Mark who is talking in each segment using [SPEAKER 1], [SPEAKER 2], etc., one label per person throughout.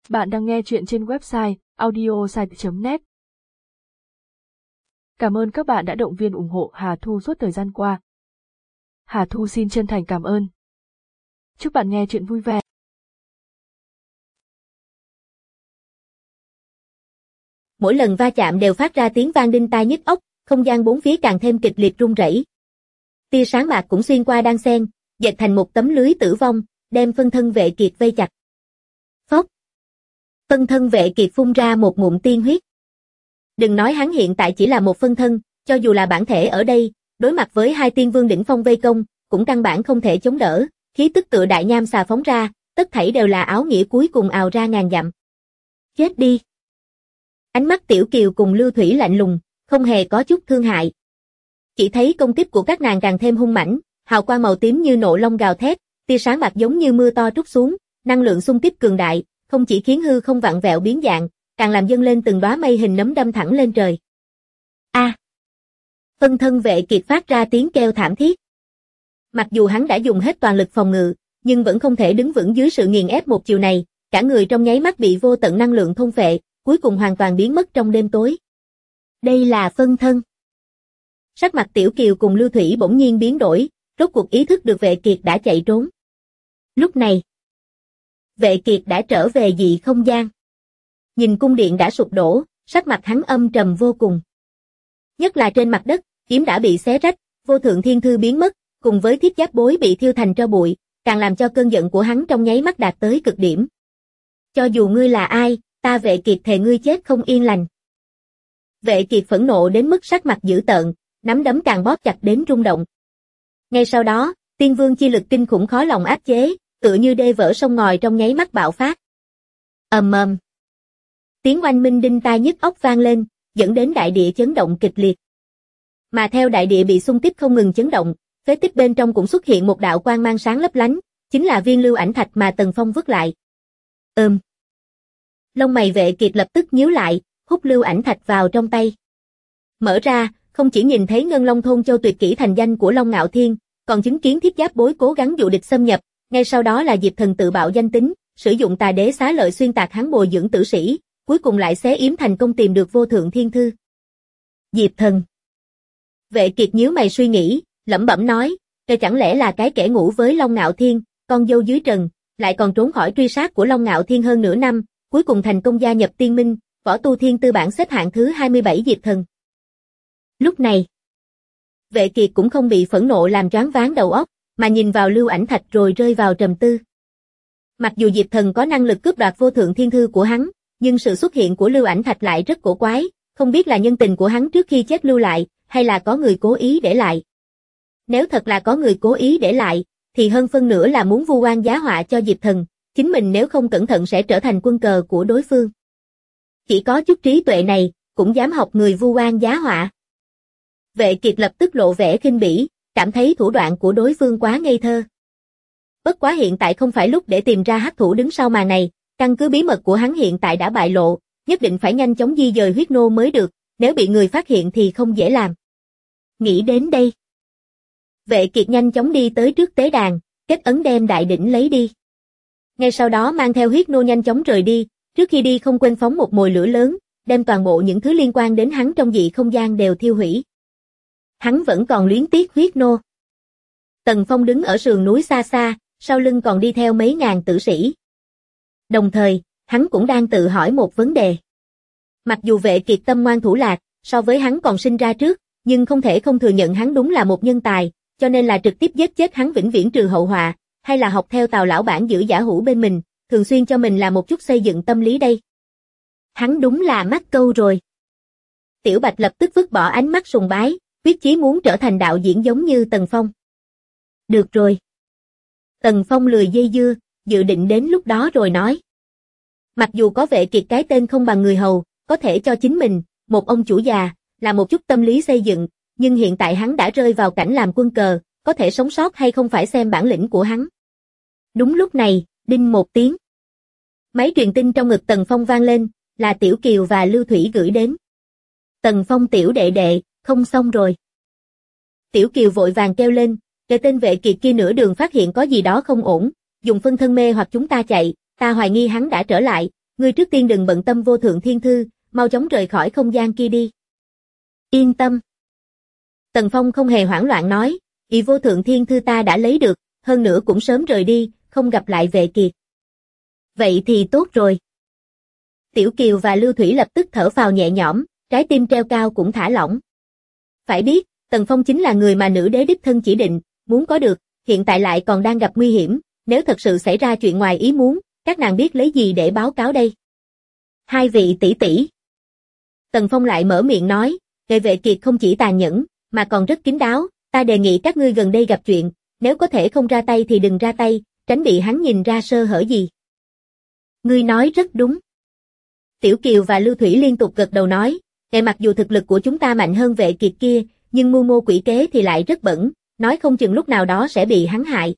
[SPEAKER 1] Bạn đang nghe chuyện trên website audiosite.net. Cảm ơn các bạn đã động viên ủng hộ Hà Thu suốt thời gian qua. Hà Thu xin chân thành cảm ơn. Chúc bạn nghe chuyện vui vẻ.
[SPEAKER 2] Mỗi lần va chạm đều phát ra tiếng vang đinh tai nhức óc, không gian bốn phía càng thêm kịch liệt rung rẩy. Tia sáng bạc cũng xuyên qua đan xen, dệt thành một tấm lưới tử vong, đem phân thân Vệ Kiệt vây chặt. Phốc. Phân thân Vệ Kiệt phun ra một ngụm tiên huyết. Đừng nói hắn hiện tại chỉ là một phân thân, cho dù là bản thể ở đây, đối mặt với hai tiên vương đỉnh phong vây công, cũng căn bản không thể chống đỡ, khí tức tựa đại nham xà phóng ra, tất thảy đều là áo nghĩa cuối cùng ào ra ngàn dặm. Chết đi. Ánh mắt Tiểu Kiều cùng Lưu Thủy lạnh lùng, không hề có chút thương hại. Chỉ thấy công kích của các nàng càng thêm hung mãnh, hào quang màu tím như nộ long gào thét, tia sáng bạc giống như mưa to trút xuống, năng lượng xung kích cường đại, không chỉ khiến hư không vặn vẹo biến dạng, càng làm dâng lên từng đóa mây hình nấm đâm thẳng lên trời. A! Phân thân Vệ Kiệt phát ra tiếng kêu thảm thiết. Mặc dù hắn đã dùng hết toàn lực phòng ngự, nhưng vẫn không thể đứng vững dưới sự nghiền ép một chiều này, cả người trong nháy mắt bị vô tận năng lượng thôn phệ, cuối cùng hoàn toàn biến mất trong đêm tối. Đây là phân thân. Sắc mặt Tiểu Kiều cùng Lưu Thủy bỗng nhiên biến đổi, rốt cuộc ý thức được Vệ Kiệt đã chạy trốn. Lúc này, Vệ Kiệt đã trở về dị không gian. Nhìn cung điện đã sụp đổ, sắc mặt hắn âm trầm vô cùng. Nhất là trên mặt đất, kiếm đã bị xé rách, vô thượng thiên thư biến mất, cùng với thiết giáp bối bị thiêu thành tro bụi, càng làm cho cơn giận của hắn trong nháy mắt đạt tới cực điểm. Cho dù ngươi là ai, ta Vệ Kiệt thề ngươi chết không yên lành. Vệ Kiệt phẫn nộ đến mức sắc mặt dữ tợn, nắm đấm càng bóp chặt đến rung động. Ngay sau đó, tiên vương chi lực kinh khủng khó lòng áp chế, tựa như đê vỡ sông ngòi trong nháy mắt bạo phát. Ầm ầm. Tiếng oanh minh đinh tai nhức óc vang lên, dẫn đến đại địa chấn động kịch liệt. Mà theo đại địa bị xung kích không ngừng chấn động, phế tích bên trong cũng xuất hiện một đạo quang mang sáng lấp lánh, chính là viên lưu ảnh thạch mà Tần Phong vứt lại. Lông mày Vệ Kiệt lập tức nhíu lại, hút lưu ảnh thạch vào trong tay. Mở ra, không chỉ nhìn thấy Ngân Long Thôn Châu tuyệt kỹ thành danh của Long Ngạo Thiên, còn chứng kiến thiết giáp bối cố gắng dụ địch xâm nhập, ngay sau đó là Diệp Thần tự bạo danh tính, sử dụng tà đế xá lợi xuyên tạc hắn bồi dưỡng tử sĩ, cuối cùng lại xé yếm thành công tìm được vô thượng thiên thư. Diệp Thần. Vệ Kiệt nhíu mày suy nghĩ, lẩm bẩm nói, chẳng lẽ là cái kẻ ngủ với Long Ngạo Thiên, con dâu dưới trần, lại còn trốn khỏi truy sát của Long Ngạo Thiên hơn nửa năm, cuối cùng thành công gia nhập tiên minh, võ tu thiên tư bảng xếp hạng thứ 27 Diệp Thần. Lúc này, Vệ Kiệt cũng không bị phẫn nộ làm choáng váng đầu óc, mà nhìn vào lưu ảnh thạch rồi rơi vào trầm tư. Mặc dù Diệp Thần có năng lực cướp đoạt vô thượng thiên thư của hắn, nhưng sự xuất hiện của lưu ảnh thạch lại rất cổ quái, không biết là nhân tình của hắn trước khi chết lưu lại, hay là có người cố ý để lại. Nếu thật là có người cố ý để lại, thì hơn phân nửa là muốn vu oan giá họa cho Diệp Thần, chính mình nếu không cẩn thận sẽ trở thành quân cờ của đối phương. Chỉ có chút trí tuệ này, cũng dám học người vu oan giá họa. Vệ Kiệt lập tức lộ vẻ khinh bỉ, cảm thấy thủ đoạn của đối phương quá ngây thơ. Bất quá hiện tại không phải lúc để tìm ra hắc thủ đứng sau màn này, căn cứ bí mật của hắn hiện tại đã bại lộ, nhất định phải nhanh chóng di dời huyết nô mới được, nếu bị người phát hiện thì không dễ làm. Nghĩ đến đây, Vệ Kiệt nhanh chóng đi tới trước tế đàn, kết ấn đem đại đỉnh lấy đi. Ngay sau đó mang theo huyết nô nhanh chóng rời đi, trước khi đi không quên phóng một mồi lửa lớn, đem toàn bộ những thứ liên quan đến hắn trong dị không gian đều thiêu hủy. Hắn vẫn còn luyến tiếc huyết nô. Tần Phong đứng ở sườn núi xa xa, sau lưng còn đi theo mấy ngàn tử sĩ. Đồng thời, hắn cũng đang tự hỏi một vấn đề. Mặc dù Vệ Kiệt tâm ngoan thủ lạc, so với hắn còn sinh ra trước, nhưng không thể không thừa nhận hắn đúng là một nhân tài, cho nên là trực tiếp giết chết hắn vĩnh viễn trừ hậu họa, hay là học theo Tào lão bản giữ giả hữu bên mình, thường xuyên cho mình là một chút xây dựng tâm lý đây. Hắn đúng là mắc câu rồi. Tiểu Bạch lập tức vứt bỏ ánh mắt sùng bái, quyết chí muốn trở thành đạo diễn giống như Tần Phong. Được rồi. Tần Phong lười dây dưa, dự định đến lúc đó rồi nói. Mặc dù có Vệ Kiệt cái tên không bằng người hầu, có thể cho chính mình, một ông chủ già, là một chút tâm lý xây dựng, nhưng hiện tại hắn đã rơi vào cảnh làm quân cờ, có thể sống sót hay không phải xem bản lĩnh của hắn. Đúng lúc này, đinh một tiếng. Máy truyền tin trong ngực Tần Phong vang lên, là Tiểu Kiều và Lưu Thủy gửi đến. Tần Phong tiểu đệ đệ, không xong rồi. Tiểu Kiều vội vàng kêu lên, cái tên Vệ Kiệt kia nửa đường phát hiện có gì đó không ổn, dùng phân thân mê hoặc chúng ta chạy, ta hoài nghi hắn đã trở lại, ngươi trước tiên đừng bận tâm vô thượng thiên thư, mau chóng rời khỏi không gian kia đi. Yên tâm. Tần Phong không hề hoảng loạn nói, ý vô thượng thiên thư ta đã lấy được, hơn nữa cũng sớm rời đi, không gặp lại Vệ Kiệt. Vậy thì tốt rồi. Tiểu Kiều và Lưu Thủy lập tức thở phào nhẹ nhõm, trái tim treo cao cũng thả lỏng. Phải biết, Tần Phong chính là người mà nữ đế đích thân chỉ định, muốn có được, hiện tại lại còn đang gặp nguy hiểm, nếu thật sự xảy ra chuyện ngoài ý muốn, các nàng biết lấy gì để báo cáo đây? Hai vị tỷ tỷ. Tần Phong lại mở miệng nói, Vệ Kiệt không chỉ tàn nhẫn, mà còn rất kín đáo, ta đề nghị các ngươi gần đây gặp chuyện, nếu có thể không ra tay thì đừng ra tay, tránh bị hắn nhìn ra sơ hở gì. Ngươi nói rất đúng. Tiểu Kiều và Lưu Thủy liên tục gật đầu nói, mặc dù thực lực của chúng ta mạnh hơn Vệ Kiệt kia, nhưng mưu mô quỷ kế thì lại rất bẩn, nói không chừng lúc nào đó sẽ bị hắn hại.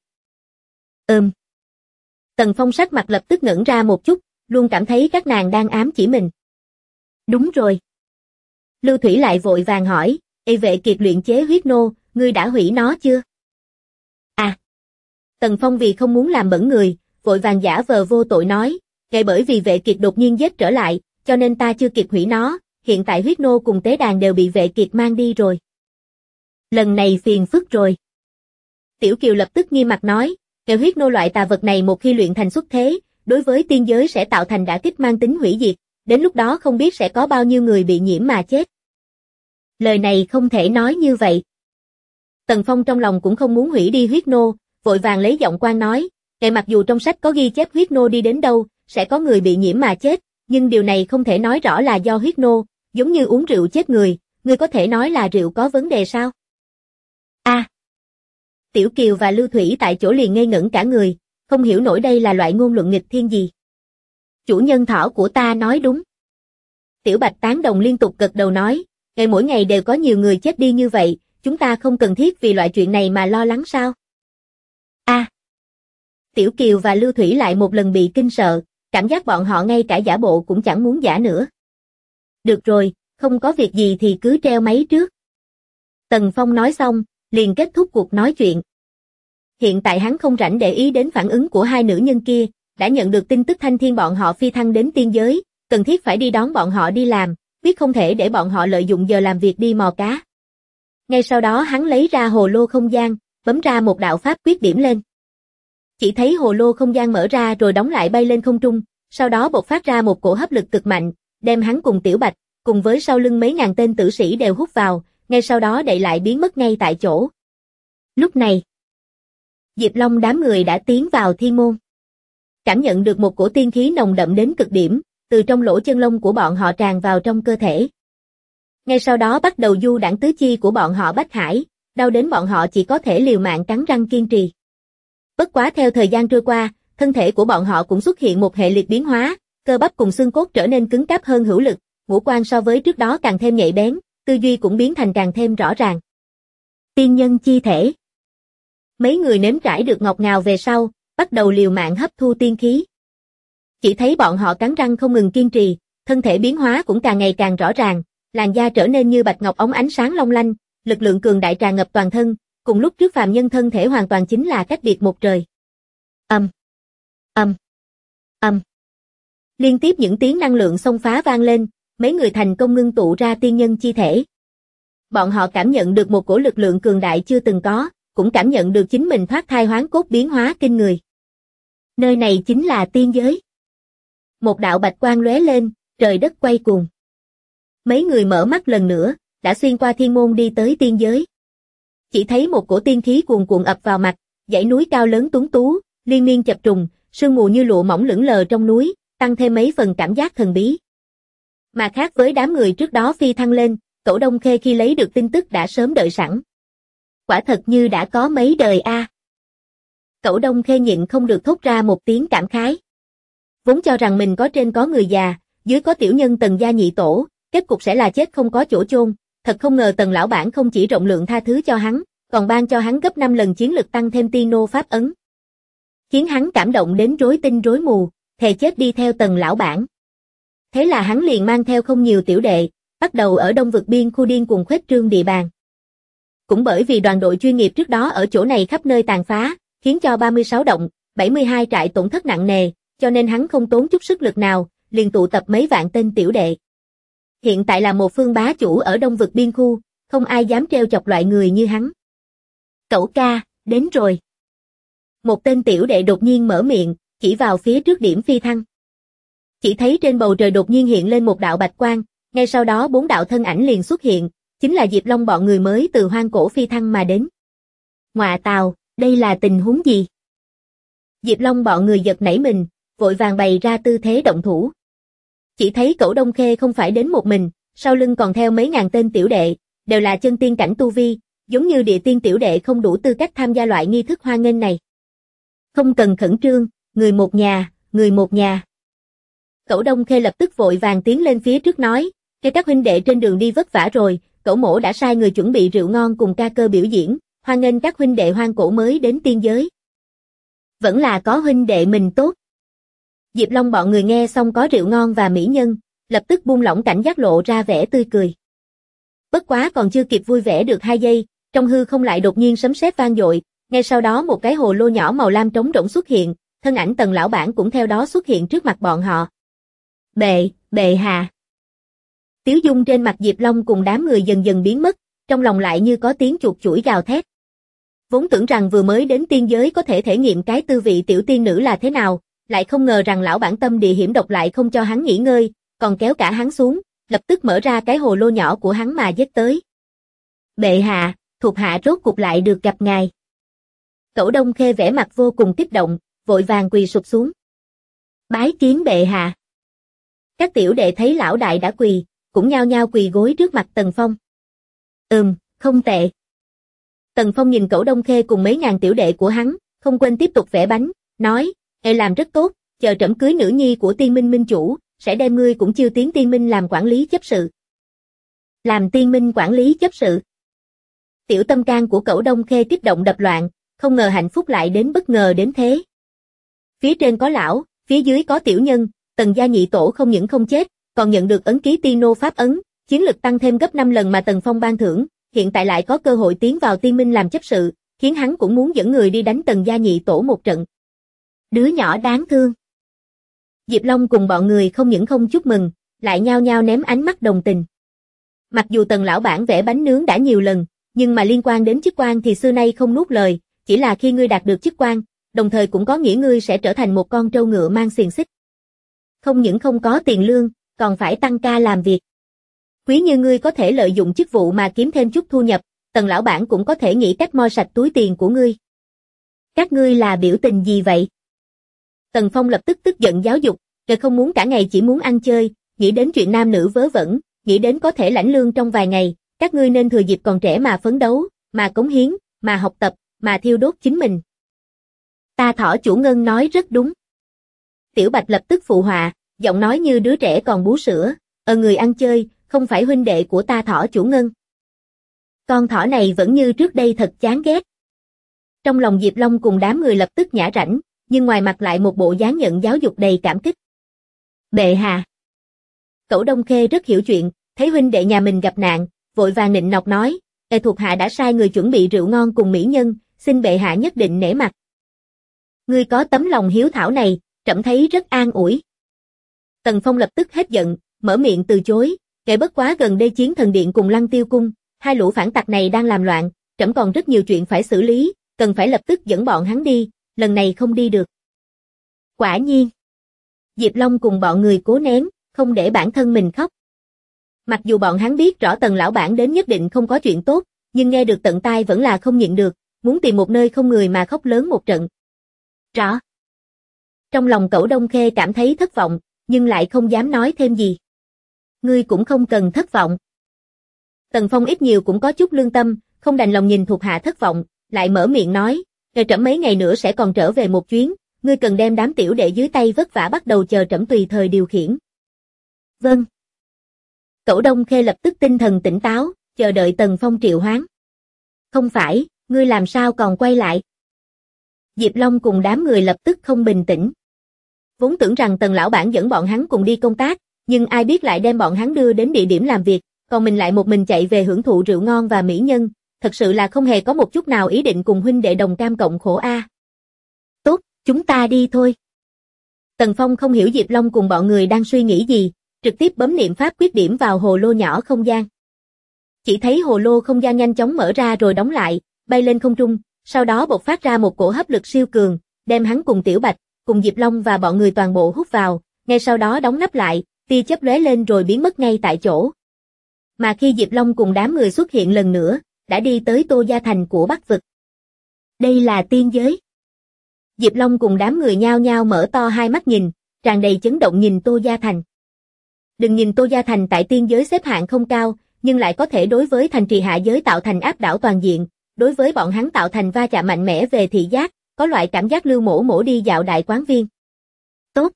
[SPEAKER 2] Tần Phong sắc mặt lập tức ngẩn ra một chút, luôn cảm thấy các nàng đang ám chỉ mình. Đúng rồi. Lưu Thủy lại vội vàng hỏi, Vệ Kiệt luyện chế huyết nô, ngươi đã hủy nó chưa? À. Tần Phong vì không muốn làm bẩn người, vội vàng giả vờ vô tội nói, bởi vì Vệ Kiệt đột nhiên giết trở lại, cho nên ta chưa kịp hủy nó, hiện tại huyết nô cùng tế đàn đều bị Vệ Kiệt mang đi rồi. Lần này phiền phức rồi. Tiểu Kiều lập tức nghiêm mặt nói, huyết nô loại tà vật này một khi luyện thành xuất thế, đối với tiên giới sẽ tạo thành đả kích mang tính hủy diệt, đến lúc đó không biết sẽ có bao nhiêu người bị nhiễm mà chết. Lời này không thể nói như vậy. Tần Phong trong lòng cũng không muốn hủy đi huyết nô, vội vàng lấy giọng quan nói, mặc dù trong sách có ghi chép huyết nô đi đến đâu, sẽ có người bị nhiễm mà chết, nhưng điều này không thể nói rõ là do huyết nô, giống như uống rượu chết người, ngươi có thể nói là rượu có vấn đề sao? Tiểu Kiều và Lưu Thủy tại chỗ liền ngây ngẩn cả người, không hiểu nổi đây là loại ngôn luận nghịch thiên gì. Chủ nhân thỏ của ta nói đúng. Tiểu Bạch tán đồng liên tục gật đầu nói, mỗi ngày đều có nhiều người chết đi như vậy, chúng ta không cần thiết vì loại chuyện này mà lo lắng sao? Tiểu Kiều và Lưu Thủy lại một lần bị kinh sợ, cảm giác bọn họ ngay cả giả bộ cũng chẳng muốn giả nữa. Được rồi, không có việc gì thì cứ treo máy trước. Tần Phong nói xong, liền kết thúc cuộc nói chuyện. Hiện tại hắn không rảnh để ý đến phản ứng của hai nữ nhân kia, đã nhận được tin tức Thanh Thiên bọn họ phi thăng đến tiên giới, cần thiết phải đi đón bọn họ đi làm, biết không thể để bọn họ lợi dụng giờ làm việc đi mò cá. Ngay sau đó hắn lấy ra hồ lô không gian, bấm ra một đạo pháp quyết điểm lên. Chỉ thấy hồ lô không gian mở ra rồi đóng lại bay lên không trung, sau đó bộc phát ra một cổ hấp lực cực mạnh, đem hắn cùng Tiểu Bạch, cùng với sau lưng mấy ngàn tên tử sĩ đều hút vào, ngay sau đó đậy lại biến mất ngay tại chỗ. Lúc này, Diệp Long đám người đã tiến vào thiên môn. Cảm nhận được một cổ tiên khí nồng đậm đến cực điểm, từ trong lỗ chân lông của bọn họ tràn vào trong cơ thể. Ngay sau đó bắt đầu du đãng tứ chi của bọn họ bách hải, đau đến bọn họ chỉ có thể liều mạng cắn răng kiên trì. Bất quá theo thời gian trôi qua, thân thể của bọn họ cũng xuất hiện một hệ liệt biến hóa, cơ bắp cùng xương cốt trở nên cứng cáp hơn hữu lực, ngũ quan so với trước đó càng thêm nhạy bén, tư duy cũng biến thành càng thêm rõ ràng. Tiên nhân chi thể. Mấy người nếm trải được ngọt ngào về sau, bắt đầu liều mạng hấp thu tiên khí. Chỉ thấy bọn họ cắn răng không ngừng kiên trì, thân thể biến hóa cũng càng ngày càng rõ ràng, làn da trở nên như bạch ngọc óng ánh sáng long lanh, lực lượng cường đại tràn ngập toàn thân, cùng lúc trước phàm nhân thân thể hoàn toàn chính là cách biệt một trời. Liên tiếp những tiếng năng lượng xông phá vang lên, mấy người thành công ngưng tụ ra tiên nhân chi thể. Bọn họ cảm nhận được một cổ lực lượng cường đại chưa từng có, cũng cảm nhận được chính mình thoát thai hoán cốt biến hóa kinh người. Nơi này chính là tiên giới. Một đạo bạch quang lóe lên, trời đất quay cuồng. Mấy người mở mắt lần nữa, đã xuyên qua thiên môn đi tới tiên giới. Chỉ thấy một cổ tiên khí cuồn cuộn ập vào mặt, dãy núi cao lớn tuấn tú, liên miên chập trùng, sương mù như lụa mỏng lững lờ trong núi, tăng thêm mấy phần cảm giác thần bí. Mà khác với đám người trước đó phi thăng lên, Cẩu Đông Khê khi lấy được tin tức đã sớm đợi sẵn. Quả thật như đã có mấy đời a. Cẩu Đông Khê nhịn không được thốt ra một tiếng cảm khái. Vốn cho rằng mình có trên có người già, dưới có tiểu nhân Tần gia nhị tổ, kết cục sẽ là chết không có chỗ chôn, thật không ngờ Tần lão bản không chỉ rộng lượng tha thứ cho hắn, còn ban cho hắn gấp 5 lần chiến lực tăng thêm tiên nô pháp ấn. Khiến hắn cảm động đến rối tinh rối mù, thề chết đi theo Tần lão bản. Thế là hắn liền mang theo không nhiều tiểu đệ, bắt đầu ở Đông vực biên khu điên cuồng khuếch trương địa bàn. Cũng bởi vì đoàn đội chuyên nghiệp trước đó ở chỗ này khắp nơi tàn phá, khiến cho 36 động, 72 trại tổn thất nặng nề, cho nên hắn không tốn chút sức lực nào, liền tụ tập mấy vạn tên tiểu đệ. Hiện tại là một phương bá chủ ở Đông vực biên khu, không ai dám trêu chọc loại người như hắn. Cẩu ca, đến rồi. Một tên tiểu đệ đột nhiên mở miệng, chỉ vào phía trước điểm phi thăng. Chỉ thấy trên bầu trời đột nhiên hiện lên một đạo bạch quang, ngay sau đó 4 đạo thân ảnh liền xuất hiện, chính là Diệp Long bọn người mới từ hoang cổ phi thăng mà đến. Ngọa tào, đây là tình huống gì? Diệp Long bọn người giật nảy mình, vội vàng bày ra tư thế động thủ. Chỉ thấy Cẩu Đông Khê không phải đến một mình, sau lưng còn theo mấy ngàn tên tiểu đệ, đều là chân tiên cảnh tu vi, giống như địa tiên tiểu đệ không đủ tư cách tham gia loại nghi thức hoan nghênh này. Không cần khẩn trương, người một nhà, người một nhà. Cẩu Đông Khê lập tức vội vàng tiến lên phía trước nói, kêu các huynh đệ trên đường đi vất vả rồi, Cẩu mỗ đã sai người chuẩn bị rượu ngon cùng ca cơ biểu diễn, hoan nghênh các huynh đệ hoang cổ mới đến tiên giới. Vẫn là có huynh đệ mình tốt. Diệp Long bọn người nghe xong có rượu ngon và mỹ nhân, lập tức buông lỏng cảnh giác lộ ra vẻ tươi cười. Bất quá còn chưa kịp vui vẻ được 2 giây, trong hư không lại đột nhiên sấm sét vang dội, ngay sau đó một cái hồ lô nhỏ màu lam trống rỗng xuất hiện, thân ảnh Tần lão bản cũng theo đó xuất hiện trước mặt bọn họ. Bệ hạ. Tiếu dung trên mặt Diệp Long cùng đám người dần dần biến mất, trong lòng lại như có tiếng chuột chủi gào thét. Vốn tưởng rằng vừa mới đến tiên giới có thể thể nghiệm cái tư vị tiểu tiên nữ là thế nào, lại không ngờ rằng lão bản tâm địa hiểm độc lại không cho hắn nghỉ ngơi, còn kéo cả hắn xuống, lập tức mở ra cái hồ lô nhỏ của hắn mà giết tới. Bệ hạ, thuộc hạ rốt cục lại được gặp ngài. Cẩu Đông Khê vẻ mặt vô cùng kích động, vội vàng quỳ sụp xuống. Bái kiến bệ hạ. Các tiểu đệ thấy lão đại đã quỳ, cũng nhao nhao quỳ gối trước mặt Tần Phong. Không tệ. Tần Phong nhìn Cẩu Đông Khê cùng mấy ngàn tiểu đệ của hắn, không quên tiếp tục vẽ bánh, nói, làm rất tốt, chờ trẫm cưới nữ nhi của Tiên Minh minh chủ, sẽ đem ngươi cũng chiêu tiến Tiên Minh làm quản lý chấp sự. Làm Tiên Minh quản lý chấp sự. Tiểu tâm can của Cẩu Đông Khê kích động đập loạn, không ngờ hạnh phúc lại đến bất ngờ đến thế. Phía trên có lão, phía dưới có tiểu nhân, Tần gia nhị tổ không những không chết, còn nhận được ấn ký tiên nô pháp ấn, chiến lực tăng thêm gấp 5 lần mà Tần Phong ban thưởng, hiện tại lại có cơ hội tiến vào Tiên Minh làm chấp sự, khiến hắn cũng muốn dẫn người đi đánh Tần gia nhị tổ một trận. Đứa nhỏ đáng thương. Diệp Long cùng bọn người không những không chúc mừng, lại nhao nhao ném ánh mắt đồng tình. Mặc dù Tần lão bản vẽ bánh nướng đã nhiều lần, nhưng mà liên quan đến chức quan thì xưa nay không nuốt lời, chỉ là khi ngươi đạt được chức quan, đồng thời cũng có nghĩa ngươi sẽ trở thành một con trâu ngựa mang xiềng xích. Không những không có tiền lương, còn phải tăng ca làm việc. Quý như ngươi có thể lợi dụng chức vụ mà kiếm thêm chút thu nhập, Tần lão bản cũng có thể nghĩ cách moi sạch túi tiền của ngươi. Các ngươi là biểu tình gì vậy? Tần Phong lập tức tức giận giáo dục, kẻ không muốn cả ngày chỉ muốn ăn chơi, nghĩ đến chuyện nam nữ vớ vẩn, nghĩ đến có thể lãnh lương trong vài ngày, các ngươi nên thừa dịp còn trẻ mà phấn đấu, mà cống hiến, mà học tập, mà thiêu đốt chính mình. Ta thỏ chủ Ngân nói rất đúng. Tiểu Bạch lập tức phụ họa, giọng nói như đứa trẻ còn bú sữa, người ăn chơi, không phải huynh đệ của ta thỏ chủ Ngân. Con thỏ này vẫn như trước đây thật chán ghét. Trong lòng Diệp Long cùng đám người lập tức nhả rãnh, nhưng ngoài mặt lại một bộ dáng nhận giáo dục đầy cảm kích. Bệ hạ. Cẩu Đông Khê rất hiểu chuyện, thấy huynh đệ nhà mình gặp nạn, vội vàng nịnh nọt nói, thuộc hạ đã sai người chuẩn bị rượu ngon cùng mỹ nhân, xin bệ hạ nhất định nể mặt. Ngươi có tấm lòng hiếu thảo này, trẫm thấy rất an ủi. Tần Phong lập tức hết giận, mở miệng từ chối, kể bất quá gần đây Chiến Thần Điện cùng Lăng Tiêu Cung, hai lũ phản tặc này đang làm loạn, trẫm còn rất nhiều chuyện phải xử lý, cần phải lập tức dẫn bọn hắn đi, lần này không đi được. Quả nhiên. Diệp Long cùng bọn người cố nén, không để bản thân mình khóc. Mặc dù bọn hắn biết rõ Tần lão bản đến nhất định không có chuyện tốt, nhưng nghe được tận tai vẫn là không nhịn được, muốn tìm một nơi không người mà khóc lớn một trận. Rõ. Trong lòng Cẩu Đông Khê cảm thấy thất vọng, nhưng lại không dám nói thêm gì. Ngươi cũng không cần thất vọng. Tần Phong ít nhiều cũng có chút lương tâm, không đành lòng nhìn thuộc hạ thất vọng, lại mở miệng nói, trẫm mấy ngày nữa sẽ còn trở về một chuyến, ngươi cần đem đám tiểu đệ dưới tay vất vả bắt đầu chờ trẫm tùy thời điều khiển. Vâng. Cẩu Đông Khê lập tức tinh thần tỉnh táo, chờ đợi Tần Phong triệu hoán. Không phải, ngươi làm sao còn quay lại? Diệp Long cùng đám người lập tức không bình tĩnh. Vốn tưởng rằng Tần lão bản dẫn bọn hắn cùng đi công tác, nhưng ai biết lại đem bọn hắn đưa đến địa điểm làm việc, còn mình lại một mình chạy về hưởng thụ rượu ngon và mỹ nhân, thật sự là không hề có một chút nào ý định cùng huynh đệ đồng cam cộng khổ a. Tốt, chúng ta đi thôi. Tần Phong không hiểu Diệp Long cùng bọn người đang suy nghĩ gì, trực tiếp bấm niệm pháp quyết điểm vào hồ lô nhỏ không gian. Chỉ thấy hồ lô không gian nhanh chóng mở ra rồi đóng lại, bay lên không trung, sau đó bộc phát ra một cổ hấp lực siêu cường, đem hắn cùng Tiểu Bạch, cùng Diệp Long và bọn người toàn bộ hút vào, ngay sau đó đóng nắp lại, tia chớp lóe lên rồi biến mất ngay tại chỗ. Mà khi Diệp Long cùng đám người xuất hiện lần nữa, đã đi tới Tô Gia Thành của Bắc Vực. Đây là tiên giới. Diệp Long cùng đám người nhao nhao mở to hai mắt nhìn, tràn đầy chấn động nhìn Tô Gia Thành. Đừng nhìn Tô Gia Thành tại tiên giới xếp hạng không cao, nhưng lại có thể đối với thành trì hạ giới tạo thành áp đảo toàn diện, đối với bọn hắn tạo thành va chạm mạnh mẽ về thị giác, có loại cảm giác Lưu Mỗ Mỗ đi dạo đại quán viên. Tốt.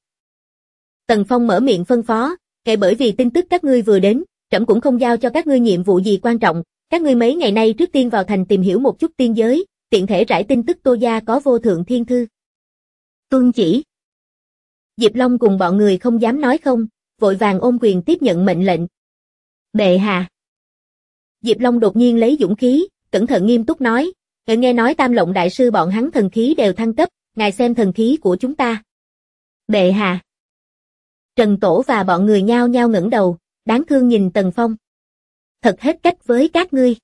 [SPEAKER 2] Tần Phong mở miệng phân phó, kể bởi vì tin tức các ngươi vừa đến, trẫm cũng không giao cho các ngươi nhiệm vụ gì quan trọng, các ngươi mấy ngày nay trước tiên vào thành tìm hiểu một chút tiên giới, tiện thể rải tin tức Tô Gia có vô thượng thiên thư. Tuân chỉ. Diệp Long cùng bọn người không dám nói không, vội vàng ôm quyền tiếp nhận mệnh lệnh. Bệ hạ. Diệp Long đột nhiên lấy dũng khí, cẩn thận nghiêm túc nói, nghe nói Tam Lộng đại sư bọn hắn thần khí đều thăng cấp, ngài xem thần khí của chúng ta. Bệ hạ. Trần Tổ và bọn người nhao nhao ngẩng đầu, đáng thương nhìn Tần Phong. Thật hết cách với các ngươi.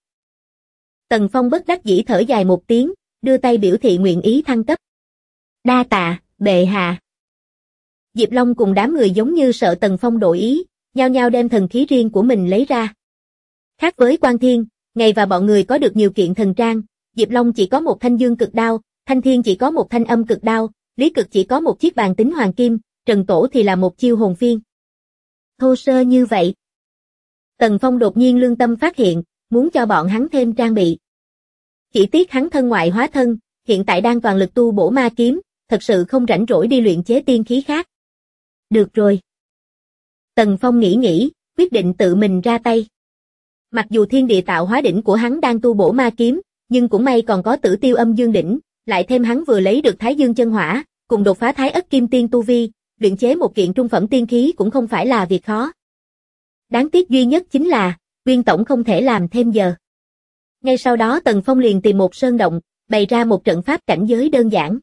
[SPEAKER 2] Tần Phong bất đắc dĩ thở dài một tiếng, đưa tay biểu thị nguyện ý thăng cấp. Đa tạ, bệ hạ. Diệp Long cùng đám người giống như sợ Tần Phong đổi ý, nhao nhao đem thần khí riêng của mình lấy ra. Khác với Quan Thiên, Ngày và bọn người có được nhiều kiện thần trang, Diệp Long chỉ có một thanh dương cực đao, Thanh Thiên chỉ có một thanh âm cực đao, Lý Cực chỉ có một chiếc bàn tính hoàng kim, Trần Tổ thì là một chiêu hồn phiên. Thô sơ như vậy. Tần Phong đột nhiên lương tâm phát hiện, muốn cho bọn hắn thêm trang bị. Chỉ tiếc hắn thân ngoại hóa thân, hiện tại đang toàn lực tu bổ ma kiếm, thật sự không rảnh rỗi đi luyện chế tiên khí khác. Được rồi. Tần Phong nghĩ, quyết định tự mình ra tay. Mặc dù thiên địa tạo hóa đỉnh của hắn đang tu bổ ma kiếm, nhưng cũng may còn có Tử Tiêu Âm Dương đỉnh, lại thêm hắn vừa lấy được Thái Dương chân hỏa, cùng đột phá Thái Ất Kim Tiên tu vi, luyện chế một kiện trung phẩm tiên khí cũng không phải là việc khó. Đáng tiếc duy nhất chính là, Nguyên Tổng không thể làm thêm giờ. Ngay sau đó Tần Phong liền tìm một sơn động, bày ra một trận pháp cảnh giới đơn giản.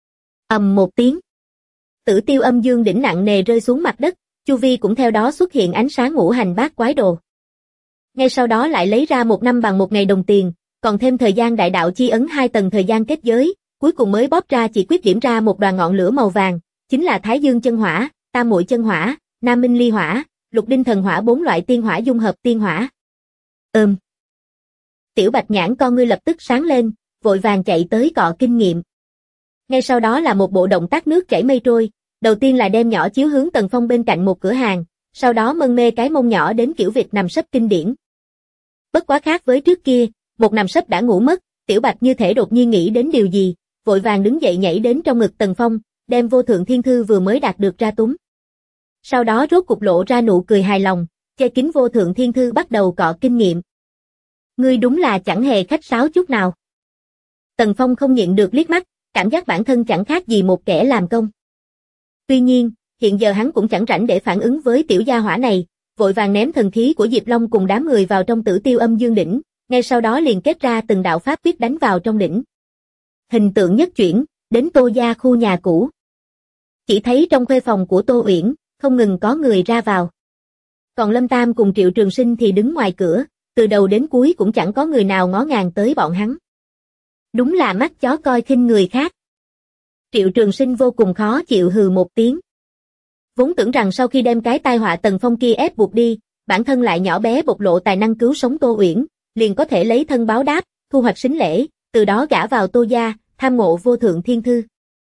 [SPEAKER 2] Ầm một tiếng. Tử Tiêu Âm Dương đỉnh nặng nề rơi xuống mặt đất, chu vi cũng theo đó xuất hiện ánh sáng ngũ hành bát quái đồ. Ngay sau đó lại lấy ra 1 năm bằng 1 ngày đồng tiền, còn thêm thời gian đại đạo chi ấn 2 tầng thời gian kết giới, cuối cùng mới bóp ra chỉ quyết điểm ra một đoàn ngọn lửa màu vàng, chính là Thái Dương chân hỏa, Tam Muội chân hỏa, Nam Minh ly hỏa, Lục Đinh thần hỏa 4 loại tiên hỏa dung hợp tiên hỏa. Tiểu Bạch nhãn con ngươi lập tức sáng lên, vội vàng chạy tới cọ kinh nghiệm. Ngay sau đó là một bộ động tác nước chảy mây trôi, đầu tiên là đem nhỏ chiếu hướng Tần Phong bên cạnh một cửa hàng, sau đó mân mê cái mông nhỏ đến kiểu việc nằm sấp kinh điển. Bất quá khác với trước kia, một nằm sấp đã ngủ mất, Tiểu Bạch như thể đột nhiên nghĩ đến điều gì, vội vàng đứng dậy nhảy đến trong ngực Tần Phong, đem vô thượng thiên thư vừa mới đạt được ra túm. Sau đó rốt cục lộ ra nụ cười hài lòng, che kín vô thượng thiên thư bắt đầu cọ kinh nghiệm. Ngươi đúng là chẳng hề khách sáo chút nào. Tần Phong không nhịn được liếc mắt, cảm giác bản thân chẳng khác gì một kẻ làm công. Tuy nhiên, hiện giờ hắn cũng chẳng rảnh để phản ứng với tiểu gia hỏa này, vội vàng ném thần khí của Diệp Long cùng đám người vào trong Tử Tiêu Âm Dương đỉnh, ngay sau đó liền kết ra từng đạo pháp quyết đánh vào trong đỉnh. Hình tượng nhất chuyển, đến Tô gia khu nhà cũ. Chỉ thấy trong khuê phòng của Tô Uyển, không ngừng có người ra vào. Còn Lâm Tam cùng Triệu Trường Sinh thì đứng ngoài cửa, từ đầu đến cuối cũng chẳng có người nào ngó ngàng tới bọn hắn. Đúng là mắt chó coi khinh người khác. Triệu Trường Sinh vô cùng khó chịu hừ một tiếng. Vốn tưởng rằng sau khi đem cái tai họa Tần Phong kia ép buộc đi, bản thân lại nhỏ bé bộc lộ tài năng cứu sống Tô Uyển, liền có thể lấy thân báo đáp, thu hoạch sính lễ, từ đó gả vào Tô gia, tham ngộ vô thượng thiên thư.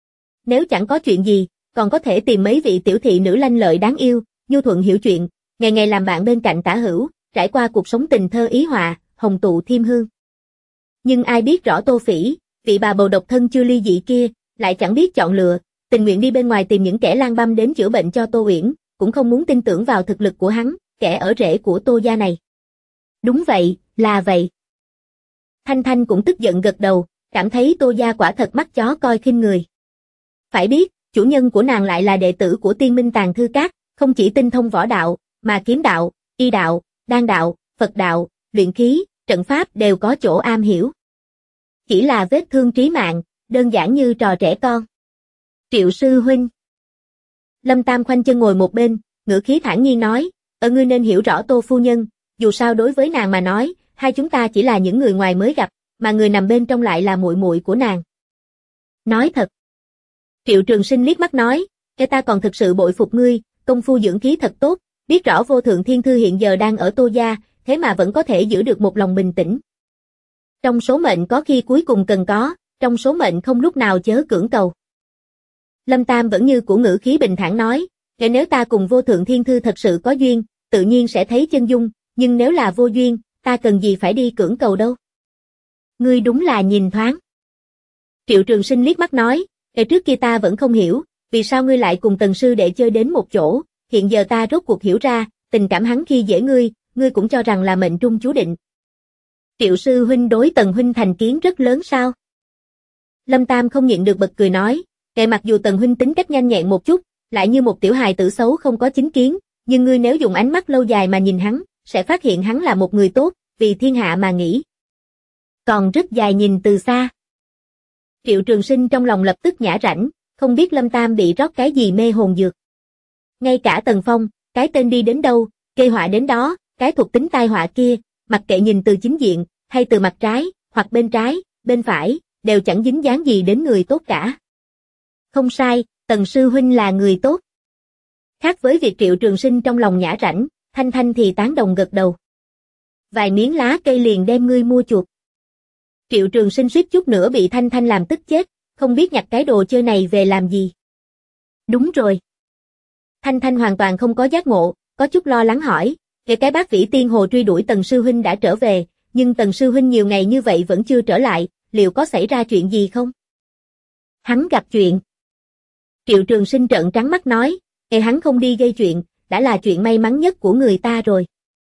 [SPEAKER 2] Nếu chẳng có chuyện gì, còn có thể tìm mấy vị tiểu thị nữ lanh lợi đáng yêu, nhu thuận hiểu chuyện, ngày ngày làm bạn bên cạnh tả hữu, trải qua cuộc sống tình thơ ý họa, hồng tụ thiêm hương. Nhưng ai biết rõ Tô Phỉ, vị bà bầu độc thân chưa ly dị kia, lại chẳng biết chọn lựa, tình nguyện đi bên ngoài tìm những kẻ lang băm đến chữa bệnh cho Tô Uyển, cũng không muốn tin tưởng vào thực lực của hắn, kẻ ở rễ của Tô gia này. Đúng vậy, là vậy. Thanh Thanh cũng tức giận gật đầu, cảm thấy Tô gia quả thật mắt chó coi khinh người. Phải biết, chủ nhân của nàng lại là đệ tử của Tiên Minh Tàng Thư Các, không chỉ tinh thông võ đạo, mà kiếm đạo, y đạo, đan đạo, Phật đạo, luyện khí, trận pháp đều có chỗ am hiểu. Chỉ là vết thương trí mạng, đơn giản như trò trẻ con. Triệu sư huynh. Lâm Tam khoanh chân ngồi một bên, ngữ khí thản nhiên nói, ngươi nên hiểu rõ Tô phu nhân, dù sao đối với nàng mà nói, hai chúng ta chỉ là những người ngoài mới gặp, mà người nằm bên trong lại là muội muội của nàng. Nói thật. Triệu Trường Sinh liếc mắt nói, ta còn thực sự bội phục ngươi, công phu dưỡng khí thật tốt, biết rõ Vô Thượng Thiên Thư hiện giờ đang ở Tô gia, thế mà vẫn có thể giữ được một lòng bình tĩnh. Trong số mệnh có khi cuối cùng cần có, trong số mệnh không lúc nào chớ cưỡng cầu. Lâm Tam vẫn như của ngữ khí bình thản nói, nếu ta cùng Vô Thượng Thiên Thư thật sự có duyên, tự nhiên sẽ thấy chân dung, nhưng nếu là vô duyên, ta cần gì phải đi cưỡng cầu đâu. Ngươi đúng là nhìn thoáng. Triệu Trường Sinh liếc mắt nói, trước kia ta vẫn không hiểu, vì sao ngươi lại cùng Tần sư đệ chơi đến một chỗ, hiện giờ ta rốt cuộc hiểu ra, tình cảm hắn khi dễ ngươi cũng cho rằng là mệnh trung chú định. Triệu sư huynh đối Tần huynh thành kiến rất lớn sao? Lâm Tam không nhịn được bật cười nói, mặc dù Tần huynh tính cách nhanh nhẹn một chút, lại như một tiểu hài tử xấu không có chính kiến, nhưng ngươi nếu dùng ánh mắt lâu dài mà nhìn hắn, sẽ phát hiện hắn là một người tốt, vì thiên hạ mà nghĩ. Còn rất dài nhìn từ xa. Triệu Trường Sinh trong lòng lập tức nhả rãnh, không biết Lâm Tam bị rót cái gì mê hồn dược. Ngay cả Tần Phong, cái tên đi đến đâu, gây họa đến đó, cái thuộc tính tai họa kia, mặc kệ nhìn từ chính diện, hay từ mặt trái, hoặc bên trái, bên phải, đều chẳng dính dáng gì đến người tốt cả. Không sai, Tần sư huynh là người tốt. Khác với việc Triệu Trường Sinh trong lòng nhả rãnh, Thanh Thanh thì tán đồng gật đầu. Vài miếng lá cây liền đem ngươi mua chuộc. Triệu Trường Sinh suýt chút nữa bị Thanh Thanh làm tức chết, không biết nhặt cái đồ chơi này về làm gì. Đúng rồi. Thanh Thanh hoàn toàn không có giác ngộ, có chút lo lắng hỏi, cái bác Vĩ Tiên Hồ truy đuổi Tần sư huynh đã trở về, nhưng Tần sư huynh nhiều ngày như vậy vẫn chưa trở lại, liệu có xảy ra chuyện gì không? Hắn gặp chuyện. Triệu Trường Sinh trợn trắng mắt nói, hắn không đi gây chuyện, đã là chuyện may mắn nhất của người ta rồi.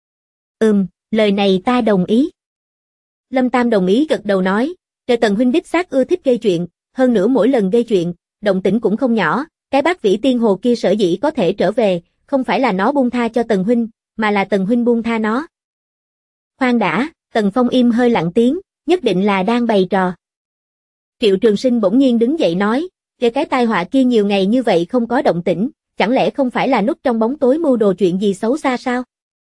[SPEAKER 2] Lời này ta đồng ý. Lâm Tam đồng ý gật đầu nói, Tần huynh đích xác ưa thích gây chuyện, hơn nữa mỗi lần gây chuyện, động tĩnh cũng không nhỏ, cái bác Vĩ Tiên Hồ kia sở dĩ có thể trở về, không phải là nó buông tha cho Tần huynh, mà là Tần huynh buông tha nó. Khoan đã, Tần Phong im hơi lặng tiếng, nhất định là đang bày trò. Triệu Trường Sinh bỗng nhiên đứng dậy nói, cái tai họa kia nhiều ngày như vậy không có động tĩnh, chẳng lẽ không phải là núp trong bóng tối mưu đồ chuyện gì xấu xa sao?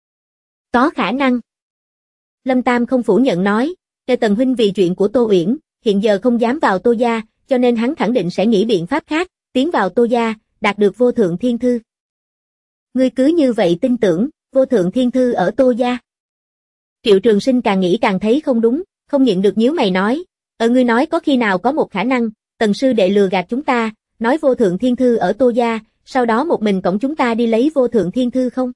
[SPEAKER 2] Có khả năng. Lâm Tam không phủ nhận nói, Tần huynh vì chuyện của Tô Uyển, hiện giờ không dám vào Tô gia, cho nên hắn khẳng định sẽ nghĩ biện pháp khác, tiến vào Tô gia, đạt được Vô Thượng Thiên Thư. Ngươi cứ như vậy tin tưởng, Vô Thượng Thiên Thư ở Tô gia. Triệu Trường Sinh càng nghĩ càng thấy không đúng, không nhịn được nhíu mày nói, ngươi nói có khi nào có một khả năng, Tần sư đệ lừa gạt chúng ta, nói Vô Thượng Thiên Thư ở Tô gia, sau đó một mình cõng chúng ta đi lấy Vô Thượng Thiên Thư không?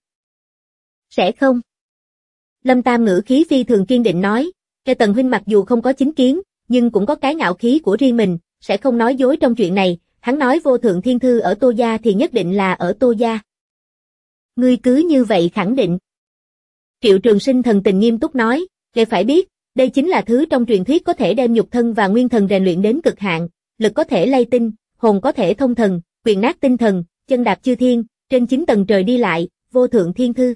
[SPEAKER 2] Sẽ không. Lâm Tam ngữ khí phi thường kiên định nói, Tần huynh mặc dù không có chính kiến, nhưng cũng có cái ngạo khí của riêng mình, sẽ không nói dối trong chuyện này, hắn nói Vô Thượng Thiên Thư ở Tô gia thì nhất định là ở Tô gia. Ngươi cứ như vậy khẳng định. Triệu Trường Sinh thần tình nghiêm túc nói, phải biết, đây chính là thứ trong truyền thuyết có thể đem nhục thân và nguyên thần rèn luyện đến cực hạn, lực có thể lay tinh, hồn có thể thông thần, quyền nát tinh thần, chân đạp chư thiên, trên 9 tầng trời đi lại, Vô Thượng Thiên Thư.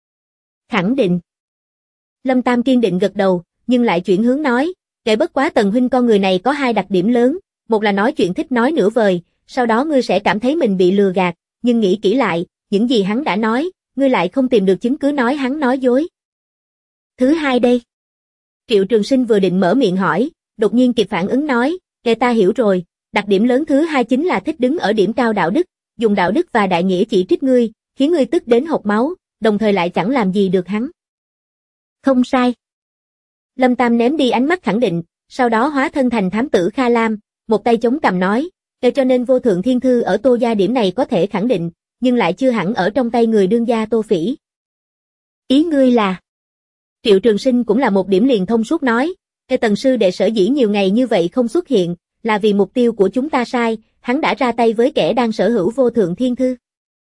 [SPEAKER 2] Khẳng định. Lâm Tam kiên định gật đầu, nhưng lại chuyển hướng nói, bất quá Tần huynh con người này có hai đặc điểm lớn, một là nói chuyện thích nói nửa vời, sau đó ngươi sẽ cảm thấy mình bị lừa gạt, nhưng nghĩ kỹ lại, những gì hắn đã nói, ngươi lại không tìm được chứng cứ nói hắn nói dối. Thứ hai đây. Triệu Trường Sinh vừa định mở miệng hỏi, đột nhiên kịp phản ứng nói, ta hiểu rồi, đặc điểm lớn thứ hai chính là thích đứng ở điểm cao đạo đức, dùng đạo đức và đại nghĩa chỉ trích ngươi, khiến ngươi tức đến hộc máu, đồng thời lại chẳng làm gì được hắn. Không sai. Lâm Tam ném đi ánh mắt khẳng định, sau đó hóa thân thành thám tử Kha Lam, một tay chống cằm nói, cho nên Vô Thượng Thiên Thư ở Tô gia điểm này có thể khẳng định, nhưng lại chưa hẳn ở trong tay người đương gia Tô Phỉ. Ý ngươi là? Triệu Trường Sinh cũng là một điểm liền thông suốt nói, Tần sư đệ sở dĩ nhiều ngày như vậy không xuất hiện, là vì mục tiêu của chúng ta sai, hắn đã ra tay với kẻ đang sở hữu Vô Thượng Thiên Thư.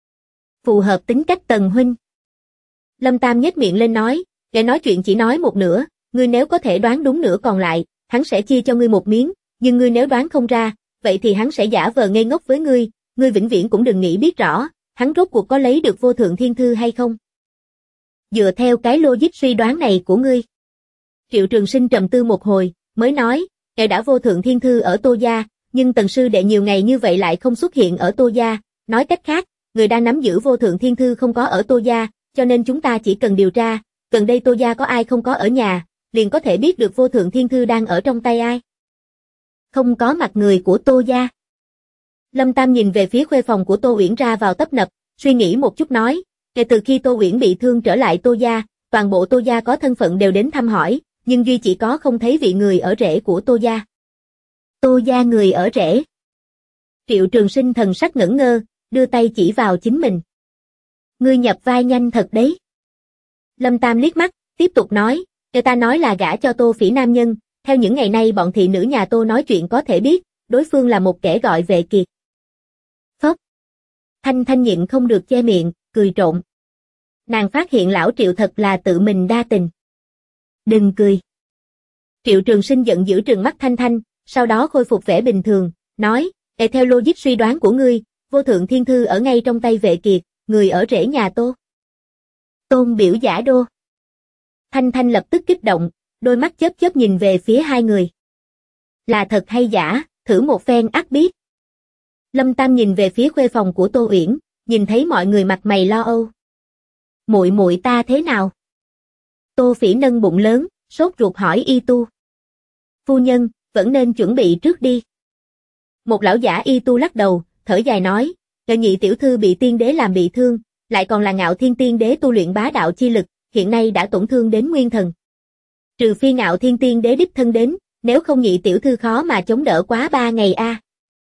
[SPEAKER 2] Phù hợp tính cách Tần huynh. Lâm Tam nhếch miệng lên nói, nói chuyện chỉ nói một nửa, ngươi nếu có thể đoán đúng nửa còn lại, hắn sẽ chia cho ngươi một miếng, nhưng ngươi nếu đoán không ra, vậy thì hắn sẽ giả vờ ngây ngốc với ngươi vĩnh viễn cũng đừng nghĩ biết rõ, hắn rốt cuộc có lấy được Vô Thượng Thiên Thư hay không. Dựa theo cái logic suy đoán này của ngươi. Triệu Trường Sinh trầm tư một hồi, mới nói, đã Vô Thượng Thiên Thư ở Tô gia, nhưng Tần sư đệ nhiều ngày như vậy lại không xuất hiện ở Tô gia, nói cách khác, người đang nắm giữ vô thượng thiên thư không có ở Tô gia, cho nên chúng ta chỉ cần điều tra, gần đây Tô gia có ai không có ở nhà, liền có thể biết được vô thượng thiên thư đang ở trong tay ai. Không có mặt người của Tô gia. Lâm Tam nhìn về phía khuê phòng của Tô Uyển ra vào tấp nập, suy nghĩ một chút nói, kể từ khi Tô Uyển bị thương trở lại Tô gia, toàn bộ Tô gia có thân phận đều đến thăm hỏi, nhưng duy chỉ có không thấy vị người ở rể của Tô gia. Tô gia người ở rể. Triệu Trường Sinh thần sắc ngẩn ngơ, đưa tay chỉ vào chính mình. Ngươi nhập vai nhanh thật đấy. Lâm Tam liếc mắt, tiếp tục nói, người ta nói là gả cho Tô Phỉ nam nhân, theo những ngày nay bọn thị nữ nhà Tô nói chuyện có thể biết, đối phương là một kẻ gọi Vệ Kiệt. Phốc. Thanh Thanh nhịn không được che miệng, cười trộn. Nàng phát hiện lão Triệu thật là tự mình đa tình. Đừng cười. Triệu Trường Sinh giận dữ trừng mắt Thanh Thanh, sau đó khôi phục vẻ bình thường, nói, theo logic suy đoán của ngươi, vô thượng thiên thư ở ngay trong tay Vệ Kiệt, người ở rể nhà Tô. Tôn biểu giả đô. Thanh Thanh lập tức kích động, đôi mắt chớp chớp nhìn về phía hai người. Là thật hay giả, thử một phen ắt biết. Lâm Tam nhìn về phía khuê phòng của Tô Uyển, nhìn thấy mọi người mặt mày lo âu. Muội muội ta thế nào? Tô Phỉ nâng bụng lớn, sốt ruột hỏi Y Tu. Phu nhân, vẫn nên chuẩn bị trước đi. Một lão giả Y Tu lắc đầu, thở dài nói, Ngự nhị tiểu thư bị tiên đế làm bị thương, lại còn là Ngạo Thiên tiên đế tu luyện bá đạo chi lực, hiện nay đã tổn thương đến nguyên thần. Trừ phi Ngạo Thiên tiên đế đích thân đến, nếu không nhị tiểu thư khó mà chống đỡ quá 3 ngày a.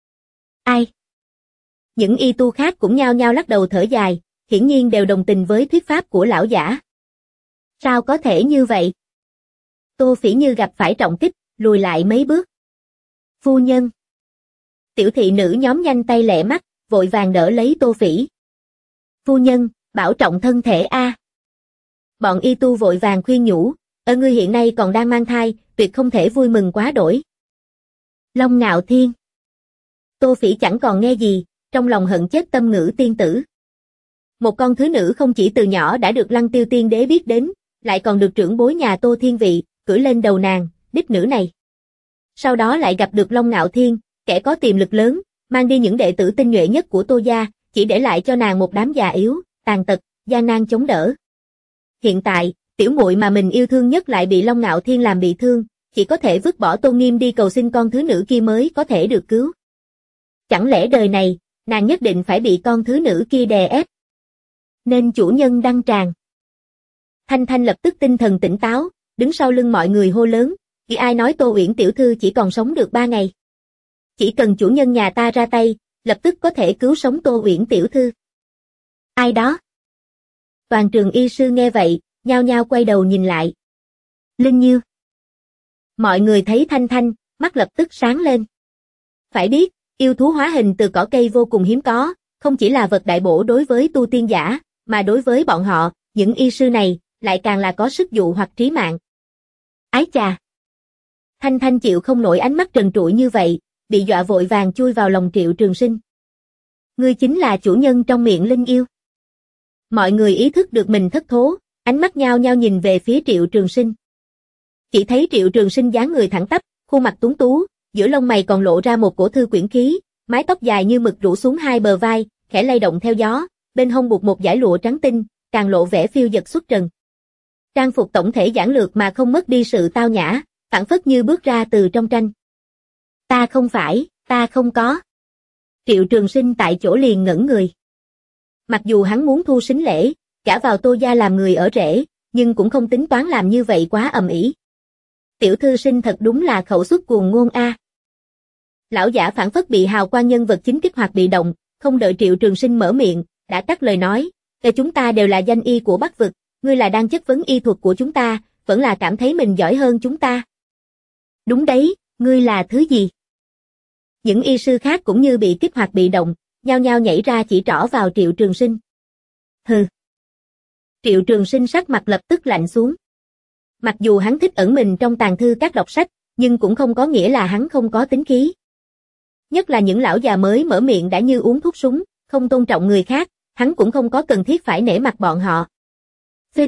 [SPEAKER 2] Ai? Những y tu khác cũng nhao nhao lắc đầu thở dài, hiển nhiên đều đồng tình với thuyết pháp của lão giả. Sao có thể như vậy? Tô Phỉ như gặp phải trọng kích, lùi lại mấy bước. Phu nhân. Tiểu thị nữ nhóm nhanh tay lẹ mắt, vội vàng đỡ lấy Tô Phỉ. Phu nhân, bảo trọng thân thể a. Bọn y tu vội vàng khuyên nhủ, ngươi hiện nay còn đang mang thai, tuyệt không thể vui mừng quá đổi. Long Ngạo Thiên. Tô Phỉ chẳng còn nghe gì, trong lòng hận chết tâm ngữ tiên tử. Một con thứ nữ không chỉ từ nhỏ đã được Lăng Tiêu tiên đế biết đến, lại còn được trưởng bối nhà Tô Thiên Vị cưỡi lên đầu nàng, đích nữ này. Sau đó lại gặp được Long Ngạo Thiên, kẻ có tiềm lực lớn, mang đi những đệ tử tinh nhuệ nhất của Tô gia, chỉ để lại cho nàng một đám già yếu, tàn tật, gian nan chống đỡ. Hiện tại, tiểu muội mà mình yêu thương nhất lại bị Long Ngạo Thiên làm bị thương, chỉ có thể vứt bỏ tôn nghiêm đi cầu xin con thứ nữ kia mới có thể được cứu. Chẳng lẽ đời này, nàng nhất định phải bị con thứ nữ kia đè ép? Nên chủ nhân đăng tràng. Thanh Thanh lập tức tinh thần tỉnh táo, đứng sau lưng mọi người hô lớn, vì ai nói Tô Uyển tiểu thư chỉ còn sống được 3 ngày. Chỉ cần chủ nhân nhà ta ra tay, lập tức có thể cứu sống Tô Uyển tiểu thư. Ai đó? Toàn trường y sư nghe vậy, nhao nhao quay đầu nhìn lại. Linh Nhiêu. Mọi người thấy Thanh Thanh, mắt lập tức sáng lên. Phải biết, yêu thú hóa hình từ cỏ cây vô cùng hiếm có, không chỉ là vật đại bổ đối với tu tiên giả, mà đối với bọn họ, những y sư này, lại càng là có sức dụ hoặc trí mạng. Ái chà! Thanh Thanh chịu không nổi ánh mắt trần trụi như vậy, bị dọa vội vàng chui vào lòng Triệu Trường Sinh. Ngươi chính là chủ nhân trong miệng Linh yêu. Mọi người ý thức được mình thất thố, ánh mắt nhao nhao nhìn về phía Triệu Trường Sinh. Chỉ thấy Triệu Trường Sinh dáng người thẳng tắp, khuôn mặt tuấn tú, giữa lông mày còn lộ ra một cổ thư quyển khí, mái tóc dài như mực rủ xuống hai bờ vai, khẽ lay động theo gió, bên hông buộc một dải lụa trắng tinh, càng lộ vẻ phiêu dật xuất trần. Trang phục tổng thể giản lược mà không mất đi sự tao nhã, phảng phất như bước ra từ trong tranh. Ta không phải, ta không có. Triệu Trường Sinh tại chỗ liền ngẩn người. Mặc dù hắn muốn thu sính lễ, gả vào Tô gia làm người ở rể, nhưng cũng không tính toán làm như vậy quá ầm ĩ. Tiểu thư sinh thật đúng là khẩu xuất cuồng ngôn a. Lão giả phảng phất bị hào quang nhân vật chính kích hoạt bị động, không đợi Triệu Trường Sinh mở miệng, đã cắt lời nói, chúng ta đều là danh y của Bắc vực, ngươi là đang chất vấn y thuật của chúng ta, vẫn là cảm thấy mình giỏi hơn chúng ta. Đúng đấy, ngươi là thứ gì? Những y sư khác cũng như bị kích hoạt bị động, nhao nhao nhảy ra chỉ trỏ vào Triệu Trường Sinh. Hừ. Triệu Trường Sinh sắc mặt lập tức lạnh xuống. Mặc dù hắn thích ẩn mình trong tàng thư các đọc sách, nhưng cũng không có nghĩa là hắn không có tính khí. Nhất là những lão già mới mở miệng đã như uống thuốc súng, không tôn trọng người khác, hắn cũng không có cần thiết phải nể mặt bọn họ. Phích.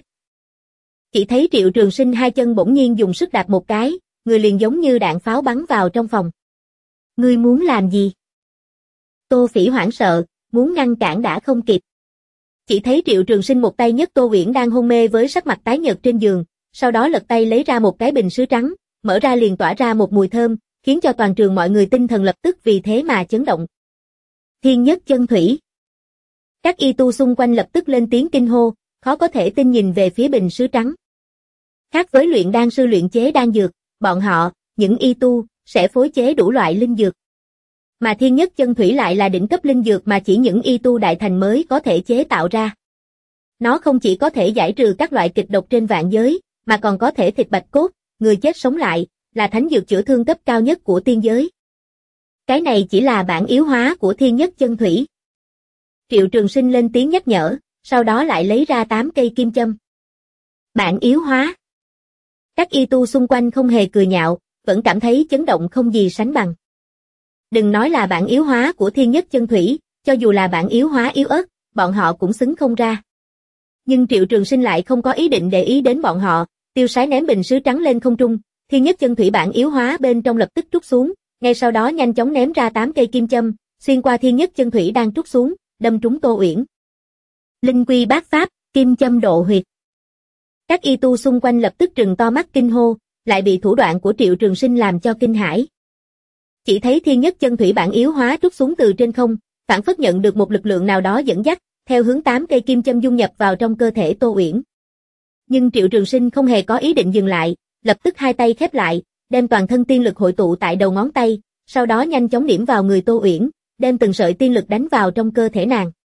[SPEAKER 2] Chỉ thấy Triệu Trường Sinh hai chân bỗng nhiên dùng sức đạp một cái, người liền giống như đạn pháo bắn vào trong phòng. Ngươi muốn làm gì? Tô Phỉ hoảng sợ, muốn ngăn cản đã không kịp. Chỉ thấy Triệu Trường Sinh một tay nhấc Tô Uyển đang hôn mê với sắc mặt tái nhợt trên giường, sau đó lật tay lấy ra một cái bình sứ trắng, mở ra liền tỏa ra một mùi thơm, khiến cho toàn trường mọi người tinh thần lập tức vì thế mà chấn động. Thiên nhất chân thủy. Các y tu xung quanh lập tức lên tiếng kinh hô, khó có thể tin nhìn về phía bình sứ trắng. Khác với luyện đan sư luyện chế đan dược, bọn họ, những y tu, sẽ phối chế đủ loại linh dược. Mà thiên nhất chân thủy lại là đỉnh cấp linh dược mà chỉ những y tu đại thành mới có thể chế tạo ra. Nó không chỉ có thể giải trừ các loại kịch độc trên vạn giới, mà còn có thể thịt bạch cốt, người chết sống lại, là thánh dược chữa thương cấp cao nhất của tiên giới. Cái này chỉ là bản yếu hóa của thiên nhất chân thủy. Triệu Trường Sinh lên tiếng nhắc nhở, sau đó lại lấy ra 8 cây kim châm. Bản yếu hóa. Các y tu xung quanh không hề cười nhạo, vẫn cảm thấy chấn động không gì sánh bằng. Đừng nói là bản yếu hóa của thiên nhất chân thủy, cho dù là bản yếu hóa yếu ớt, bọn họ cũng xứng không ra. Nhưng Triệu Trường Sinh lại không có ý định để ý đến bọn họ, tiêu sái ném bình sứ trắng lên không trung, thiên nhất chân thủy bản yếu hóa bên trong lập tức trút xuống, ngay sau đó nhanh chóng ném ra 8 cây kim châm, xuyên qua thiên nhất chân thủy đang trút xuống, đâm trúng Tô Uyển. Linh quy bát pháp, kim châm độ huyệt. Các y tu xung quanh lập tức trừng to mắt kinh hô, lại bị thủ đoạn của Triệu Trường Sinh làm cho kinh hãi. Chỉ thấy thiên nhất chân thủy bản yếu hóa trút xuống từ trên không, phản phất nhận được một lực lượng nào đó dẫn dắt, theo hướng 8 cây kim châm dung nhập vào trong cơ thể Tô Uyển. Nhưng Triệu Trường Sinh không hề có ý định dừng lại, lập tức hai tay khép lại, đem toàn thân tiên lực hội tụ tại đầu ngón tay, sau đó nhanh chóng điểm vào người Tô Uyển, đem từng sợi tiên lực đánh vào trong cơ thể nàng.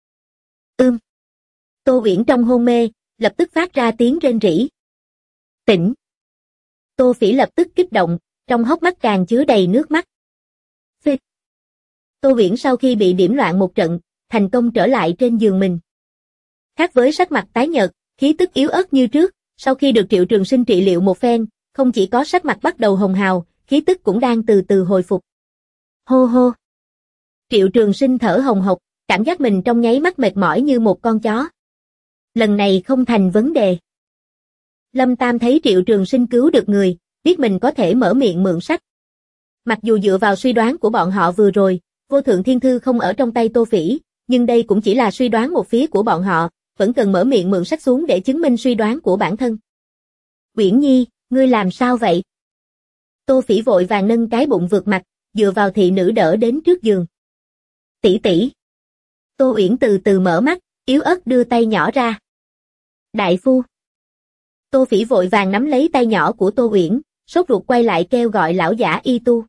[SPEAKER 2] Tô Uyển trong hôn mê, lập tức phát ra tiếng rên rỉ. Tỉnh. Tô Phỉ lập tức kích động, trong hốc mắt càng chứa đầy nước mắt. Phịch. Tô Uyển sau khi bị điểm loạn một trận, thành công trở lại trên giường mình. Khác với sắc mặt tái nhợt, khí tức yếu ớt như trước, sau khi được Triệu Trường Sinh trị liệu một phen, không chỉ có sắc mặt bắt đầu hồng hào, khí tức cũng đang từ từ hồi phục. Hô hô. Triệu Trường Sinh thở hồng hộc, cảm giác mình trong nháy mắt mệt mỏi như một con chó. Lần này không thành vấn đề. Lâm Tam thấy Triệu Trường Sinh cứu được người, biết mình có thể mở miệng mượn sách. Mặc dù dựa vào suy đoán của bọn họ vừa rồi, Vô Thượng Thiên Thư không ở trong tay Tô Phỉ, nhưng đây cũng chỉ là suy đoán một phía của bọn họ, vẫn cần mở miệng mượn sách xuống để chứng minh suy đoán của bản thân. Uyển Nhi, ngươi làm sao vậy? Tô Phỉ vội vàng nâng cái bụng vượt mặt, dựa vào thị nữ đỡ đến trước giường. Tỷ tỷ. Tô Uyển từ từ mở mắt, yếu ớt đưa tay nhỏ ra. Đại phu. Tô Phỉ vội vàng nắm lấy tay nhỏ của Tô Uyển, sốt ruột quay lại kêu gọi lão giả y tu.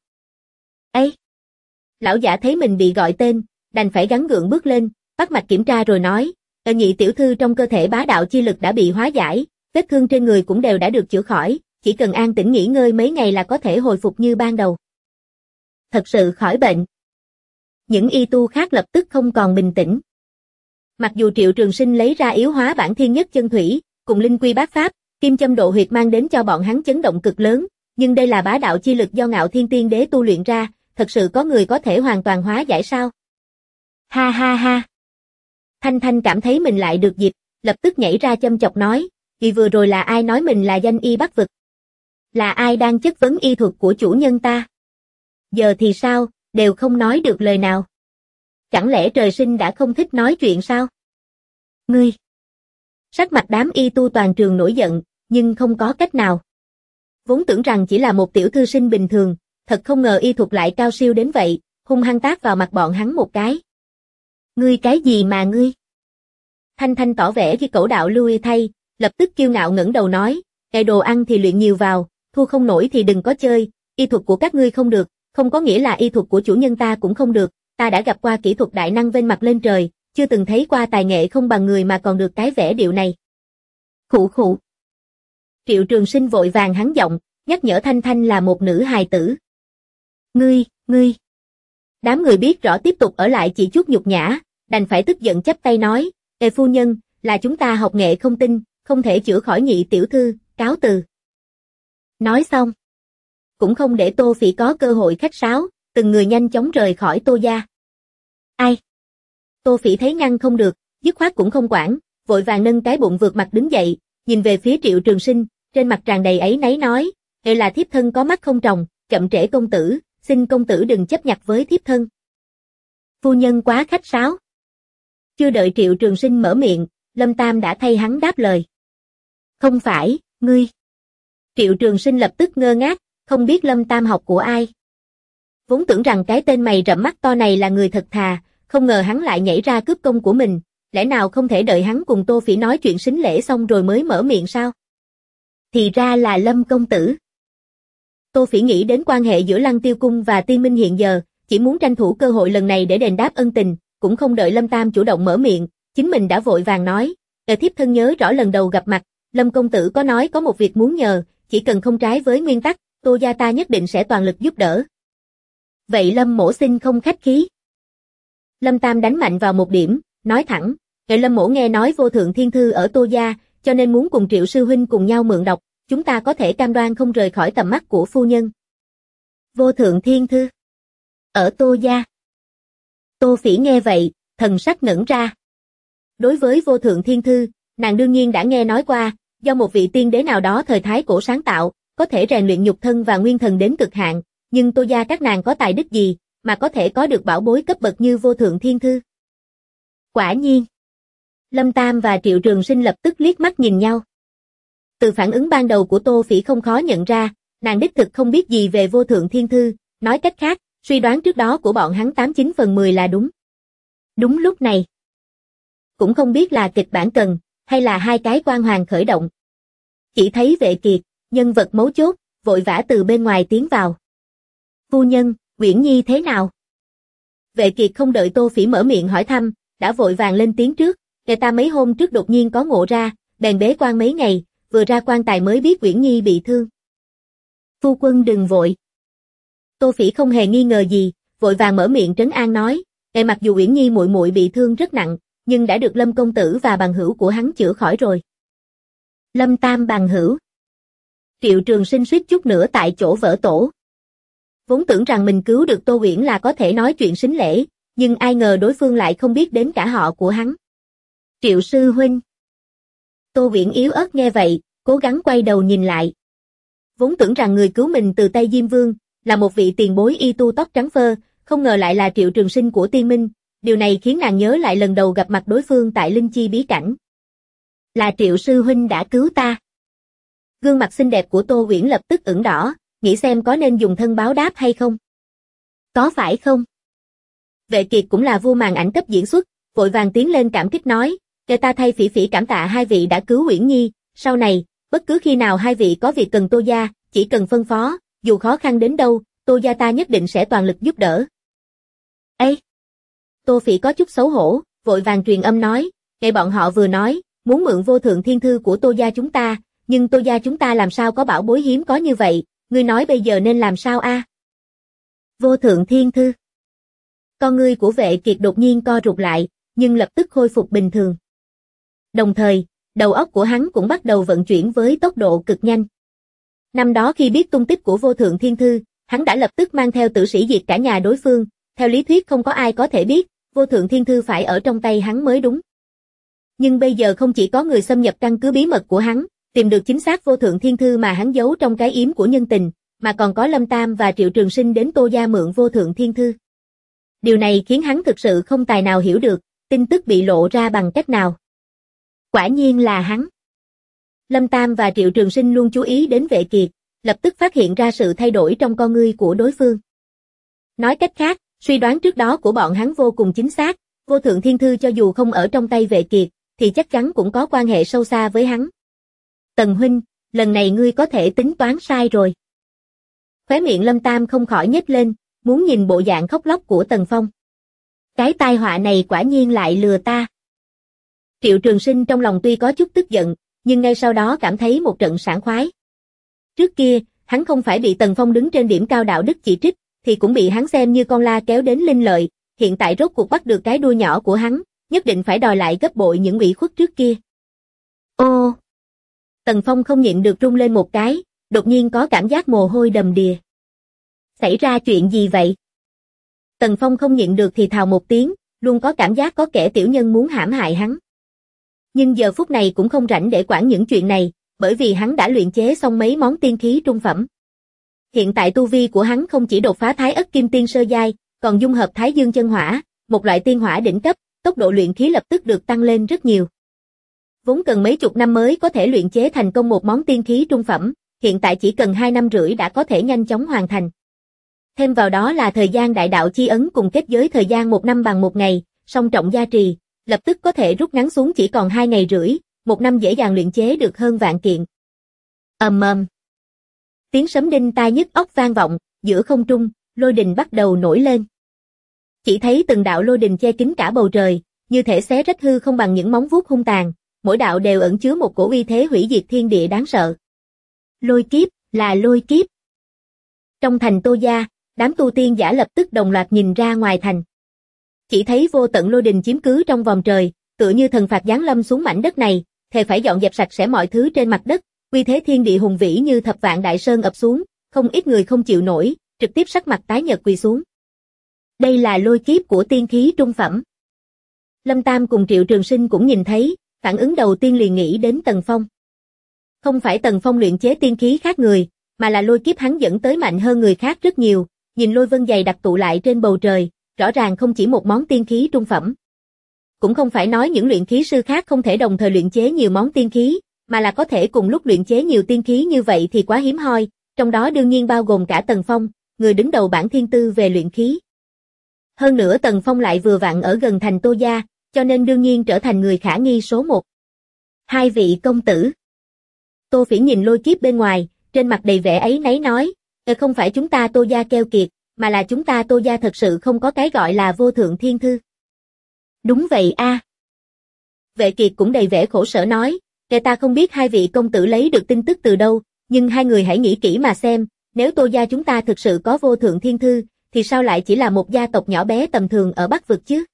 [SPEAKER 2] Ê! Lão giả thấy mình bị gọi tên, đành phải gắng gượng bước lên, bắt mạch kiểm tra rồi nói, nhị tiểu thư trong cơ thể bá đạo chi lực đã bị hóa giải, vết thương trên người cũng đều đã được chữa khỏi, chỉ cần an tĩnh nghỉ ngơi mấy ngày là có thể hồi phục như ban đầu. Thật sự khỏi bệnh. Những y tu khác lập tức không còn bình tĩnh. Mặc dù Triệu Trường Sinh lấy ra yếu hóa bản thiên nhất chân thủy, cùng linh quy bát pháp, kim châm độ huyệt mang đến cho bọn hắn chấn động cực lớn, nhưng đây là bá đạo chi lực do Ngạo Thiên Tiên Đế tu luyện ra, thật sự có người có thể hoàn toàn hóa giải sao? Ha ha ha. Thanh Thanh cảm thấy mình lại được dịp, lập tức nhảy ra châm chọc nói, vì vừa rồi là ai nói mình là danh y Bắc vực? Là ai đang chất vấn y thuật của chủ nhân ta? Giờ thì sao, đều không nói được lời nào. Chẳng lẽ trời sinh đã không thích nói chuyện sao? Ngươi! Sắc mặt đám y tu toàn trường nổi giận, nhưng không có cách nào. Vốn tưởng rằng chỉ là một tiểu thư sinh bình thường, thật không ngờ y thuật lại cao siêu đến vậy, hung hăng tát vào mặt bọn hắn một cái. Ngươi cái gì mà ngươi? Thanh Thanh tỏ vẻ khi cẩu đạo lui thay, lập tức kiêu ngạo ngẩng đầu nói, cái đồ ăn thì luyện nhiều vào, thua không nổi thì đừng có chơi, y thuật của các ngươi không được, không có nghĩa là y thuật của chủ nhân ta cũng không được, ta đã gặp qua kỹ thuật đại năng vênh mặt lên trời, chưa từng thấy qua tài nghệ không bằng người mà còn được cái vẻ điệu này. Khụ khụ. Triệu Trường Sinh vội vàng hắn giọng, nhắc nhở Thanh Thanh là một nữ hài tử. Ngươi. Đám người biết rõ tiếp tục ở lại chỉ chút nhục nhã, đành phải tức giận chắp tay nói, Ê phu nhân, là chúng ta học nghệ không tinh, không thể chữa khỏi nhị tiểu thư, cáo từ. Nói xong. Cũng không để Tô Phỉ có cơ hội khách sáo, từng người nhanh chóng rời khỏi Tô gia. Ai? Tô Phỉ thấy ngăn không được, dứt khoát cũng không quản, vội vàng nâng cái bụng vượt mặt đứng dậy, nhìn về phía Triệu Trường Sinh, trên mặt tràn đầy áy náy nói, Ê là thiếp thân có mắt không tròng, chậm trễ công tử, xin công tử đừng chấp nhặt với thiếp thân. Phu nhân quá khách sáo. Chưa đợi Triệu Trường Sinh mở miệng, Lâm Tam đã thay hắn đáp lời. Không phải, ngươi. Triệu Trường Sinh lập tức ngơ ngác, không biết Lâm Tam học của ai. Vốn tưởng rằng cái tên mày rậm mắt to này là người thật thà, không ngờ hắn lại nhảy ra cướp công của mình, lẽ nào không thể đợi hắn cùng Tô Phỉ nói chuyện sính lễ xong rồi mới mở miệng sao? Thì ra là Lâm công tử. Tô Phỉ nghĩ đến quan hệ giữa Lăng Tiêu Cung và Tiên Minh hiện giờ, chỉ muốn tranh thủ cơ hội lần này để đền đáp ân tình, cũng không đợi Lâm Tam chủ động mở miệng, chính mình đã vội vàng nói, thiếp thân nhớ rõ lần đầu gặp mặt, Lâm công tử có nói có một việc muốn nhờ, chỉ cần không trái với nguyên tắc, Tô gia ta nhất định sẽ toàn lực giúp đỡ. Vậy Lâm mỗ xin không khách khí. Lâm Tam đánh mạnh vào một điểm, nói thẳng, Lâm mỗ nghe nói vô thượng thiên thư ở Tô gia, cho nên muốn cùng Triệu sư huynh cùng nhau mượn đọc, chúng ta có thể cam đoan không rời khỏi tầm mắt của phu nhân. Vô thượng thiên thư ở Tô gia. Tô Phỉ nghe vậy, thần sắc ngẩn ra. Đối với vô thượng thiên thư, nàng đương nhiên đã nghe nói qua, do một vị tiên đế nào đó thời thái cổ sáng tạo, có thể rèn luyện nhục thân và nguyên thần đến cực hạn, nhưng Tô gia các nàng có tài đích gì, mà có thể có được bảo bối cấp bậc như vô thượng thiên thư. Quả nhiên. Lâm Tam và Triệu Trường Sinh lập tức liếc mắt nhìn nhau. Từ phản ứng ban đầu của Tô Phỉ không khó nhận ra, nàng đích thực không biết gì về vô thượng thiên thư, nói cách khác, suy đoán trước đó của bọn hắn 89 phần 10 là đúng. Đúng lúc này. Cũng không biết là kịch bản cần, hay là hai cái quan hoàng khởi động. Chỉ thấy Vệ Kiệt, nhân vật mấu chốt, vội vã từ bên ngoài tiến vào. Phu nhân, Uyển Nhi thế nào? Vệ Kiệt không đợi Tô Phỉ mở miệng hỏi thăm, đã vội vàng lên tiếng trước, người ta mấy hôm trước đột nhiên có ngộ ra, bèn bế quan mấy ngày, vừa ra quan tài mới biết Uyển Nhi bị thương. Phu quân đừng vội. Tô Phỉ không hề nghi ngờ gì, vội vàng mở miệng trấn an nói, mặc dù Uyển Nhi muội muội bị thương rất nặng, nhưng đã được Lâm công tử và bằng hữu của hắn chữa khỏi rồi. Lâm Tam bằng hữu. Triệu Trường Sinh suýt chút nữa tại chỗ vỡ tổ. Vốn tưởng rằng mình cứu được Tô Uyển là có thể nói chuyện sính lễ, nhưng ai ngờ đối phương lại không biết đến cả họ của hắn. Triệu sư huynh. Tô Uyển yếu ớt nghe vậy, cố gắng quay đầu nhìn lại. Vốn tưởng rằng người cứu mình từ tay Diêm Vương là một vị tiền bối y tu tóc trắng phơ, không ngờ lại là Triệu Trường Sinh của Tiên Minh, điều này khiến nàng nhớ lại lần đầu gặp mặt đối phương tại Linh Chi bí cảnh. Là Triệu sư huynh đã cứu ta. Gương mặt xinh đẹp của Tô Uyển lập tức ửng đỏ, nghĩ xem có nên dùng thân báo đáp hay không. Có phải không? Vệ Kiệt cũng là vua màn ảnh cấp diễn xuất, vội vàng tiến lên cảm kích nói, kẻ ta thay Phỉ Phỉ cảm tạ hai vị đã cứu Uyển Nhi, sau này, bất cứ khi nào hai vị có việc cần Tô gia, chỉ cần phân phó, dù khó khăn đến đâu, Tô gia ta nhất định sẽ toàn lực giúp đỡ. Ê! Tô Phỉ có chút xấu hổ, vội vàng truyền âm nói, ngày bọn họ vừa nói, muốn mượn vô thượng thiên thư của Tô gia chúng ta, nhưng Tô gia chúng ta làm sao có bảo bối hiếm có như vậy, ngươi nói bây giờ nên làm sao a? Vô thượng thiên thư. Con ngươi của Vệ Kiệt đột nhiên co rụt lại, nhưng lập tức khôi phục bình thường. Đồng thời, đầu óc của hắn cũng bắt đầu vận chuyển với tốc độ cực nhanh. Năm đó khi biết tung tích của vô thượng thiên thư, hắn đã lập tức mang theo tử sĩ diệt cả nhà đối phương, theo lý thuyết không có ai có thể biết, vô thượng thiên thư phải ở trong tay hắn mới đúng. Nhưng bây giờ không chỉ có người xâm nhập căn cứ bí mật của hắn, tìm được chính xác vô thượng thiên thư mà hắn giấu trong cái yếm của nhân tình, mà còn có Lâm Tam và Triệu Trường Sinh đến Tô gia mượn vô thượng thiên thư. Điều này khiến hắn thực sự không tài nào hiểu được, tin tức bị lộ ra bằng cách nào. Quả nhiên là hắn. Lâm Tam và Triệu Trường Sinh luôn chú ý đến Vệ Kiệt, lập tức phát hiện ra sự thay đổi trong con ngươi của đối phương. Nói cách khác, suy đoán trước đó của bọn hắn vô cùng chính xác, vô thượng thiên thư cho dù không ở trong tay Vệ Kiệt, thì chắc chắn cũng có quan hệ sâu xa với hắn. Tần huynh, lần này ngươi có thể tính toán sai rồi. Khóe miệng Lâm Tam không khỏi nhếch lên, muốn nhìn bộ dạng khóc lóc của Tần Phong. Cái tai họa này quả nhiên lại lừa ta. Triệu Trường Sinh trong lòng tuy có chút tức giận, nhưng ngay sau đó cảm thấy một trận sảng khoái. Trước kia, hắn không phải bị Tần Phong đứng trên điểm cao đạo đức chỉ trích, thì cũng bị hắn xem như con la kéo đến linh lợi, hiện tại rốt cuộc bắt được cái đuôi nhỏ của hắn, nhất định phải đòi lại gấp bội những ủy khuất trước kia. Ô! Tần Phong không nhịn được rung lên một cái, đột nhiên có cảm giác mồ hôi đầm đìa. Xảy ra chuyện gì vậy? Tần Phong không nhịn được thì thào một tiếng, luôn có cảm giác có kẻ tiểu nhân muốn hãm hại hắn. Nhưng giờ phút này cũng không rảnh để quản những chuyện này, bởi vì hắn đã luyện chế xong mấy món tiên khí trung phẩm. Hiện tại tu vi của hắn không chỉ đột phá Thái Ất Kim Tiên sơ giai, còn dung hợp Thái Dương chân hỏa, một loại tiên hỏa đỉnh cấp, tốc độ luyện khí lập tức được tăng lên rất nhiều. Vốn cần mấy chục năm mới có thể luyện chế thành công một món tiên khí trung phẩm, hiện tại chỉ cần 2 năm rưỡi đã có thể nhanh chóng hoàn thành. Thêm vào đó là thời gian đại đạo chi ấn cùng kết giới thời gian 1 năm bằng 1 ngày, song trọng gia trì, lập tức có thể rút ngắn xuống chỉ còn 2 ngày rưỡi, 1 năm dễ dàng luyện chế được hơn vạn kiện. Tiếng sấm đinh tai nhức óc vang vọng, giữa không trung, lôi đình bắt đầu nổi lên. Chỉ thấy từng đạo lôi đình che kín cả bầu trời, như thể xé rách hư không bằng những móng vuốt hung tàn, mỗi đạo đều ẩn chứa một cổ uy thế hủy diệt thiên địa đáng sợ. Lôi kiếp, là lôi kiếp. Trong thành Tô Gia, đám tu tiên giả lập tức đồng loạt nhìn ra ngoài thành. Chỉ thấy vô tận lôi đình chiếm cứ trong vòng trời, tựa như thần phạt giáng lâm xuống mảnh đất này, thề phải dọn dẹp sạch sẽ mọi thứ trên mặt đất, uy thế thiên địa hùng vĩ như thập vạn đại sơn ập xuống, không ít người không chịu nổi, trực tiếp sắc mặt tái nhợt quỳ xuống. Đây là lôi kiếp của tiên khí trung phẩm. Lâm Tam cùng Triệu Trường Sinh cũng nhìn thấy, phản ứng đầu tiên liền nghĩ đến Tần Phong. Không phải Tần Phong luyện chế tiên khí khác người, mà là lôi kiếp hắn dẫn tới mạnh hơn người khác rất nhiều, nhìn lôi vân dày đặc tụ lại trên bầu trời, rõ ràng không chỉ một món tiên khí trung phẩm. Cũng không phải nói những luyện khí sư khác không thể đồng thời luyện chế nhiều món tiên khí, mà là có thể cùng lúc luyện chế nhiều tiên khí như vậy thì quá hiếm hoi, trong đó đương nhiên bao gồm cả Tần Phong, người đứng đầu bảng thiên tư về luyện khí. Hơn nữa Tần Phong lại vừa vặn ở gần thành Tô Gia, cho nên đương nhiên trở thành người khả nghi số 1. Hai vị công tử. Tô Phỉ nhìn lôi kiếp bên ngoài, trên mặt đầy vẻ áy náy nói, không phải chúng ta Tô Gia keo kiệt, mà là chúng ta Tô Gia thật sự không có cái gọi là vô thượng thiên thư. Đúng vậy a. Vệ Kiệt cũng đầy vẻ khổ sở nói, ta không biết hai vị công tử lấy được tin tức từ đâu, nhưng hai người hãy nghĩ kỹ mà xem, nếu Tô Gia chúng ta thực sự có vô thượng thiên thư, thì sao lại chỉ là một gia tộc nhỏ bé tầm thường ở Bắc Vực chứ?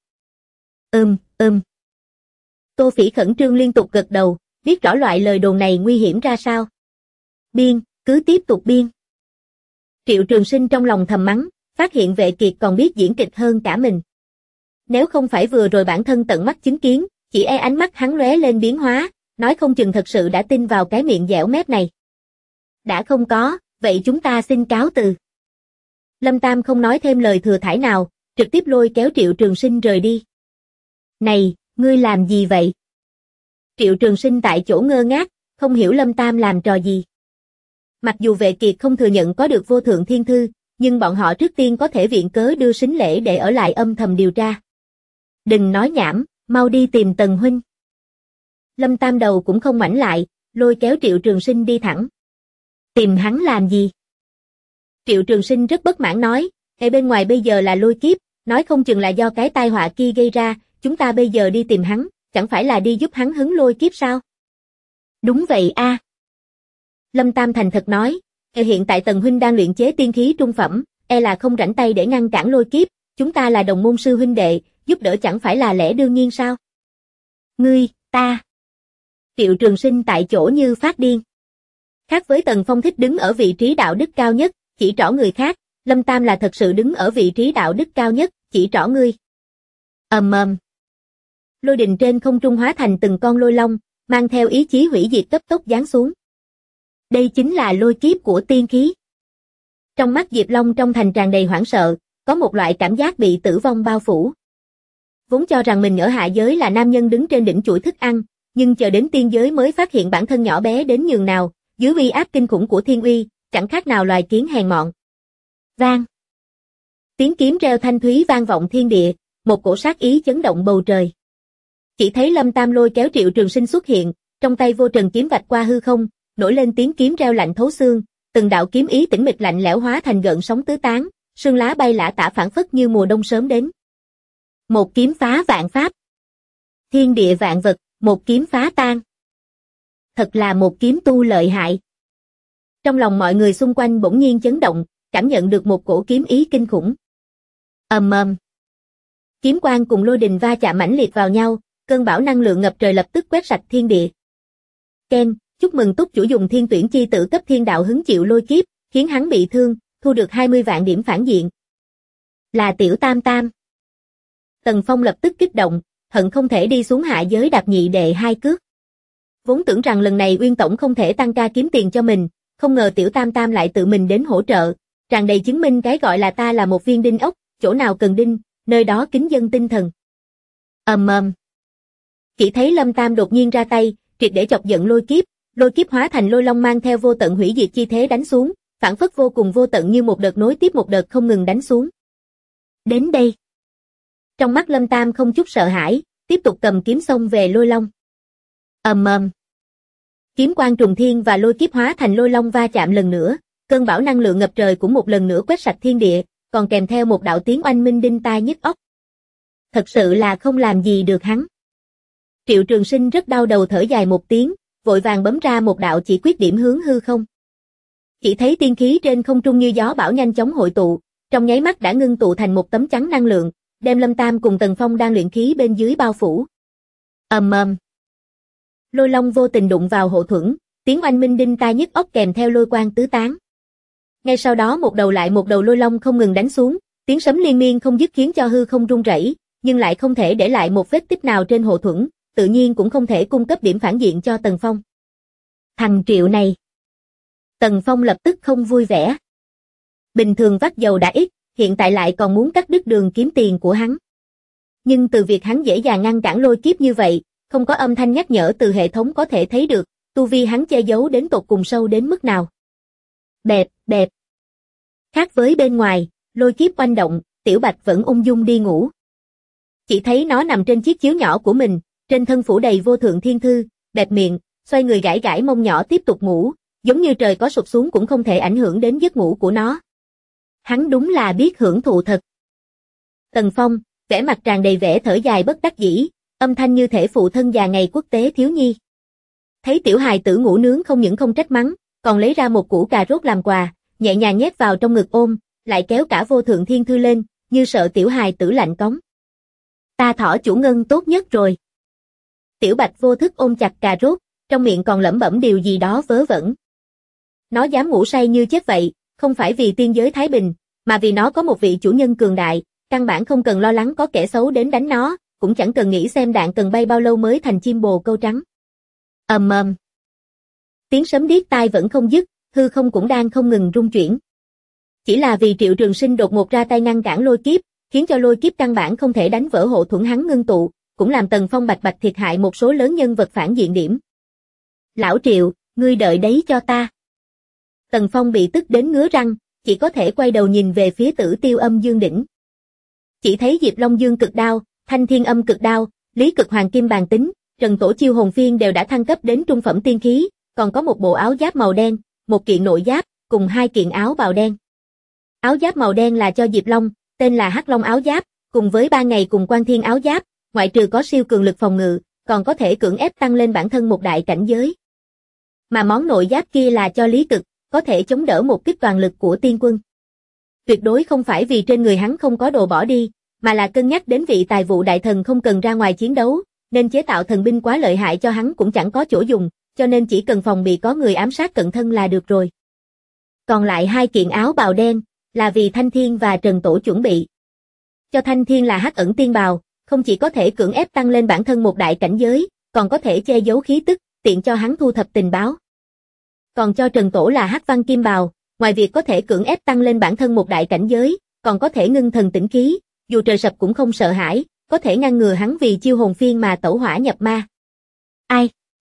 [SPEAKER 2] Tô Phỉ khẩn trương liên tục gật đầu, biết rõ loại lời đồn này nguy hiểm ra sao. Biên, cứ tiếp tục biên. Triệu Trường Sinh trong lòng thầm mắng, phát hiện Vệ Kiệt còn biết diễn kịch hơn cả mình. Nếu không phải vừa rồi bản thân tận mắt chứng kiến, chỉ e ánh mắt hắn lóe lên biến hóa, nói không chừng thật sự đã tin vào cái miệng dẻo mép này. Đã không có, vậy chúng ta xin cáo từ. Lâm Tam không nói thêm lời thừa thãi nào, trực tiếp lôi kéo Triệu Trường Sinh rời đi. Này, ngươi làm gì vậy? Triệu Trường Sinh tại chỗ ngơ ngác, không hiểu Lâm Tam làm trò gì. Mặc dù Vệ Kiệt không thừa nhận có được vô thượng thiên thư, nhưng bọn họ trước tiên có thể viện cớ đưa sính lễ để ở lại âm thầm điều tra. Đừng nói nhảm, mau đi tìm Tần huynh. Lâm Tam đầu cũng không ngoảnh lại, lôi kéo Triệu Trường Sinh đi thẳng. Tìm hắn làm gì? Triệu Trường Sinh rất bất mãn nói, ở bên ngoài bây giờ là lôi kiếp, nói không chừng là do cái tai họa kia gây ra, chúng ta bây giờ đi tìm hắn, chẳng phải là đi giúp hắn hứng lôi kiếp sao? Đúng vậy a. Lâm Tam thành thật nói, hiện tại Tần huynh đang luyện chế tiên khí trung phẩm, là không rảnh tay để ngăn cản lôi kiếp, chúng ta là đồng môn sư huynh đệ, giúp đỡ chẳng phải là lẽ đương nhiên sao? Ngươi, ta. Triệu Trường Sinh tại chỗ như phát điên. Khác với Tần Phong thích đứng ở vị trí đạo đức cao nhất, chỉ trỏ người khác, Lâm Tam là thật sự đứng ở vị trí đạo đức cao nhất, chỉ trỏ ngươi. Lôi đình trên không trung hóa thành từng con lôi long, mang theo ý chí hủy diệt cấp tốc giáng xuống. Đây chính là lôi kiếp của tiên khí. Trong mắt Diệp Long trong thành tràn đầy hoảng sợ, có một loại cảm giác bị tử vong bao phủ. Vốn cho rằng mình ở hạ giới là nam nhân đứng trên đỉnh chuỗi thức ăn, nhưng chờ đến tiên giới mới phát hiện bản thân nhỏ bé đến nhường nào, dưới uy áp kinh khủng của thiên uy, chẳng khác nào loài kiến hèn mọn. Vang. Tiếng kiếm reo thanh thúy vang vọng thiên địa, một cổ sát ý chấn động bầu trời. Chỉ thấy Lâm Tam lôi kéo Triệu Trường Sinh xuất hiện, trong tay vô trần kiếm vạch qua hư không, nổi lên tiếng kiếm reo lạnh thấu xương, từng đạo kiếm ý tĩnh mịch lạnh lẽo hóa thành gợn sóng tứ tán, sương lá bay lả tả phảng phất như mùa đông sớm đến. Một kiếm phá vạn pháp. Thiên địa vạn vật, một kiếm phá tan. Thật là một kiếm tu lợi hại. Trong lòng mọi người xung quanh bỗng nhiên chấn động, cảm nhận được một cổ kiếm ý kinh khủng. Kiếm quang cùng lôi đình va chạm mãnh liệt vào nhau, cơn bão năng lượng ngập trời lập tức quét sạch thiên địa. Ken, chúc mừng túc chủ dùng thiên tuyển chi tử cấp thiên đạo hứng chịu lôi kiếp, khiến hắn bị thương, thu được 20 vạn điểm phản diện. Là Tiểu Tam Tam. Tần Phong lập tức kích động, hận không thể đi xuống hạ giới đạp nhị đệ hai cước. Vốn tưởng rằng lần này Uyên Tổng không thể tăng ca kiếm tiền cho mình, không ngờ Tiểu Tam Tam lại tự mình đến hỗ trợ, tràn đầy chứng minh cái gọi là ta là một viên đinh ốc, chỗ nào cần đinh, nơi đó kính dân tinh thần. ầm. Chỉ thấy Lâm Tam đột nhiên ra tay, triệt để chọc giận lôi kiếp hóa thành lôi long mang theo vô tận hủy diệt chi thế đánh xuống, phản phất vô cùng vô tận như một đợt nối tiếp một đợt không ngừng đánh xuống. Đến đây. Trong mắt Lâm Tam không chút sợ hãi, tiếp tục cầm kiếm xông về lôi long. Ầm. Kiếm quang trùng thiên và lôi kiếp hóa thành lôi long va chạm lần nữa, cơn bão năng lượng ngập trời cũng một lần nữa quét sạch thiên địa, còn kèm theo một đạo tiếng oanh minh đinh tai nhức óc. Thật sự là không làm gì được hắn. Triệu Trường Sinh rất đau đầu thở dài một tiếng, vội vàng bấm ra một đạo chỉ quyết điểm hướng hư không. Chỉ thấy tiên khí trên không trung như gió bão nhanh chóng hội tụ, trong nháy mắt đã ngưng tụ thành một tấm chắn năng lượng, đem Lâm Tam cùng Tần Phong đang luyện khí bên dưới bao phủ. Ầm. Lôi long vô tình đụng vào hộ thuẫn, tiếng oanh minh đinh tai nhức óc kèm theo lôi quang tứ tán. Ngay sau đó một đầu lại một đầu lôi long không ngừng đánh xuống, tiếng sấm liên miên không dứt khiến cho hư không rung rẩy, nhưng lại không thể để lại một vết tích nào trên hộ thuẫn, tự nhiên cũng không thể cung cấp điểm phản diện cho Tần Phong. Thằng Triệu này. Tần Phong lập tức không vui vẻ. Bình thường vắt dầu đã ít, hiện tại lại còn muốn cắt đứt đường kiếm tiền của hắn. Nhưng từ việc hắn dễ dàng ngăn cản lôi kiếp như vậy, không có âm thanh nhắc nhở từ hệ thống có thể thấy được, tu vi hắn che giấu đến tột cùng sâu đến mức nào. Bẹp. Khác với bên ngoài, lôi kiếp oanh động, Tiểu Bạch vẫn ung dung đi ngủ. Chỉ thấy nó nằm trên chiếc chiếu nhỏ của mình, trên thân phủ đầy vô thượng thiên thư, bẹp miệng, xoay người gãi gãi mông nhỏ tiếp tục ngủ, giống như trời có sụp xuống cũng không thể ảnh hưởng đến giấc ngủ của nó. Hắn đúng là biết hưởng thụ thật. Tần Phong, vẻ mặt tràn đầy vẻ thở dài bất đắc dĩ, âm thanh như thể phụ thân già ngày quốc tế thiếu nhi. Thấy tiểu hài tử ngủ nướng không những không trách mắng, còn lấy ra một củ cà rốt làm quà, nhẹ nhàng nhét vào trong ngực ôm, lại kéo cả vô thượng thiên thư lên, như sợ tiểu hài tử lạnh cống. Ta thỏ chủ ngân tốt nhất rồi. Tiểu Bạch vô thức ôm chặt cà rốt, trong miệng còn lẩm bẩm điều gì đó vớ vẩn. Nó dám ngủ say như chết vậy, không phải vì tiên giới thái bình, mà vì nó có một vị chủ nhân cường đại, căn bản không cần lo lắng có kẻ xấu đến đánh nó, cũng chẳng cần nghĩ xem đạn cần bay bao lâu mới thành chim bồ câu trắng. Ầm. Tiếng sấm điếc tai vẫn không dứt, hư không cũng đang không ngừng rung chuyển. Chỉ là vì Triệu Trường Sinh đột ngột ra tay ngăn cản lôi kiếp, khiến cho lôi kiếp căn bản không thể đánh vỡ hộ thuẫn hắn ngưng tụ, cũng làm Tần Phong bạch bạch thiệt hại một số lớn nhân vật phản diện điểm. Lão Triệu, ngươi đợi đấy cho ta. Tần Phong bị tức đến ngứa răng, chỉ có thể quay đầu nhìn về phía Tử Tiêu Âm Dương đỉnh. Chỉ thấy Diệp Long Dương cực đao, Thanh Thiên Âm cực đao, Lý Cực Hoàng Kim bàn tính, Trần Tổ Chiêu hồn phiên đều đã thăng cấp đến trung phẩm tiên khí, còn có một bộ áo giáp màu đen, một kiện nội giáp, cùng 2 kiện áo bào đen. Áo giáp màu đen là cho Diệp Long, tên là Hắc Long áo giáp, cùng với 3 ngày cùng Quan Thiên áo giáp, ngoại trừ có siêu cường lực phòng ngự, còn có thể cưỡng ép tăng lên bản thân một đại cảnh giới. Mà món nội giáp kia là cho Lý Cực, có thể chống đỡ một kích toàn lực của tiên quân. Tuyệt đối không phải vì trên người hắn không có đồ bỏ đi, mà là cân nhắc đến vị tài vụ đại thần không cần ra ngoài chiến đấu, nên chế tạo thần binh quá lợi hại cho hắn cũng chẳng có chỗ dùng, cho nên chỉ cần phòng bị có người ám sát cận thân là được rồi. Còn lại 2 kiện áo bào đen, là vì Thanh Thiên và Trần Tổ chuẩn bị. Cho Thanh Thiên là Hắc Ẩn Tiên bào, không chỉ có thể cưỡng ép tăng lên bản thân một đại cảnh giới, còn có thể che giấu khí tức, tiện cho hắn thu thập tình báo. Còn cho Trần Tổ là Hắc Văn Kim bào, ngoài việc có thể cưỡng ép tăng lên bản thân một đại cảnh giới, còn có thể ngưng thần tĩnh khí, dù trời sập cũng không sợ hãi, có thể ngăn ngừa hắn vì chiêu hồn phiên mà tẩu hỏa nhập ma. Ai?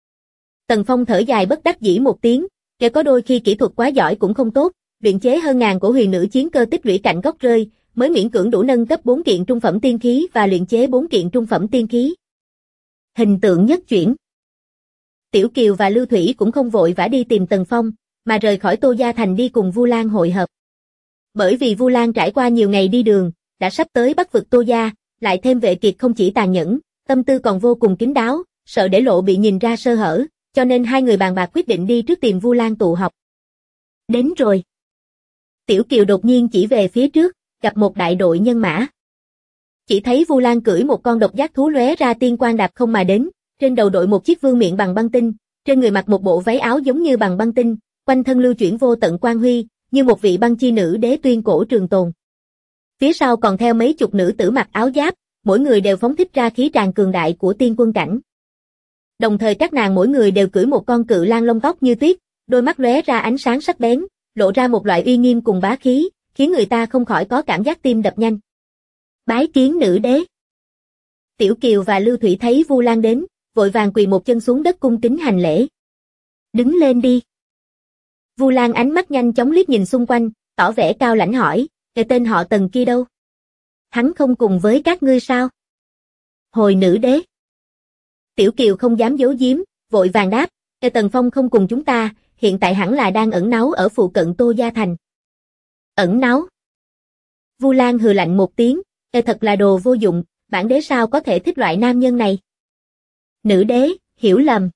[SPEAKER 2] Tần Phong thở dài bất đắc dĩ một tiếng, kẻ có đôi khi kỹ thuật quá giỏi cũng không tốt, luyện chế hơn ngàn cổ huyền nữ chiến cơ tích lũy cạnh góc rơi, mới miễn cưỡng đủ nâng cấp 4 kiện trung phẩm tiên khí và luyện chế 4 kiện trung phẩm tiên khí. Hình tượng nhất chuyển. Tiểu Kiều và Lưu Thủy cũng không vội vã đi tìm Tần Phong, mà rời khỏi Tô Gia Thành đi cùng Vu Lan hội hợp. Bởi vì Vu Lan trải qua nhiều ngày đi đường, đã sắp tới Bắc vực Tô Gia, lại thêm Vệ Kiệt không chỉ tàn nhẫn, tâm tư còn vô cùng kín đáo, sợ để lộ bị nhìn ra sơ hở, cho nên hai người bàn bạc quyết định đi trước tìm Vu Lan tụ họp. Đến rồi. Tiểu Kiều đột nhiên chỉ về phía trước, gặp một đại đội nhân mã. Chỉ thấy Vu Lan cưỡi một con độc giác thú lóe ra tiên quang đạp không mà đến, trên đầu đội một chiếc vương miện bằng băng tinh, trên người mặc một bộ váy áo giống như bằng băng tinh, quanh thân lưu chuyển vô tận quang huy, như một vị băng chi nữ đế tuyên cổ trường tồn. Phía sau còn theo mấy chục nữ tử mặc áo giáp, mỗi người đều phóng thích ra khí tràn cường đại của tiên quân cảnh. Đồng thời các nàng mỗi người đều cưỡi một con cự lang lông tóc như tuyết, đôi mắt lóe ra ánh sáng sắc bén, lộ ra một loại uy nghiêm cùng bá khí, khiến người ta không khỏi có cảm giác tim đập nhanh. Bái kiến nữ đế. Tiểu Kiều và Lưu Thủy thấy Vu Lan đến, vội vàng quỳ một chân xuống đất cung kính hành lễ. Đứng lên đi. Vu Lan ánh mắt nhanh chóng liếc nhìn xung quanh, tỏ vẻ cao lãnh hỏi, cái tên họ Tần kia đâu? Hắn không cùng với các ngươi sao? Hồi nữ đế. Tiểu Kiều không dám giấu giếm, vội vàng đáp, cái Tần Phong không cùng chúng ta, hiện tại hẳn là đang ẩn náu ở phụ cận Tô Gia Thành. Ẩn náu? Vu Lan hừ lạnh một tiếng, thật là đồ vô dụng, bản đế sao có thể thích loại nam nhân này? Nữ đế, hiểu lầm.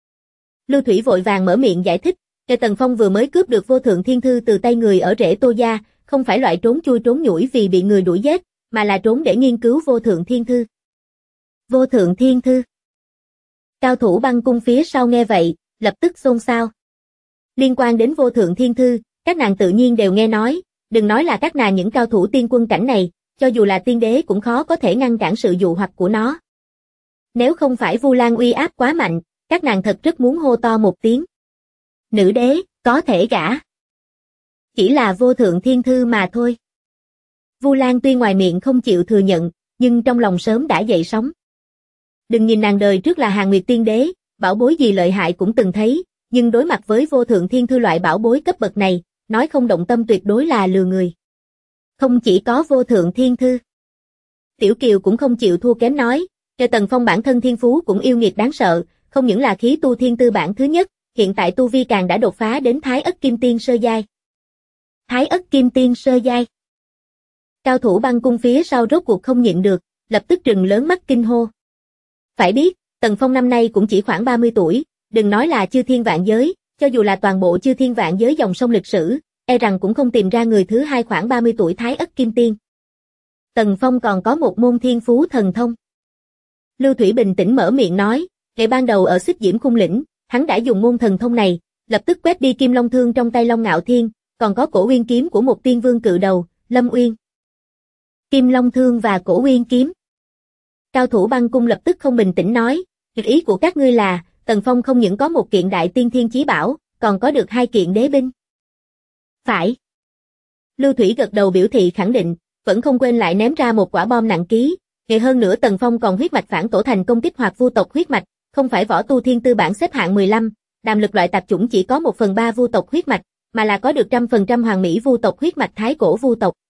[SPEAKER 2] Lưu Thủy vội vàng mở miệng giải thích, cái Tần Phong vừa mới cướp được vô thượng thiên thư từ tay người ở rễ Tô Gia, không phải loại trốn chui trốn nhủi vì bị người đuổi giết, mà là trốn để nghiên cứu vô thượng thiên thư. Vô thượng thiên thư. Cao thủ băng cung phía sau nghe vậy, lập tức xôn xao. Liên quan đến vô thượng thiên thư, các nàng tự nhiên đều nghe nói, đừng nói là các nàng những cao thủ tiên quân cảnh này, cho dù là tiên đế cũng khó có thể ngăn cản sự dụ hoặc của nó. Nếu không phải Vu Lan uy áp quá mạnh, các nàng thật rất muốn hô to một tiếng. Nữ đế, có thể gả. Chỉ là vô thượng thiên thư mà thôi. Vu Lan tuy ngoài miệng không chịu thừa nhận, nhưng trong lòng sớm đã dậy sóng. Đừng nhìn nàng đời trước là Hàn Nguyệt tiên đế, bảo bối gì lợi hại cũng từng thấy, nhưng đối mặt với vô thượng thiên thư loại bảo bối cấp bậc này, nói không động tâm tuyệt đối là lừa người. Không chỉ có vô thượng thiên thư. Tiểu Kiều cũng không chịu thua kém nói, cái Tần Phong bản thân thiên phú cũng yêu nghiệt đáng sợ, không những là khí tu thiên tư bản thứ nhất, hiện tại tu vi càng đã đột phá đến Thái Ất Kim Tiên sơ giai. Thái Ất Kim Tiên sơ giai. Cao thủ băng cung phía sau rốt cuộc không nhịn được, lập tức trừng lớn mắt kinh hô. Phải biết, Tần Phong năm nay cũng chỉ khoảng 30 tuổi, đừng nói là chư thiên vạn giới, cho dù là toàn bộ chư thiên vạn giới dòng sông lịch sử, e rằng cũng không tìm ra người thứ hai khoảng 30 tuổi Thái Ất Kim Tiên. Tần Phong còn có một môn thiên phú thần thông. Lưu Thủy bình tĩnh mở miệng nói, ngày ban đầu ở Xích Diễm Khung Lĩnh, hắn đã dùng môn thần thông này, lập tức quét đi Kim Long Thương trong tay Long Ngạo Thiên, còn có Cổ Uyên kiếm của một tiên vương cự đầu, Lâm Uyên. Kim Long Thương và Cổ Uyên kiếm. Cao thủ băng cung lập tức không bình tĩnh nói, ý của các ngươi là, Tần Phong không những có một kiện đại tiên thiên chí bảo, còn có được 2 kiện đế binh. Phải. Lưu Thủy gật đầu biểu thị khẳng định, vẫn không quên lại ném ra một quả bom nặng ký, ngày hơn nữa Tần Phong còn huyết mạch phản tổ thành công kích hoạt vu tộc huyết mạch, không phải võ tu thiên tư bản xếp hạng 15, đàm lực loại tạp chủng chỉ có 1/3 vu tộc huyết mạch, mà là có được 100% hoàng mỹ vu tộc huyết mạch thái cổ vu tộc.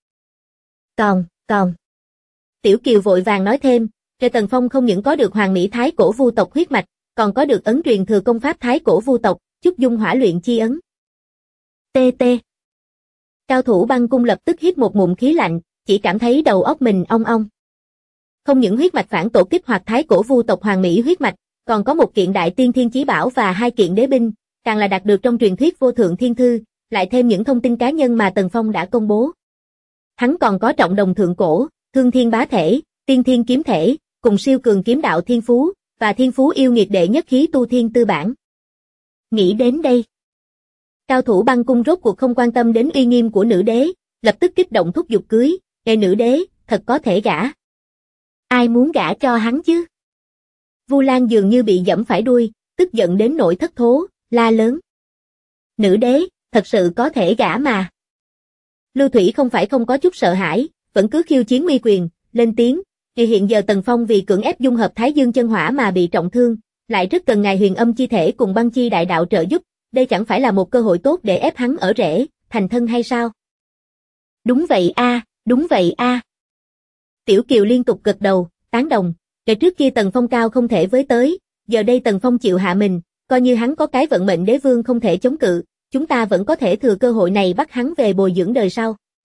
[SPEAKER 2] Còn. Tiểu Kiều vội vàng nói thêm, cái Tần Phong không những có được hoàng mỹ thái cổ vu tộc huyết mạch, còn có được ấn truyền thừa công pháp thái cổ vu tộc, Chúc Dung Hỏa Luyện Chi ấn. TT. Cao thủ băng cung lập tức hít một ngụm khí lạnh, chỉ cảm thấy đầu óc mình ong ong. Không những huyết mạch phản tổ kích hoạt thái cổ vu tộc hoàng mỹ huyết mạch, còn có một kiện đại tiên thiên chí bảo và 2 kiện đế binh, càng là đạt được trong truyền thuyết vô thượng thiên thư, lại thêm những thông tin cá nhân mà Tần Phong đã công bố. Hắn còn có trọng đồng thượng cổ, thương thiên bá thể, tiên thiên kiếm thể, cùng siêu cường kiếm đạo thiên phú, và thiên phú yêu nghiệt đệ nhất khí tu thiên tư bản. Nghĩ đến đây, cao thủ băng cung rốt cuộc không quan tâm đến uy nghiêm của nữ đế, lập tức kích động thúc giục cưới, nghe nữ đế, thật có thể gả. Ai muốn gả cho hắn chứ? Vu Lan dường như bị giẫm phải đuôi, tức giận đến nỗi thất thố, la lớn. Nữ đế, thật sự có thể gả mà. Lưu Thủy không phải không có chút sợ hãi, vẫn cứ khiêu chiến uy quyền, lên tiếng, thì hiện giờ Tần Phong vì cưỡng ép dung hợp Thái Dương chân hỏa mà bị trọng thương, lại rất cần ngài Huyền Âm chi thể cùng Băng chi đại đạo trợ giúp, đây chẳng phải là một cơ hội tốt để ép hắn ở rễ, thành thân hay sao? Đúng vậy a, đúng vậy a. Tiểu Kiều liên tục gật đầu, tán đồng, kể trước kia Tần Phong cao không thể với tới, giờ đây Tần Phong chịu hạ mình, coi như hắn có cái vận mệnh đế vương không thể chống cự, chúng ta vẫn có thể thừa cơ hội này bắt hắn về bồi dưỡng đời sau.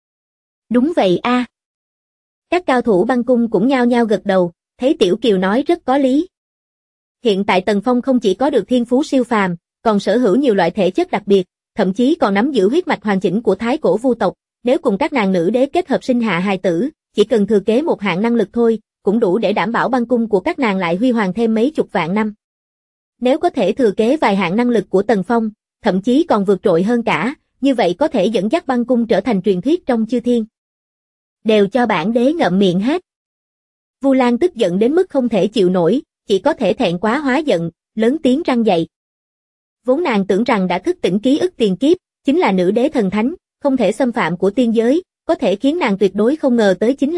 [SPEAKER 2] Đúng vậy a. Các cao thủ băng cung cũng nhao nhao gật đầu, thấy Tiểu Kiều nói rất có lý. Hiện tại Tần Phong không chỉ có được thiên phú siêu phàm, còn sở hữu nhiều loại thể chất đặc biệt, thậm chí còn nắm giữ huyết mạch hoàn chỉnh của thái cổ vu tộc, nếu cùng các nàng nữ đế kết hợp sinh hạ hài tử, chỉ cần thừa kế một hạng năng lực thôi, cũng đủ để đảm bảo băng cung của các nàng lại huy hoàng thêm mấy chục vạn năm. Nếu có thể thừa kế vài hạng năng lực của Tần Phong, thậm chí còn vượt trội hơn cả, như vậy có thể dẫn dắt băng cung trở thành truyền thuyết trong chư thiên. Đều cho bản đế ngậm miệng hết. Vu Lan tức giận đến mức không thể chịu nổi, chỉ có thể thẹn quá hóa giận, lớn tiếng răn dạy. Vốn nàng tưởng rằng đã thức tỉnh ký ức tiền kiếp, chính là nữ đế thần thánh, không thể xâm phạm của tiên giới, có thể khiến nàng tuyệt đối không ngờ tới chính là,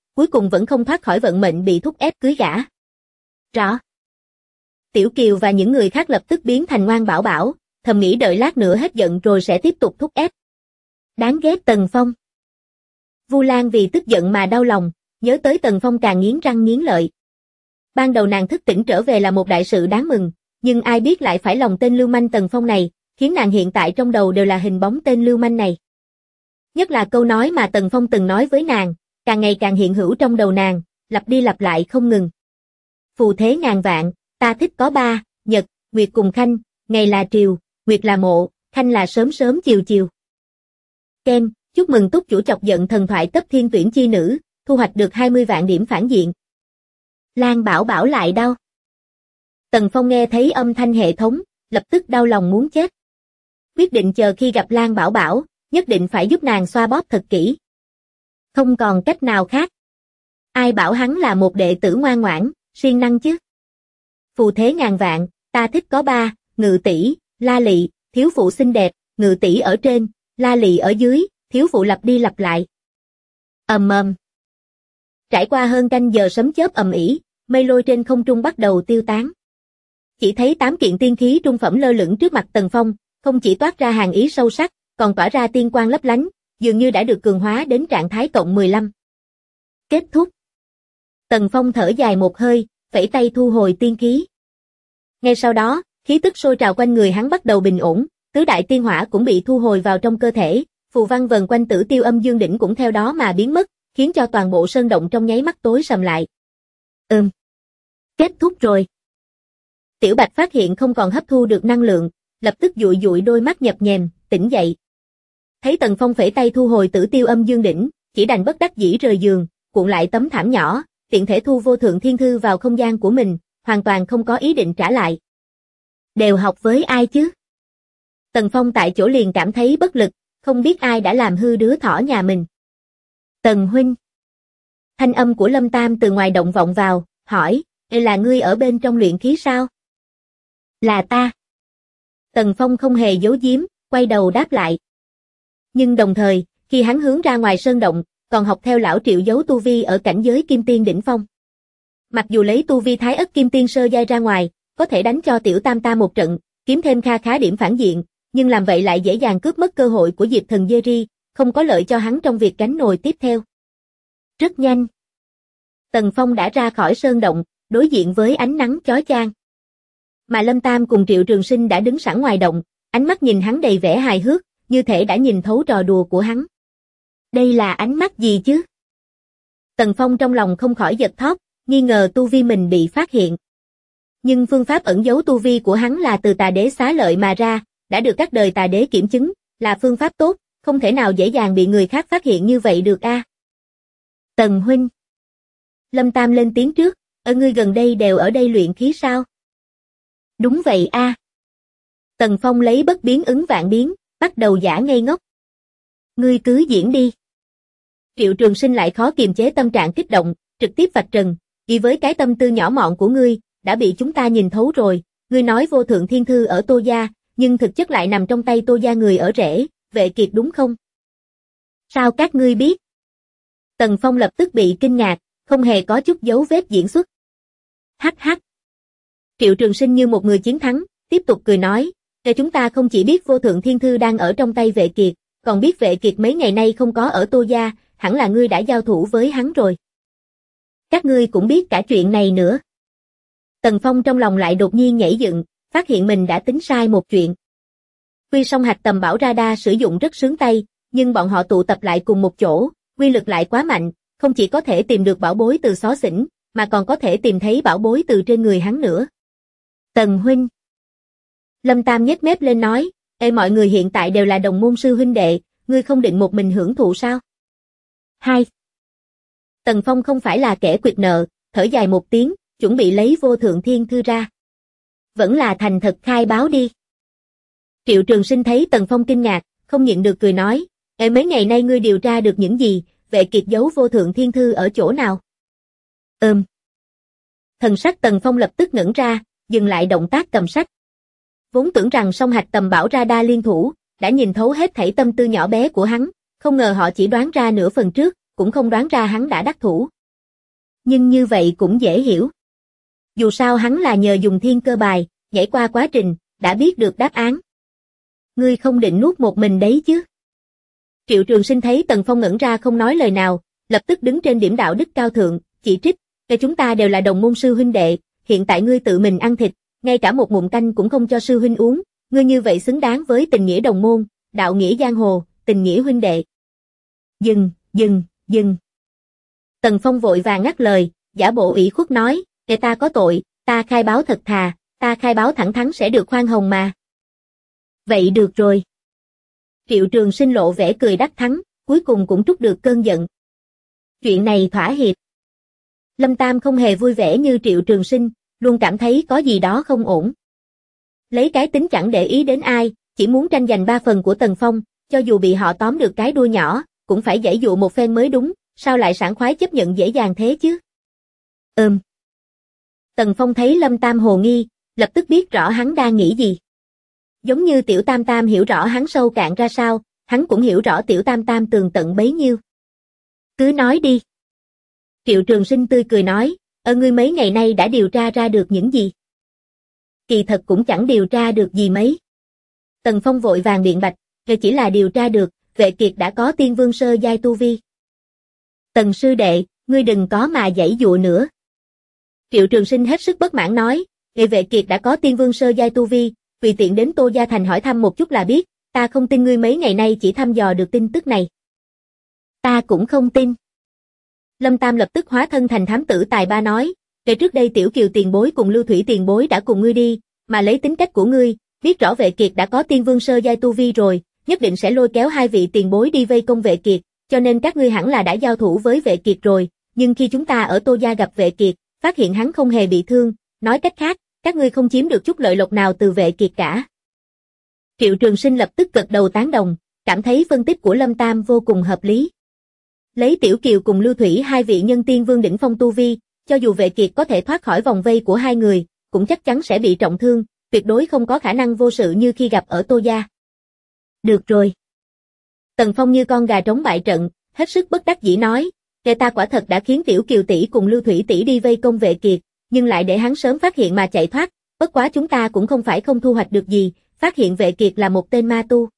[SPEAKER 2] cuối cùng vẫn không thoát khỏi vận mệnh bị thúc ép cưới gả. Rõ. Tiểu Kiều và những người khác lập tức biến thành ngoan bảo bảo, thầm nghĩ đợi lát nữa hết giận rồi sẽ tiếp tục thúc ép. Đáng ghét Tần Phong. Vu Lan vì tức giận mà đau lòng, nhớ tới Tần Phong càng nghiến răng nghiến lợi. Ban đầu nàng thức tỉnh trở về là một đại sự đáng mừng, nhưng ai biết lại phải lòng tên lưu manh Tần Phong này, khiến nàng hiện tại trong đầu đều là hình bóng tên lưu manh này. Nhất là câu nói mà Tần Phong từng nói với nàng, càng ngày càng hiện hữu trong đầu nàng, lặp đi lặp lại không ngừng. Phù thế ngàn vạn, ta thích có ba, nhật, nguyệt cùng khanh, ngày là triều, nguyệt là mộ, khanh là sớm sớm chiều chiều. Ken, chúc mừng túc chủ chọc giận thần thoại cấp thiên tuyển chi nữ, thu hoạch được 20 vạn điểm phản diện. Lan Bảo Bảo lại đau. Tần Phong nghe thấy âm thanh hệ thống, lập tức đau lòng muốn chết. Quyết định chờ khi gặp Lan Bảo Bảo, nhất định phải giúp nàng xoa bóp thật kỹ. Không còn cách nào khác. Ai bảo hắn là một đệ tử ngoan ngoãn, siêng năng chứ? Phù thế ngàn vạn, ta thích có ba, Ngự tỷ, La Lị, thiếu phụ xinh đẹp, Ngự tỷ ở trên, La Lị ở dưới, thiếu phụ lặp đi lặp lại. Ầm. Trải qua hơn canh giờ sấm chớp ầm ĩ, mây lôi trên không trung bắt đầu tiêu tán. Chỉ thấy 8 kiện tiên khí trung phẩm lơ lửng trước mặt Tần Phong, không chỉ toát ra hàn ý sâu sắc, còn tỏa ra tiên quang lấp lánh, dường như đã được cường hóa đến trạng thái cộng 15. Kết thúc. Tần Phong thở dài một hơi, vẫy tay thu hồi tiên khí. Ngay sau đó, khí tức sôi trào quanh người hắn bắt đầu bình ổn, tứ đại tiên hỏa cũng bị thu hồi vào trong cơ thể, phù văn vần quanh Tử Tiêu Âm Dương đỉnh cũng theo đó mà biến mất, khiến cho toàn bộ sơn động trong nháy mắt tối sầm lại. Kết thúc rồi. Tiểu Bạch phát hiện không còn hấp thu được năng lượng, lập tức dụi dụi đôi mắt nhập nhèm, tỉnh dậy. Thấy Tần Phong phẩy tay thu hồi Tử Tiêu Âm Dương đỉnh, chỉ đành bất đắc dĩ rời giường, cuộn lại tấm thảm nhỏ, tiện thể thu vô thượng thiên thư vào không gian của mình, hoàn toàn không có ý định trả lại. Đều học với ai chứ? Tần Phong tại chỗ liền cảm thấy bất lực, không biết ai đã làm hư đứa thỏ nhà mình. Tần huynh. Thanh âm của Lâm Tam từ ngoài động vọng vào, hỏi, là ngươi ở bên trong luyện khí sao? Là ta. Tần Phong không hề giấu giếm, quay đầu đáp lại. Nhưng đồng thời, khi hắn hướng ra ngoài sơn động, còn học theo lão Triệu giấu tu vi ở cảnh giới kim tiên đỉnh phong. Mặc dù lấy tu vi thái ất kim tiên sơ giai ra ngoài, có thể đánh cho tiểu tam ta một trận, kiếm thêm kha khá điểm phản diện, nhưng làm vậy lại dễ dàng cướp mất cơ hội của Diệp Thần Jerry, không có lợi cho hắn trong việc gánh nồi tiếp theo. Rất nhanh. Tần Phong đã ra khỏi sơn động, đối diện với ánh nắng chói chang. Mà Lâm Tam cùng Triệu Trường Sinh đã đứng sẵn ngoài động, ánh mắt nhìn hắn đầy vẻ hài hước, như thể đã nhìn thấu trò đùa của hắn. Đây là ánh mắt gì chứ? Tần Phong trong lòng không khỏi giật thót, nghi ngờ tu vi mình bị phát hiện. Nhưng phương pháp ẩn giấu tu vi của hắn là từ tà đế xá lợi mà ra, đã được các đời tà đế kiểm chứng, là phương pháp tốt, không thể nào dễ dàng bị người khác phát hiện như vậy được a. Tần huynh. Lâm Tam lên tiếng trước, ngươi gần đây đều ở đây luyện khí sao? Đúng vậy a. Tần Phong lấy bất biến ứng vạn biến, bắt đầu giả ngây ngốc. Ngươi cứ diễn đi. Triệu Trường Sinh lại khó kiềm chế tâm trạng kích động, trực tiếp vạch trần, vì với cái tâm tư nhỏ mọn của ngươi, đã bị chúng ta nhìn thấu rồi, ngươi nói vô thượng thiên thư ở Tô Gia, nhưng thực chất lại nằm trong tay Tô Gia người ở rễ, Vệ Kiệt đúng không? Sao các ngươi biết? Tần Phong lập tức bị kinh ngạc, không hề có chút dấu vết diễn xuất. Hắc hắc. Triệu Trường Sinh như một người chiến thắng, tiếp tục cười nói, chúng ta không chỉ biết vô thượng thiên thư đang ở trong tay Vệ Kiệt, còn biết Vệ Kiệt mấy ngày nay không có ở Tô Gia, hẳn là ngươi đã giao thủ với hắn rồi. Các ngươi cũng biết cả chuyện này nữa. Tần Phong trong lòng lại đột nhiên nhảy dựng, phát hiện mình đã tính sai một chuyện. Quy song hạch tầm bảo radar sử dụng rất sướng tay, nhưng bọn họ tụ tập lại cùng một chỗ, quy lực lại quá mạnh, không chỉ có thể tìm được bảo bối từ xó xỉnh, mà còn có thể tìm thấy bảo bối từ trên người hắn nữa. Tần huynh. Lâm Tam nhếch mép lên nói, mọi người hiện tại đều là đồng môn sư huynh đệ, ngươi không định một mình hưởng thụ sao? Hai. Tần Phong không phải là kẻ quyệt nợ, thở dài một tiếng, chuẩn bị lấy vô thượng thiên thư ra. Vẫn là thành thật khai báo đi. Triệu Trường Sinh thấy Tần Phong kinh ngạc, không nhịn được cười nói, mấy ngày nay ngươi điều tra được những gì, Vệ Kiệt giấu vô thượng thiên thư ở chỗ nào? Thần sắc Tần Phong lập tức ngẩn ra, dừng lại động tác cầm sách. Vốn tưởng rằng song hạch tầm bảo radar liên thủ, đã nhìn thấu hết thảy tâm tư nhỏ bé của hắn, không ngờ họ chỉ đoán ra nửa phần trước, cũng không đoán ra hắn đã đắc thủ. Nhưng như vậy cũng dễ hiểu. Dù sao hắn là nhờ dùng thiên cơ bài, nhảy qua quá trình, đã biết được đáp án. Ngươi không định nuốt một mình đấy chứ? Triệu Trường Sinh thấy Tần Phong ngẩn ra không nói lời nào, lập tức đứng trên điểm đạo đức cao thượng, chỉ trích, "Kể chúng ta đều là đồng môn sư huynh đệ, hiện tại ngươi tự mình ăn thịt, ngay cả một ngụm canh cũng không cho sư huynh uống, ngươi như vậy xứng đáng với tình nghĩa đồng môn, đạo nghĩa giang hồ, tình nghĩa huynh đệ." Dừng. Tần Phong vội vàng ngắt lời, giả bộ ủy khuất nói, "Kể ta có tội, ta khai báo thật thà, ta khai báo thẳng thắn sẽ được khoan hồng mà." Vậy được rồi. Triệu Trường Sinh lộ vẻ cười đắc thắng, cuối cùng cũng trút được cơn giận. Chuyện này thỏa hiệp. Lâm Tam không hề vui vẻ như Triệu Trường Sinh, luôn cảm thấy có gì đó không ổn. Lấy cái tính chẳng để ý đến ai, chỉ muốn tranh giành 3 phần của Tần Phong, cho dù bị họ tóm được cái đuôi nhỏ, cũng phải giãy dụ một phen mới đúng, sao lại sảng khoái chấp nhận dễ dàng thế chứ? Tần Phong thấy Lâm Tam hồ nghi, lập tức biết rõ hắn đang nghĩ gì. Giống như Tiểu Tam Tam hiểu rõ hắn sâu cạn ra sao, hắn cũng hiểu rõ Tiểu Tam Tam tường tận bấy nhiêu. Cứ nói đi. Triệu Trường Sinh tươi cười nói, ngươi mấy ngày nay đã điều tra ra được những gì? Kỳ thật cũng chẳng điều tra được gì mấy. Tần Phong vội vàng biện bạch, chỉ là điều tra được, Vệ Kiệt đã có tiên vương sơ giai tu vi. Tần sư đệ, ngươi đừng có mà giãy dụa nữa. Triệu Trường Sinh hết sức bất mãn nói, Vệ Kiệt đã có tiên vương sơ giai tu vi, tùy tiện đến Tô Gia Thành hỏi thăm một chút là biết, ta không tin ngươi mấy ngày nay chỉ thăm dò được tin tức này. Ta cũng không tin. Lâm Tam lập tức hóa thân thành thám tử tài ba nói, về trước đây Tiểu Kiều tiền bối cùng Lưu Thủy tiền bối đã cùng ngươi đi, mà lấy tính cách của ngươi, biết rõ Vệ Kiệt đã có tiên vương sơ giai tu vi rồi, nhất định sẽ lôi kéo hai vị tiền bối đi vây công Vệ Kiệt, cho nên các ngươi hẳn là đã giao thủ với Vệ Kiệt rồi, nhưng khi chúng ta ở Tô Gia gặp Vệ Kiệt, phát hiện hắn không hề bị thương, nói cách khác, các ngươi không chiếm được chút lợi lộc nào từ Vệ Kiệt cả. Triệu Trường Sinh lập tức gật đầu tán đồng, cảm thấy phân tích của Lâm Tam vô cùng hợp lý. Lấy Tiểu Kiều cùng Lưu Thủy hai vị nhân tiên vương đỉnh phong tu vi, cho dù Vệ Kiệt có thể thoát khỏi vòng vây của hai người, cũng chắc chắn sẽ bị trọng thương, tuyệt đối không có khả năng vô sự như khi gặp ở Tô Gia. Được rồi. Tần Phong như con gà trống bại trận, hết sức bất đắc dĩ nói, kẻ ta quả thật đã khiến Tiểu Kiều tỷ cùng Lưu Thủy tỷ đi vây công Vệ Kiệt, nhưng lại để hắn sớm phát hiện mà chạy thoát, bất quá chúng ta cũng không phải không thu hoạch được gì, phát hiện Vệ Kiệt là một tên ma tu.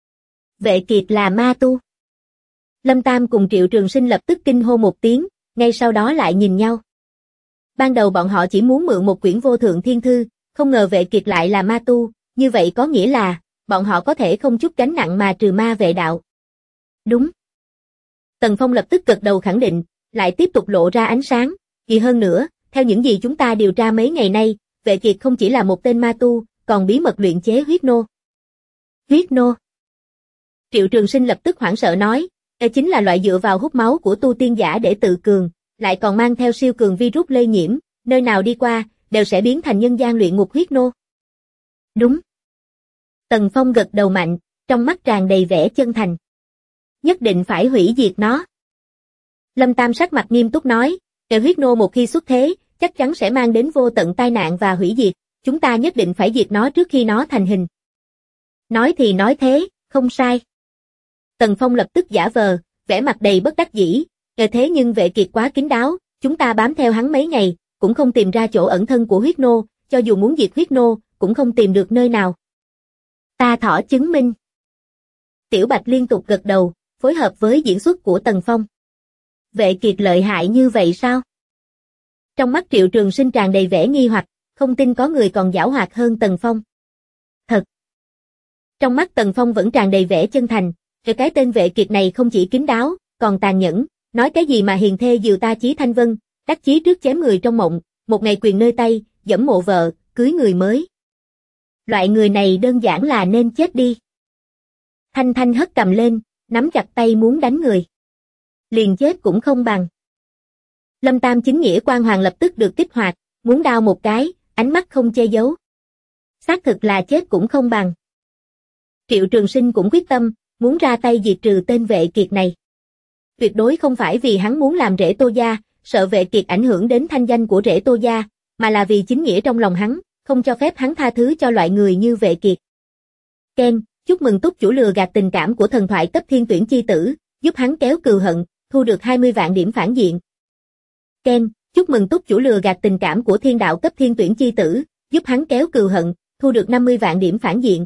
[SPEAKER 2] Vệ Kiệt là ma tu. Lâm Tam cùng Triệu Trường Sinh lập tức kinh hô một tiếng, ngay sau đó lại nhìn nhau. Ban đầu bọn họ chỉ muốn mượn một quyển vô thượng thiên thư, không ngờ Vệ Kiệt lại là ma tu, như vậy có nghĩa là, bọn họ có thể không chút gánh nặng mà trừ ma vệ đạo. Đúng. Tần Phong lập tức gật đầu khẳng định, lại tiếp tục lộ ra ánh sáng, kỳ hơn nữa, theo những gì chúng ta điều tra mấy ngày nay, Vệ Kiệt không chỉ là một tên ma tu, còn bí mật luyện chế huyết nô. Huyết nô. Triệu Trường Sinh lập tức hoảng sợ nói, đây chính là loại dựa vào hút máu của tu tiên giả để tự cường, lại còn mang theo siêu cường virus lây nhiễm, nơi nào đi qua, đều sẽ biến thành nhân gian luyện ngục huyết nô. Đúng. Tần Phong gật đầu mạnh, trong mắt tràn đầy vẻ chân thành. Nhất định phải hủy diệt nó. Lâm Tam sắc mặt nghiêm túc nói, kẻ huyết nô một khi xuất thế, chắc chắn sẽ mang đến vô tận tai nạn và hủy diệt, chúng ta nhất định phải diệt nó trước khi nó thành hình. Nói thì nói thế, không sai. Tần Phong lập tức giả vờ, vẻ mặt đầy bất đắc dĩ, thế nhưng Vệ Kiệt quá kín đáo, chúng ta bám theo hắn mấy ngày, cũng không tìm ra chỗ ẩn thân của huyết nô, cho dù muốn diệt huyết nô, cũng không tìm được nơi nào. Ta thỏ chứng minh. Tiểu Bạch liên tục gật đầu, phối hợp với diễn xuất của Tần Phong. Vệ Kiệt lợi hại như vậy sao? Trong mắt Triệu Trường Sinh tràn đầy vẻ nghi hoặc, không tin có người còn giảo hoạt hơn Tần Phong. Thật. Trong mắt Tần Phong vẫn tràn đầy vẻ chân thành, cái tên Vệ Kiệt này không chỉ kín đáo, còn tàn nhẫn, nói cái gì mà hiền thê dìu ta chí thanh vân, đắc chí trước chém người trong mộng, một ngày quyền nơi tay, dẫm mộ vợ, cưới người mới. Loại người này đơn giản là nên chết đi. Thanh Thanh hất cầm lên, nắm chặt tay muốn đánh người. Liền chết cũng không bằng. Lâm Tam chính nghĩa quan hoàng lập tức được kích hoạt, muốn đao một cái, ánh mắt không che giấu. Xác thực là chết cũng không bằng. Triệu Trường Sinh cũng quyết tâm, muốn ra tay diệt trừ tên Vệ Kiệt này. Tuyệt đối không phải vì hắn muốn làm rễ Tô Gia, sợ Vệ Kiệt ảnh hưởng đến thanh danh của rễ Tô Gia, mà là vì chính nghĩa trong lòng hắn, không cho phép hắn tha thứ cho loại người như Vệ Kiệt. Ken, chúc mừng túc chủ lừa gạt tình cảm của thần thoại cấp thiên tuyển chi tử, giúp hắn kéo cừu hận, thu được 20 vạn điểm phản diện. Ken, chúc mừng túc chủ lừa gạt tình cảm của thiên đạo cấp thiên tuyển chi tử, giúp hắn kéo cừu hận, thu được 50 vạn điểm phản diện.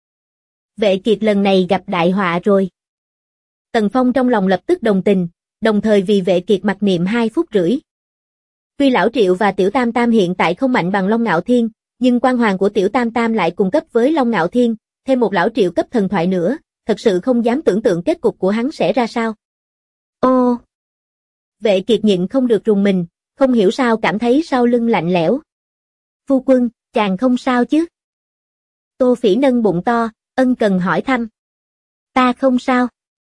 [SPEAKER 2] Vệ Kiệt lần này gặp đại họa rồi. Tần Phong trong lòng lập tức đồng tình, đồng thời vì Vệ Kiệt mặc niệm 2 phút rưỡi. Tuy lão Triệu và Tiểu Tam Tam hiện tại không mạnh bằng Long Ngạo Thiên, nhưng quan hoàng của Tiểu Tam Tam lại cùng cấp với Long Ngạo Thiên, thêm một lão Triệu cấp thần thoại nữa, thật sự không dám tưởng tượng kết cục của hắn sẽ ra sao. Ô! Vệ Kiệt nhịn không được rùng mình, không hiểu sao cảm thấy sau lưng lạnh lẽo. Phu quân, chàng không sao chứ? Tô Phỉ nâng bụng to, ân cần hỏi thăm. Ta không sao.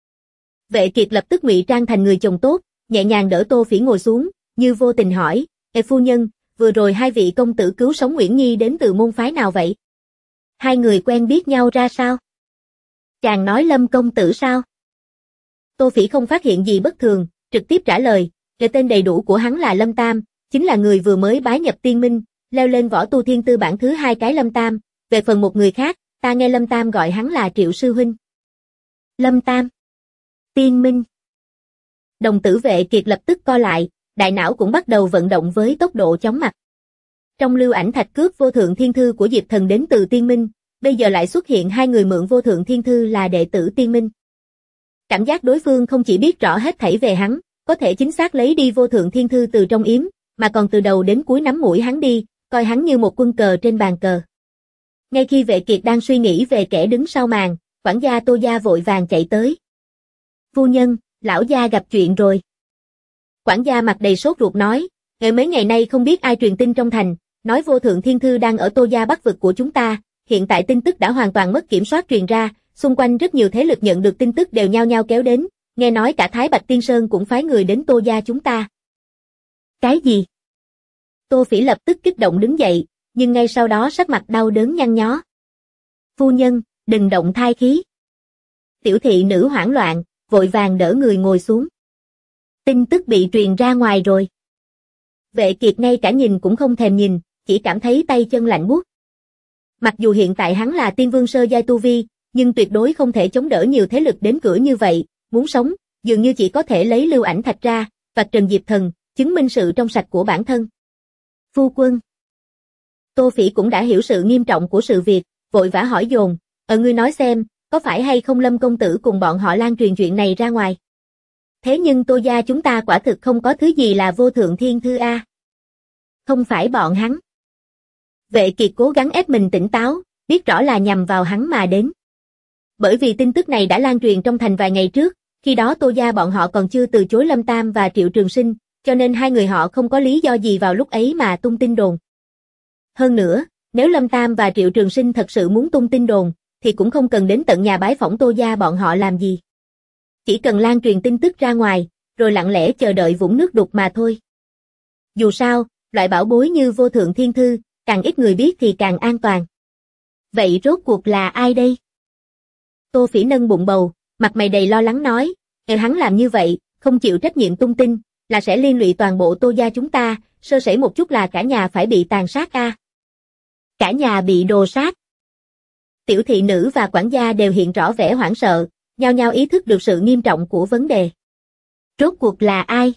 [SPEAKER 2] Vệ Kiệt lập tức ngụy trang thành người chồng tốt, nhẹ nhàng đỡ Tô Phỉ ngồi xuống, như vô tình hỏi, phu nhân, vừa rồi 2 vị công tử cứu sống Uyển Nhi đến từ môn phái nào vậy? 2 người quen biết nhau ra sao? Chàng nói Lâm công tử sao? Tô Phỉ không phát hiện gì bất thường, trực tiếp trả lời, tên đầy đủ của hắn là Lâm Tam, chính là người vừa mới bái nhập tiên minh, leo lên võ tu thiên tư bảng thứ 2 cái Lâm Tam, về phần một người khác, ta nghe Lâm Tam gọi hắn là Triệu sư huynh. Lâm Tam. Tiên minh. Đồng tử Vệ Kiệt lập tức co lại, đại não cũng bắt đầu vận động với tốc độ chóng mặt. Trong lưu ảnh thạch cướp vô thượng thiên thư của Diệp Thần đến từ tiên minh, bây giờ lại xuất hiện 2 người mượn vô thượng thiên thư là đệ tử tiên minh. Cảm giác đối phương không chỉ biết rõ hết thảy về hắn, có thể chính xác lấy đi vô thượng thiên thư từ trong yếm, mà còn từ đầu đến cuối nắm mũi hắn đi, coi hắn như một quân cờ trên bàn cờ. Ngay khi Vệ Kiệt đang suy nghĩ về kẻ đứng sau màn, quản gia Tô Gia vội vàng chạy tới. Phu nhân, lão gia gặp chuyện rồi. Quản gia mặt đầy sốt ruột nói, mấy ngày nay không biết ai truyền tin trong thành, nói vô thượng thiên thư đang ở Tô Gia Bắc vực của chúng ta, hiện tại tin tức đã hoàn toàn mất kiểm soát truyền ra, xung quanh rất nhiều thế lực nhận được tin tức đều nhao nhao kéo đến, nghe nói cả Thái Bạch Tiên Sơn cũng phái người đến Tô Gia chúng ta. Cái gì? Tô Phỉ lập tức kích động đứng dậy, nhưng ngay sau đó sắc mặt đau đớn nhăn nhó. Phu nhân, đừng động thai khí. Tiểu thị nữ hoảng loạn, vội vàng đỡ người ngồi xuống. Tin tức bị truyền ra ngoài rồi. Vệ Kiệt ngay cả nhìn cũng không thèm nhìn, chỉ cảm thấy tay chân lạnh buốt. Mặc dù hiện tại hắn là tiên vương sơ giai tu vi, nhưng tuyệt đối không thể chống đỡ nhiều thế lực đến cửa như vậy, muốn sống, dường như chỉ có thể lấy lưu ảnh thạch ra, vạch trần Diệp Thần, chứng minh sự trong sạch của bản thân. Phu quân. Tô Phỉ cũng đã hiểu sự nghiêm trọng của sự việc, vội vã hỏi dồn, ngươi nói xem, có phải hay không Lâm công tử cùng bọn họ lan truyền chuyện này ra ngoài? Thế nhưng Tô Gia chúng ta quả thực không có thứ gì là vô thượng thiên thư a. Không phải bọn hắn. Vệ Kiệt cố gắng ép mình tỉnh táo, biết rõ là nhằm vào hắn mà đến. Bởi vì tin tức này đã lan truyền trong thành vài ngày trước, khi đó Tô Gia bọn họ còn chưa từ chối Lâm Tam và Triệu Trường Sinh, cho nên 2 người họ không có lý do gì vào lúc ấy mà tung tin đồn. Hơn nữa, nếu Lâm Tam và Triệu Trường Sinh thật sự muốn tung tin đồn, thì cũng không cần đến tận nhà bái phỏng Tô Gia bọn họ làm gì. Chỉ cần lan truyền tin tức ra ngoài, rồi lặng lẽ chờ đợi vũng nước đục mà thôi. Dù sao, loại bảo bối như vô thượng thiên thư, càng ít người biết thì càng an toàn. Vậy rốt cuộc là ai đây? Tô Phỉ nâng bụng bầu, mặt mày đầy lo lắng nói, hắn làm như vậy, không chịu trách nhiệm tung tin, là sẽ liên lụy toàn bộ Tô Gia chúng ta, sơ sẩy một chút là cả nhà phải bị tàn sát a. Cả nhà bị đồ sát. Tiểu thị nữ và quản gia đều hiện rõ vẻ hoảng sợ, nhao nhao ý thức được sự nghiêm trọng của vấn đề. Rốt cuộc là ai?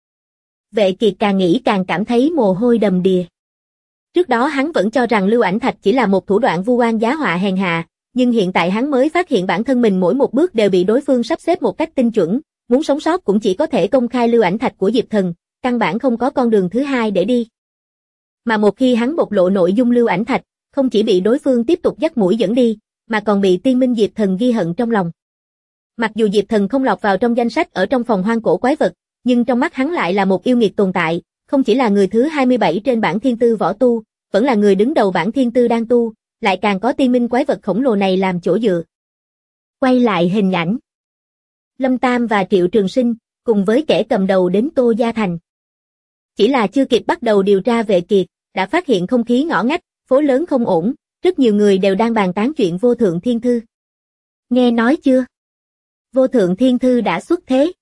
[SPEAKER 2] Vệ Kiệt càng nghĩ càng cảm thấy mồ hôi đầm đìa. Trước đó hắn vẫn cho rằng lưu ảnh thạch chỉ là một thủ đoạn vu oan giá họa hèn hạ, nhưng hiện tại hắn mới phát hiện bản thân mình mỗi một bước đều bị đối phương sắp xếp một cách tinh chuẩn, muốn sống sót cũng chỉ có thể công khai lưu ảnh thạch của Diệp Thần, căn bản không có con đường thứ hai để đi. Mà một khi hắn bộc lộ nội dung lưu ảnh thạch, không chỉ bị đối phương tiếp tục dắt mũi dẫn đi, mà còn bị tiên minh Diệp Thần ghi hận trong lòng. Mặc dù Diệp Thần không lọt vào trong danh sách ở trong phòng hoang cổ quái vật, nhưng trong mắt hắn lại là một yêu nghiệt tồn tại, không chỉ là người thứ 27 trên bảng thiên tư võ tu, vẫn là người đứng đầu bảng thiên tư đang tu, lại càng có tiên minh quái vật khổng lồ này làm chỗ dựa. Quay lại hình ảnh. Lâm Tam và Triệu Trường Sinh, cùng với kẻ cầm đầu đến Tô Gia Thành. Chỉ là chưa kịp bắt đầu điều tra Vệ Kiệt, đã phát hiện không khí ngõ ngách, phố lớn không ổn, rất nhiều người đều đang bàn tán chuyện vô thượng thiên thư. Nghe nói chưa? Vô thượng thiên thư đã xuất thế.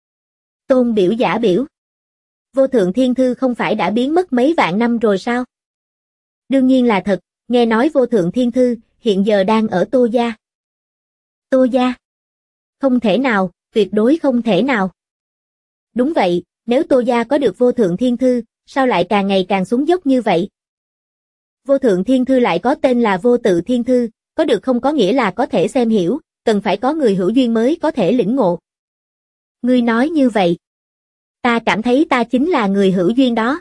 [SPEAKER 2] Tôn biểu giả biểu. Vô thượng thiên thư không phải đã biến mất mấy vạn năm rồi sao? Đương nhiên là thật, nghe nói vô thượng thiên thư hiện giờ đang ở Tô Gia. Tô Gia? Không thể nào, tuyệt đối không thể nào. Đúng vậy, Nếu Tô gia có được vô thượng thiên thư, sao lại càng ngày càng xuống dốc như vậy? Vô thượng thiên thư lại có tên là vô tự thiên thư, có được không có nghĩa là có thể xem hiểu, cần phải có người hữu duyên mới có thể lĩnh ngộ. Ngươi nói như vậy. Ta cảm thấy ta chính là người hữu duyên đó.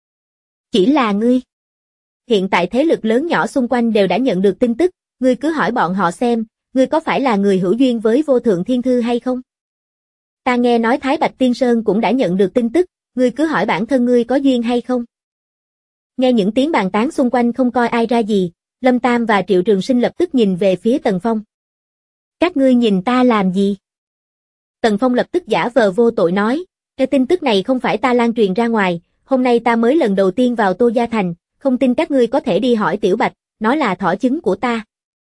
[SPEAKER 2] Chỉ là ngươi. Hiện tại thế lực lớn nhỏ xung quanh đều đã nhận được tin tức, ngươi cứ hỏi bọn họ xem, ngươi có phải là người hữu duyên với vô thượng thiên thư hay không? Ta nghe nói Thái Bạch Tiên Sơn cũng đã nhận được tin tức, ngươi cứ hỏi bản thân ngươi có duyên hay không? Nghe những tiếng bàn tán xung quanh không coi ai ra gì, Lâm Tam và Triệu Trường Sinh lập tức nhìn về phía Tần Phong. Các ngươi nhìn ta làm gì? Tần Phong lập tức giả vờ vô tội nói, cái tin tức này không phải ta lan truyền ra ngoài, hôm nay ta mới lần đầu tiên vào Tô Gia Thành, không tin các ngươi có thể đi hỏi Tiểu Bạch, nó là thỏ chứng của ta.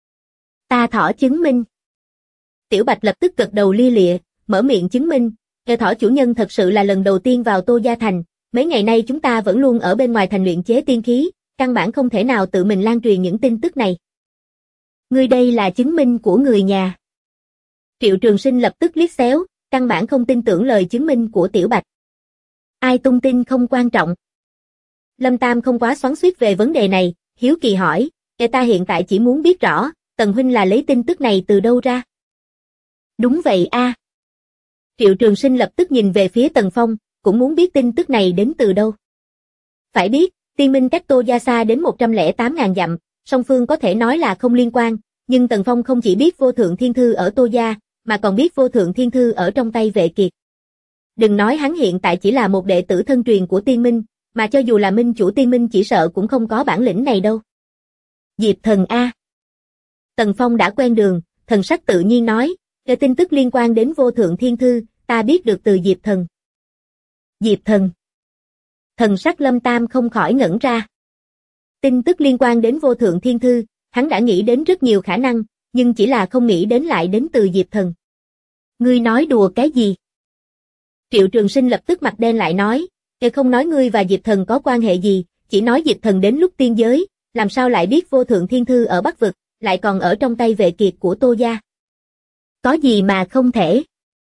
[SPEAKER 2] Ta thỏ chứng minh. Tiểu Bạch lập tức gật đầu lia lịa, mở miệng chứng minh, cái thỏ chủ nhân thật sự là lần đầu tiên vào Tô Gia Thành, mấy ngày nay chúng ta vẫn luôn ở bên ngoài thành luyện chế tiên khí, căn bản không thể nào tự mình lan truyền những tin tức này. Ngươi đây là chứng minh của người nhà. Triệu Trường Sinh lập tức liếc xéo, căn bản không tin tưởng lời chứng minh của Tiểu Bạch. Ai tung tin không quan trọng. Lâm Tam không quá xoắn xuýt về vấn đề này, hiếu kỳ hỏi, ta hiện tại chỉ muốn biết rõ, Tần huynh là lấy tin tức này từ đâu ra? Đúng vậy a. Triệu Trường Sinh lập tức nhìn về phía Tần Phong, cũng muốn biết tin tức này đến từ đâu. Phải biết, Tiên Minh cách Tô Gia xa đến 108.000 dặm, song phương có thể nói là không liên quan, nhưng Tần Phong không chỉ biết vô thượng thiên thư ở Tô Gia, mà còn biết vô thượng thiên thư ở trong tay Vệ Kiệt. Đừng nói hắn hiện tại chỉ là một đệ tử thân truyền của Tiên Minh, mà cho dù là minh chủ Tiên Minh chỉ sợ cũng không có bản lĩnh này đâu. Diệp Thần a. Tần Phong đã quen đường, thần sắc tự nhiên nói, cái tin tức liên quan đến vô thượng thiên thư, ta biết được từ Diệp Thần. Diệp Thần. Thần sắc Lâm Tam không khỏi ngẩn ra. Tin tức liên quan đến vô thượng thiên thư, hắn đã nghĩ đến rất nhiều khả năng, nhưng chỉ là không nghĩ đến lại đến từ Diệp Thần. Ngươi nói đùa cái gì? Triệu Trường Sinh lập tức mặt đen lại nói, không nói ngươi và Diệp Thần có quan hệ gì, chỉ nói Diệp Thần đến lúc tiên giới, làm sao lại biết vô thượng thiên thư ở Bắc Vực, lại còn ở trong tay Vệ Kiệt của Tô Gia. Có gì mà không thể?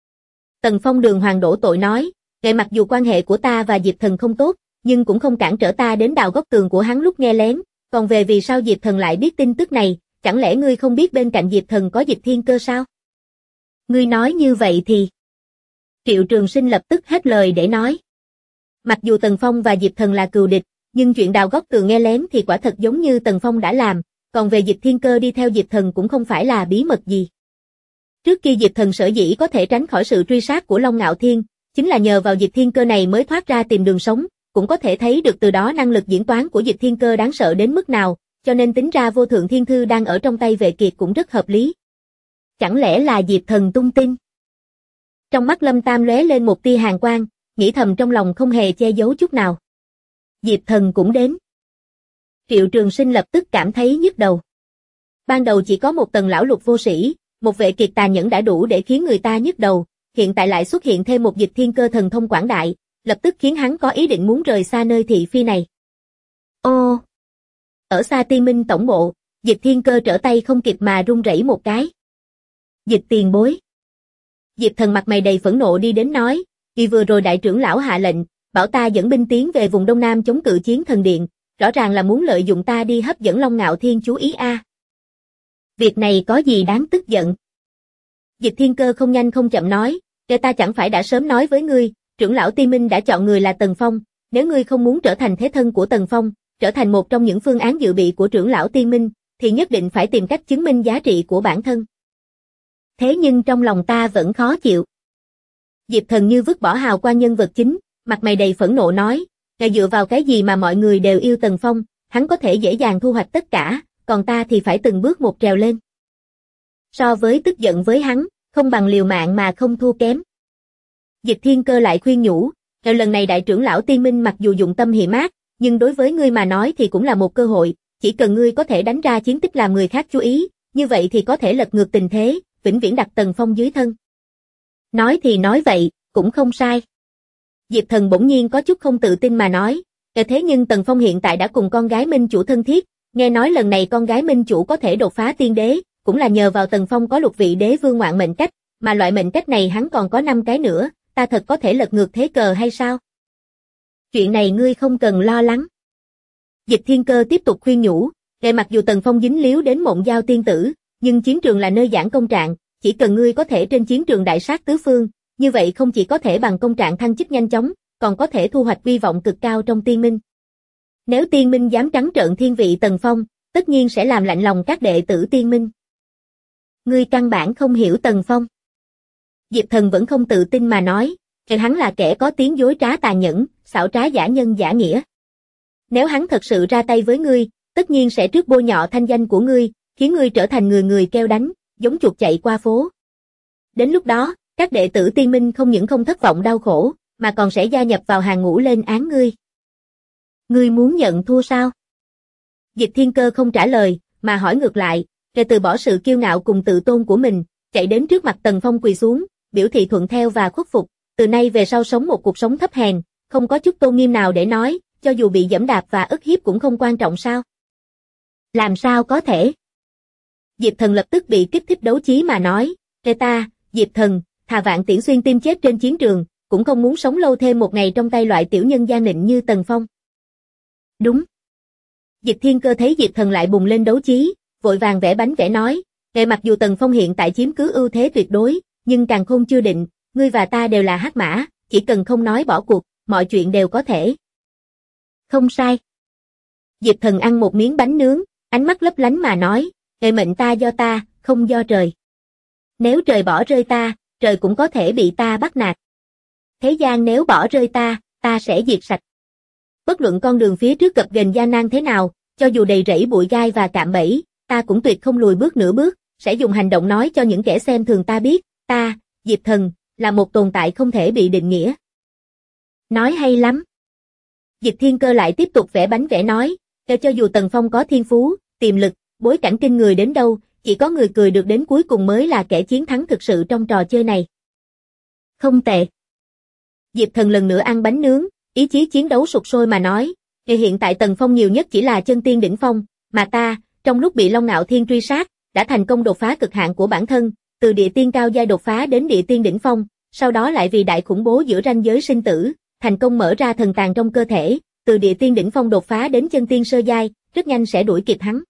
[SPEAKER 2] Tần Phong đường hoàng đổ tội nói, mặc dù quan hệ của ta và Diệp Thần không tốt, nhưng cũng không cản trở ta đến đào góc tường của hắn lúc nghe lén, còn về vì sao Diệp Thần lại biết tin tức này, chẳng lẽ ngươi không biết bên cạnh Diệp Thần có Dịch Thiên Cơ sao? Ngươi nói như vậy thì... Triệu Trường Sinh lập tức hết lời để nói. Mặc dù Tần Phong và Diệp Thần là cừu địch, nhưng chuyện đào góc tường nghe lén thì quả thật giống như Tần Phong đã làm, còn về Dịch Thiên Cơ đi theo Diệp Thần cũng không phải là bí mật gì. Trước kia Diệp Thần sở dĩ có thể tránh khỏi sự truy sát của Long Ngạo Thiên, chính là nhờ vào Dịch Thiên Cơ này mới thoát ra tìm đường sống, cũng có thể thấy được từ đó năng lực diễn toán của Dịch Thiên Cơ đáng sợ đến mức nào, cho nên tính ra vô thượng thiên thư đang ở trong tay Vệ Kiệt cũng rất hợp lý. Chẳng lẽ là Diệp Thần tung tin? Trong mắt Lâm Tam lóe lên một tia hàn quang, nghĩ thầm trong lòng không hề che giấu chút nào. Diệp Thần cũng đến. Triệu Trường Sinh lập tức cảm thấy nhức đầu. Ban đầu chỉ có một Tần lão lục vô sĩ, một Vệ Kiệt tàn nhẫn đã đủ để khiến người ta nhức đầu, hiện tại lại xuất hiện thêm một Dịch Thiên Cơ thần thông quảng đại, lập tức khiến hắn có ý định muốn rời xa nơi thị phi này. Ô! Ở xa Tiên Minh tổng bộ, Dịch Thiên Cơ trở tay không kịp mà run rẩy một cái. Dịch tiền bối. Diệp Thần mặt mày đầy phẫn nộ đi đến nói, vì vừa rồi đại trưởng lão hạ lệnh, bảo ta dẫn binh tiến về vùng Đông Nam chống cự Chiến Thần Điện, rõ ràng là muốn lợi dụng ta đi hấp dẫn Long Ngạo Thiên chú ý a. Việc này có gì đáng tức giận? Dịch Thiên Cơ không nhanh không chậm nói, ta chẳng phải đã sớm nói với ngươi, trưởng lão Tiên Minh đã chọn người là Tần Phong, nếu ngươi không muốn trở thành thế thân của Tần Phong, trở thành một trong những phương án dự bị của trưởng lão Tiên Minh, thì nhất định phải tìm cách chứng minh giá trị của bản thân. Thế nhưng trong lòng ta vẫn khó chịu. Diệp Thần như vứt bỏ hào quang nhân vật chính, mặt mày đầy phẫn nộ nói, ngài dựa vào cái gì mà mọi người đều yêu Tần Phong, hắn có thể dễ dàng thu hoạch tất cả, còn ta thì phải từng bước một trèo lên. So với tức giận với hắn, không bằng liều mạng mà không thua kém. Dịch Thiên Cơ lại khuyên nhủ, lần này đại trưởng lão Tiên Minh mặc dù dụng tâm hiểm ác, nhưng đối với ngươi mà nói thì cũng là một cơ hội, chỉ cần ngươi có thể đánh ra chiến tích làm người khác chú ý, như vậy thì có thể lật ngược tình thế, vĩnh viễn đặt Tần Phong dưới thân. Nói thì nói vậy, cũng không sai. Diệp Thần bỗng nhiên có chút không tự tin mà nói, thế nhưng Tần Phong hiện tại đã cùng con gái Minh Chủ thân thiết, nghe nói lần này con gái Minh Chủ có thể đột phá tiên đế, cũng là nhờ vào Tần Phong có lục vị đế vương ngoạn mệnh cách, mà loại mệnh cách này hắn còn có 5 cái nữa, ta thật có thể lật ngược thế cờ hay sao? Chuyện này ngươi không cần lo lắng. Dịch Thiên Cơ tiếp tục khuyên nhủ, mặc dù Tần Phong dính líu đến Mộng Giao tiên tử, nhưng chiến trường là nơi giảng công trạng, chỉ cần ngươi có thể trên chiến trường đại sát tứ phương, như vậy không chỉ có thể bằng công trạng thăng chức nhanh chóng, còn có thể thu hoạch uy vọng cực cao trong tiên minh. Nếu tiên minh dám trắng trợn thiên vị Tần Phong, tất nhiên sẽ làm lạnh lòng các đệ tử tiên minh. Ngươi căn bản không hiểu Tần Phong. Diệp Thần vẫn không tự tin mà nói, hắn là kẻ có tiếng dối trá tàn nhẫn, xảo trá giả nhân giả nghĩa. Nếu hắn thật sự ra tay với ngươi, tất nhiên sẽ trước bôi nhọ thanh danh của ngươi, khiến ngươi trở thành người người kêu đánh, giống chuột chạy qua phố. Đến lúc đó, các đệ tử tiên minh không những không thất vọng đau khổ, mà còn sẽ gia nhập vào hàng ngũ lên án ngươi. Ngươi muốn nhận thua sao? Dịch Thiên Cơ không trả lời, mà hỏi ngược lại, rồi từ bỏ sự kiêu ngạo cùng tự tôn của mình, chạy đến trước mặt Tần Phong quỳ xuống, biểu thị thuận theo và khuất phục, từ nay về sau sống một cuộc sống thấp hèn, không có chút tôn nghiêm nào để nói, cho dù bị giẫm đạp và ức hiếp cũng không quan trọng sao? Làm sao có thể? Diệp Thần lập tức bị kích thích đấu chí mà nói, ta, Diệp Thần, thà vạn tiễn xuyên tim chết trên chiến trường, cũng không muốn sống lâu thêm một ngày trong tay loại tiểu nhân gian nịnh như Tần Phong. Đúng. Dịch Thiên Cơ thấy Diệp Thần lại bùng lên đấu chí, vội vàng vẽ bánh vẽ nói, mặc dù Tần Phong hiện tại chiếm cứ ưu thế tuyệt đối, nhưng càn khôn chưa định, ngươi và ta đều là hắc mã, chỉ cần không nói bỏ cuộc, mọi chuyện đều có thể. Không sai. Diệp Thần ăn một miếng bánh nướng, ánh mắt lấp lánh mà nói, mệnh ta do ta, không do trời. Nếu trời bỏ rơi ta, trời cũng có thể bị ta bắt nạt. Thế gian nếu bỏ rơi ta, ta sẽ diệt sạch. Bất luận con đường phía trước gập ghềnh gian nan thế nào, cho dù đầy rẫy bụi gai và cạm bẫy, ta cũng tuyệt không lùi bước nửa bước, sẽ dùng hành động nói cho những kẻ xem thường ta biết, ta, Diệp Thần, là một tồn tại không thể bị định nghĩa. Nói hay lắm. Dịch Thiên Cơ lại tiếp tục vẽ bánh vẽ nói, cho dù Tần Phong có thiên phú, tiềm lực, bối cảnh kinh người đến đâu, chỉ có người cười được đến cuối cùng mới là kẻ chiến thắng thực sự trong trò chơi này. Không tệ. Diệp Thần lần nữa ăn bánh nướng, ý chí chiến đấu sục sôi mà nói, hiện tại Tần Phong nhiều nhất chỉ là chân tiên đỉnh phong, mà ta, trong lúc bị Long Ngạo Thiên truy sát, đã thành công đột phá cực hạn của bản thân, từ địa tiên cao giai đột phá đến địa tiên đỉnh phong, sau đó lại vì đại khủng bố giữa ranh giới sinh tử, thành công mở ra thần tàng trong cơ thể, từ địa tiên đỉnh phong đột phá đến chân tiên sơ giai, rất nhanh sẽ đuổi kịp hắn.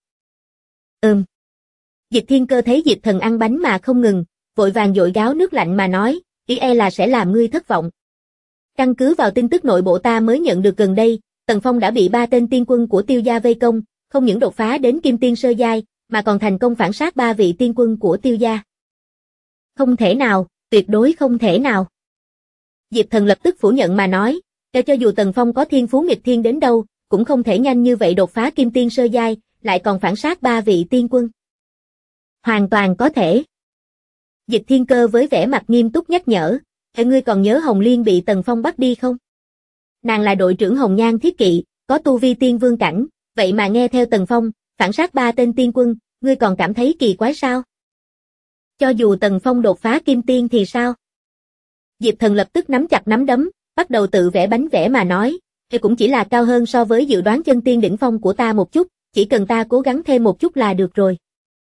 [SPEAKER 2] Dịch Thiên Cơ thấy Diệp Thần ăn bánh mà không ngừng, vội vàng dội gáo nước lạnh mà nói, ý là sẽ làm ngươi thất vọng. Căn cứ vào tin tức nội bộ ta mới nhận được gần đây, Tần Phong đã bị 3 tên tiên quân của Tiêu gia vây công, không những đột phá đến kim tiên sơ giai, mà còn thành công phản sát 3 vị tiên quân của Tiêu gia. Không thể nào, tuyệt đối không thể nào. Diệp Thần lập tức phủ nhận mà nói, cho dù Tần Phong có thiên phú nghịch thiên đến đâu, cũng không thể nhanh như vậy đột phá kim tiên sơ giai, lại còn phản sát 3 vị tiên quân. Hoàn toàn có thể. Dịch Thiên Cơ với vẻ mặt nghiêm túc nhắc nhở, ngươi còn nhớ Hồng Liên bị Tần Phong bắt đi không? Nàng là đội trưởng Hồng Nhan Thiết Kỵ, có tu vi tiên vương cảnh, vậy mà nghe theo Tần Phong, phản sát 3 tên tiên quân, ngươi còn cảm thấy kỳ quái sao? Cho dù Tần Phong đột phá kim tiên thì sao? Diệp Thần lập tức nắm chặt nắm đấm, bắt đầu tự vẽ bánh vẽ mà nói, cũng chỉ là cao hơn so với dự đoán chân tiên đỉnh phong của ta một chút, chỉ cần ta cố gắng thêm một chút là được rồi.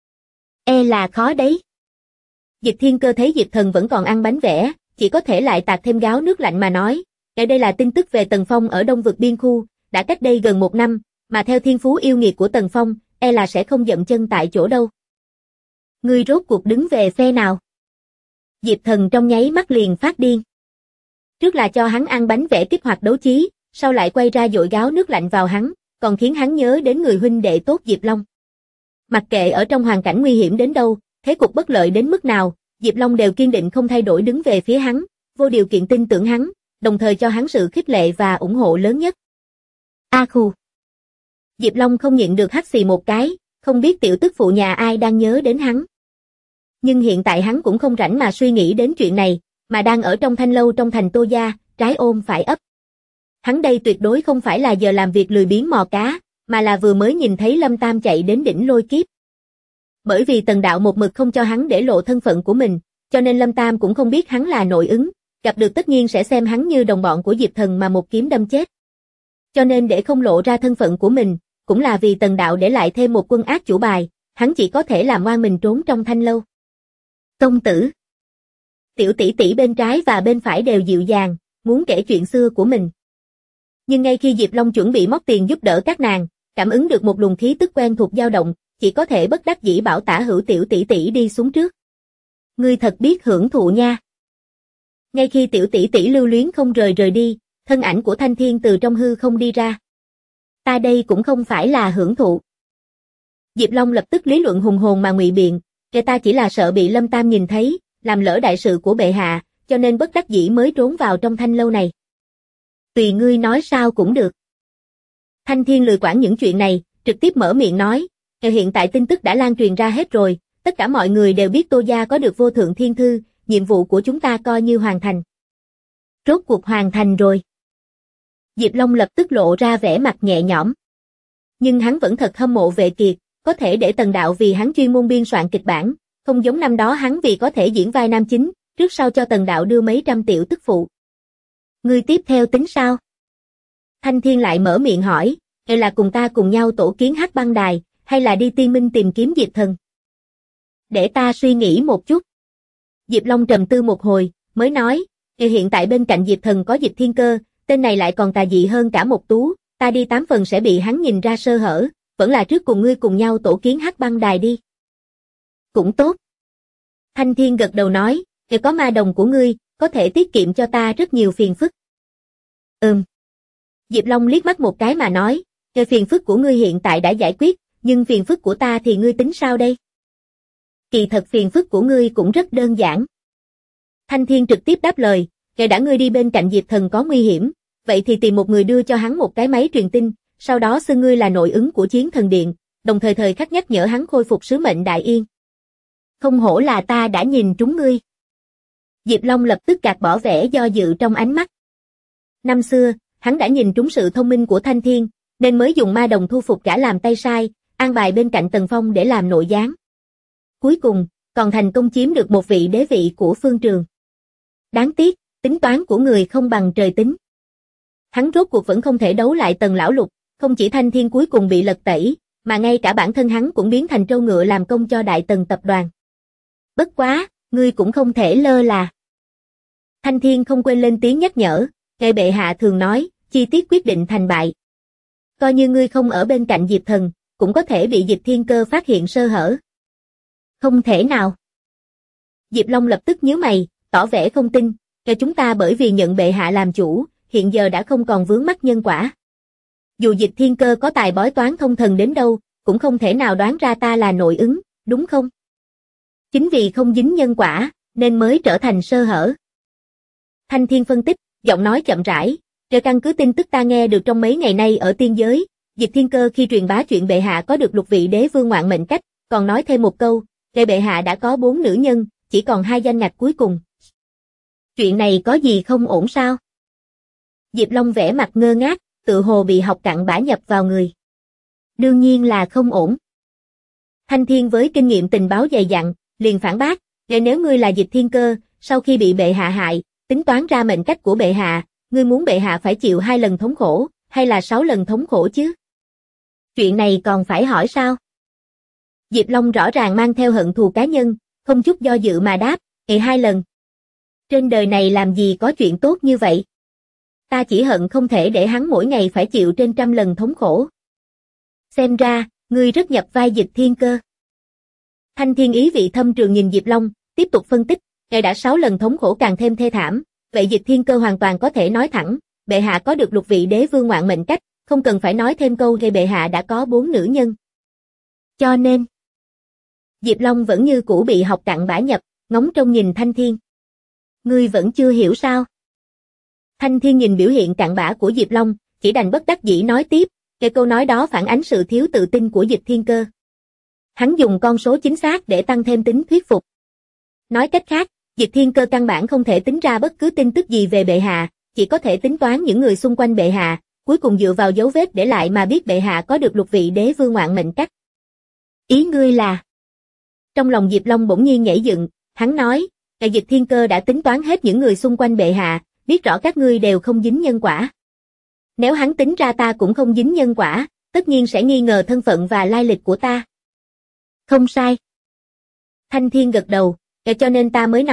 [SPEAKER 2] Là khó đấy. Dịch Thiên Cơ thấy Diệp Thần vẫn còn ăn bánh vẽ, chỉ có thể lại tạt thêm gáo nước lạnh mà nói, đây là tin tức về Tần Phong ở Đông Vực Biên Khu, đã cách đây gần 1 năm, mà theo thiên phú yêu nghiệt của Tần Phong, là sẽ không dậm chân tại chỗ đâu. Ngươi rốt cuộc đứng về phe nào? Diệp Thần trong nháy mắt liền phát điên. Trước là cho hắn ăn bánh vẽ kích hoạt đấu chí, sau lại quay ra dội gáo nước lạnh vào hắn, còn khiến hắn nhớ đến người huynh đệ tốt Diệp Long. Mặc kệ ở trong hoàn cảnh nguy hiểm đến đâu, thế cục bất lợi đến mức nào, Diệp Long đều kiên định không thay đổi đứng về phía hắn, vô điều kiện tin tưởng hắn, đồng thời cho hắn sự khích lệ và ủng hộ lớn nhất. Khu. Diệp Long không nhịn được hắt xì một cái, không biết tiểu tức phụ nhà ai đang nhớ đến hắn. Nhưng hiện tại hắn cũng không rảnh mà suy nghĩ đến chuyện này, mà đang ở trong thanh lâu trong thành Tô Gia, trái ôm phải ấp. Hắn đây tuyệt đối không phải là giờ làm việc lười biếng mò cá, mà là vừa mới nhìn thấy Lâm Tam chạy đến đỉnh lôi kiếp. Bởi vì Tần Đạo một mực không cho hắn để lộ thân phận của mình, cho nên Lâm Tam cũng không biết hắn là nội ứng, gặp được tất nhiên sẽ xem hắn như đồng bọn của Diệp Thần mà một kiếm đâm chết. Cho nên để không lộ ra thân phận của mình, cũng là vì Tần Đạo để lại thêm một quân ác chủ bài, hắn chỉ có thể làm ngoan mình trốn trong thanh lâu. Công tử. Tiểu tỷ tỷ bên trái và bên phải đều dịu dàng, muốn kể chuyện xưa của mình. Nhưng ngay khi Diệp Long chuẩn bị móc tiền giúp đỡ các nàng, cảm ứng được một luồng khí tức quen thuộc dao động, chỉ có thể bất đắc dĩ bảo Tả Hữu tiểu tỷ tỷ đi xuống trước. Ngươi thật biết hưởng thụ nha. Ngay khi tiểu tỷ tỷ lưu luyến không rời đi, thân ảnh của Thanh Thiên từ trong hư không đi ra. Ta đây cũng không phải là hưởng thụ. Diệp Long lập tức lý luận hùng hồn mà ngụy biện, kẻ ta chỉ là sợ bị Lâm Tam nhìn thấy, làm lỡ đại sự của bệ hạ, cho nên bất đắc dĩ mới trốn vào trong thanh lâu này. Tùy ngươi nói sao cũng được. Thanh Thiên lười quản những chuyện này, trực tiếp mở miệng nói, hiện tại tin tức đã lan truyền ra hết rồi, tất cả mọi người đều biết Tô gia có được vô thượng thiên thư, nhiệm vụ của chúng ta coi như hoàn thành. Rốt cuộc hoàn thành rồi. Diệp Long lập tức lộ ra vẻ mặt nhẹ nhõm. Nhưng hắn vẫn thật hâm mộ Vệ Kiệt, có thể để Tần Đạo vì hắn chuyên môn biên soạn kịch bản, không giống năm đó hắn vì có thể diễn vai nam chính, trước sau cho Tần Đạo đưa mấy trăm tiểu tức phụ. Ngươi tiếp theo tính sao? Thanh Thiên lại mở miệng hỏi, hay là cùng ta cùng nhau tổ kiến Hắc Băng Đài, hay là đi Tiên Minh tìm kiếm Diệp Thần? Để ta suy nghĩ một chút. Diệp Long trầm tư một hồi, mới nói, hiện tại bên cạnh Diệp Thần có Diệp Thiên Cơ, tên này lại còn tà dị hơn cả một tú, ta đi 8 phần sẽ bị hắn nhìn ra sơ hở, vẫn là trước cùng ngươi cùng nhau tổ kiến Hắc Băng Đài đi. Cũng tốt. Thanh Thiên gật đầu nói, nếu có ma đồng của ngươi, có thể tiết kiệm cho ta rất nhiều phiền phức. Diệp Long liếc mắt một cái mà nói, phiền phức của ngươi hiện tại đã giải quyết, nhưng phiền phức của ta thì ngươi tính sao đây? Kỳ thật phiền phức của ngươi cũng rất đơn giản. Thanh Thiên trực tiếp đáp lời, kể đã ngươi đi bên cạnh Diệp Thần có nguy hiểm, vậy thì tìm một người đưa cho hắn một cái máy truyền tin, sau đó xưng ngươi là nội ứng của Chiến Thần Điện, đồng thời thời khắc nhắc nhở hắn khôi phục sứ mệnh đại yên. Không hổ là ta đã nhìn trúng ngươi. Diệp Long lập tức gạt bỏ vẻ do dự trong ánh mắt. Năm xưa, hắn đã nhìn trúng sự thông minh của Thanh Thiên, nên mới dùng ma đồng thu phục gã làm tay sai, an bài bên cạnh Tần Phong để làm nội gián. Cuối cùng, còn thành công chiếm được một vị đế vị của Phương Trường. Đáng tiếc, tính toán của người không bằng trời tính. Hắn rốt cuộc vẫn không thể đấu lại Tần Lão Lục, không chỉ Thanh Thiên cuối cùng bị lật tẩy, mà ngay cả bản thân hắn cũng biến thành trâu ngựa làm công cho Đại Tần tập đoàn. Bất quá, ngươi cũng không thể lơ là. Thanh Thiên không quên lên tiếng nhắc nhở, ngài bệ hạ thường nói, chi tiết quyết định thành bại. Coi như ngươi không ở bên cạnh Diệp Thần, cũng có thể bị Diệp Thiên Cơ phát hiện sơ hở. Không thể nào. Diệp Long lập tức nhíu mày, tỏ vẻ không tin, cho chúng ta bởi vì nhận bệ hạ làm chủ, hiện giờ đã không còn vướng mắc nhân quả. Dù Diệp Thiên Cơ có tài bói toán thông thần đến đâu, cũng không thể nào đoán ra ta là nội ứng, đúng không? Chính vì không dính nhân quả, nên mới trở thành sơ hở. Thanh Thiên phân tích, giọng nói chậm rãi, trên căn cứ tin tức ta nghe được trong mấy ngày nay ở tiên giới, Diệp Thiên Cơ khi truyền bá chuyện bệ hạ có được lục vị đế vương ngoạn mệnh cách, còn nói thêm một câu, để bệ hạ đã có 4 nữ nhân, chỉ còn 2 danh ngạch cuối cùng. Chuyện này có gì không ổn sao? Diệp Long vẻ mặt ngơ ngác, tự hồ bị học cặn bã nhập vào người. Đương nhiên là không ổn. Thanh Thiên với kinh nghiệm tình báo dày dặn, liền phản bác, nếu ngươi là Diệp Thiên Cơ, sau khi bị bệ hạ hại, tính toán ra mệnh cách của bệ hạ, ngươi muốn bệ hạ phải chịu 2 lần thống khổ, hay là 6 lần thống khổ chứ? Chuyện này còn phải hỏi sao? Diệp Long rõ ràng mang theo hận thù cá nhân, không chút do dự mà đáp, 2 lần. Trên đời này làm gì có chuyện tốt như vậy? Ta chỉ hận không thể để hắn mỗi ngày phải chịu trên 100 lần thống khổ. Xem ra, ngươi rất nhập vai Diệp Thiên Cơ. Thanh Thiên ý vị thâm trường nhìn Diệp Long, tiếp tục phân tích, ngài đã 6 lần thống khổ càng thêm thê thảm, vậy Diệp Thiên Cơ hoàn toàn có thể nói thẳng, bệ hạ có được lục vị đế vương ngoạn mệnh cách, không cần phải nói thêm câu gây bệ hạ đã có 4 nữ nhân. Cho nên, Diệp Long vẫn như cũ bị học cặn bã nhập, ngóng trông nhìn Thanh Thiên. Ngươi vẫn chưa hiểu sao? Thanh Thiên nhìn biểu hiện cặn bã của Diệp Long, chỉ đành bất đắc dĩ nói tiếp, cái câu nói đó phản ánh sự thiếu tự tin của Diệp Thiên Cơ. Hắn dùng con số chính xác để tăng thêm tính thuyết phục. Nói cách khác, Diệp Thiên Cơ căn bản không thể tính ra bất cứ tin tức gì về bệ hạ, chỉ có thể tính toán những người xung quanh bệ hạ, cuối cùng dựa vào dấu vết để lại mà biết bệ hạ có được lục vị đế vương ngoạn mệnh cách. Ý ngươi là? Trong lòng Diệp Long bỗng nhiên nhảy dựng, hắn nói, Diệp Thiên Cơ đã tính toán hết những người xung quanh bệ hạ, biết rõ các ngươi đều không dính nhân quả. Nếu hắn tính ra ta cũng không dính nhân quả, tất nhiên sẽ nghi ngờ thân phận và lai lịch của ta. Không sai. Thanh Thiên gật đầu, cho nên ta mới nói,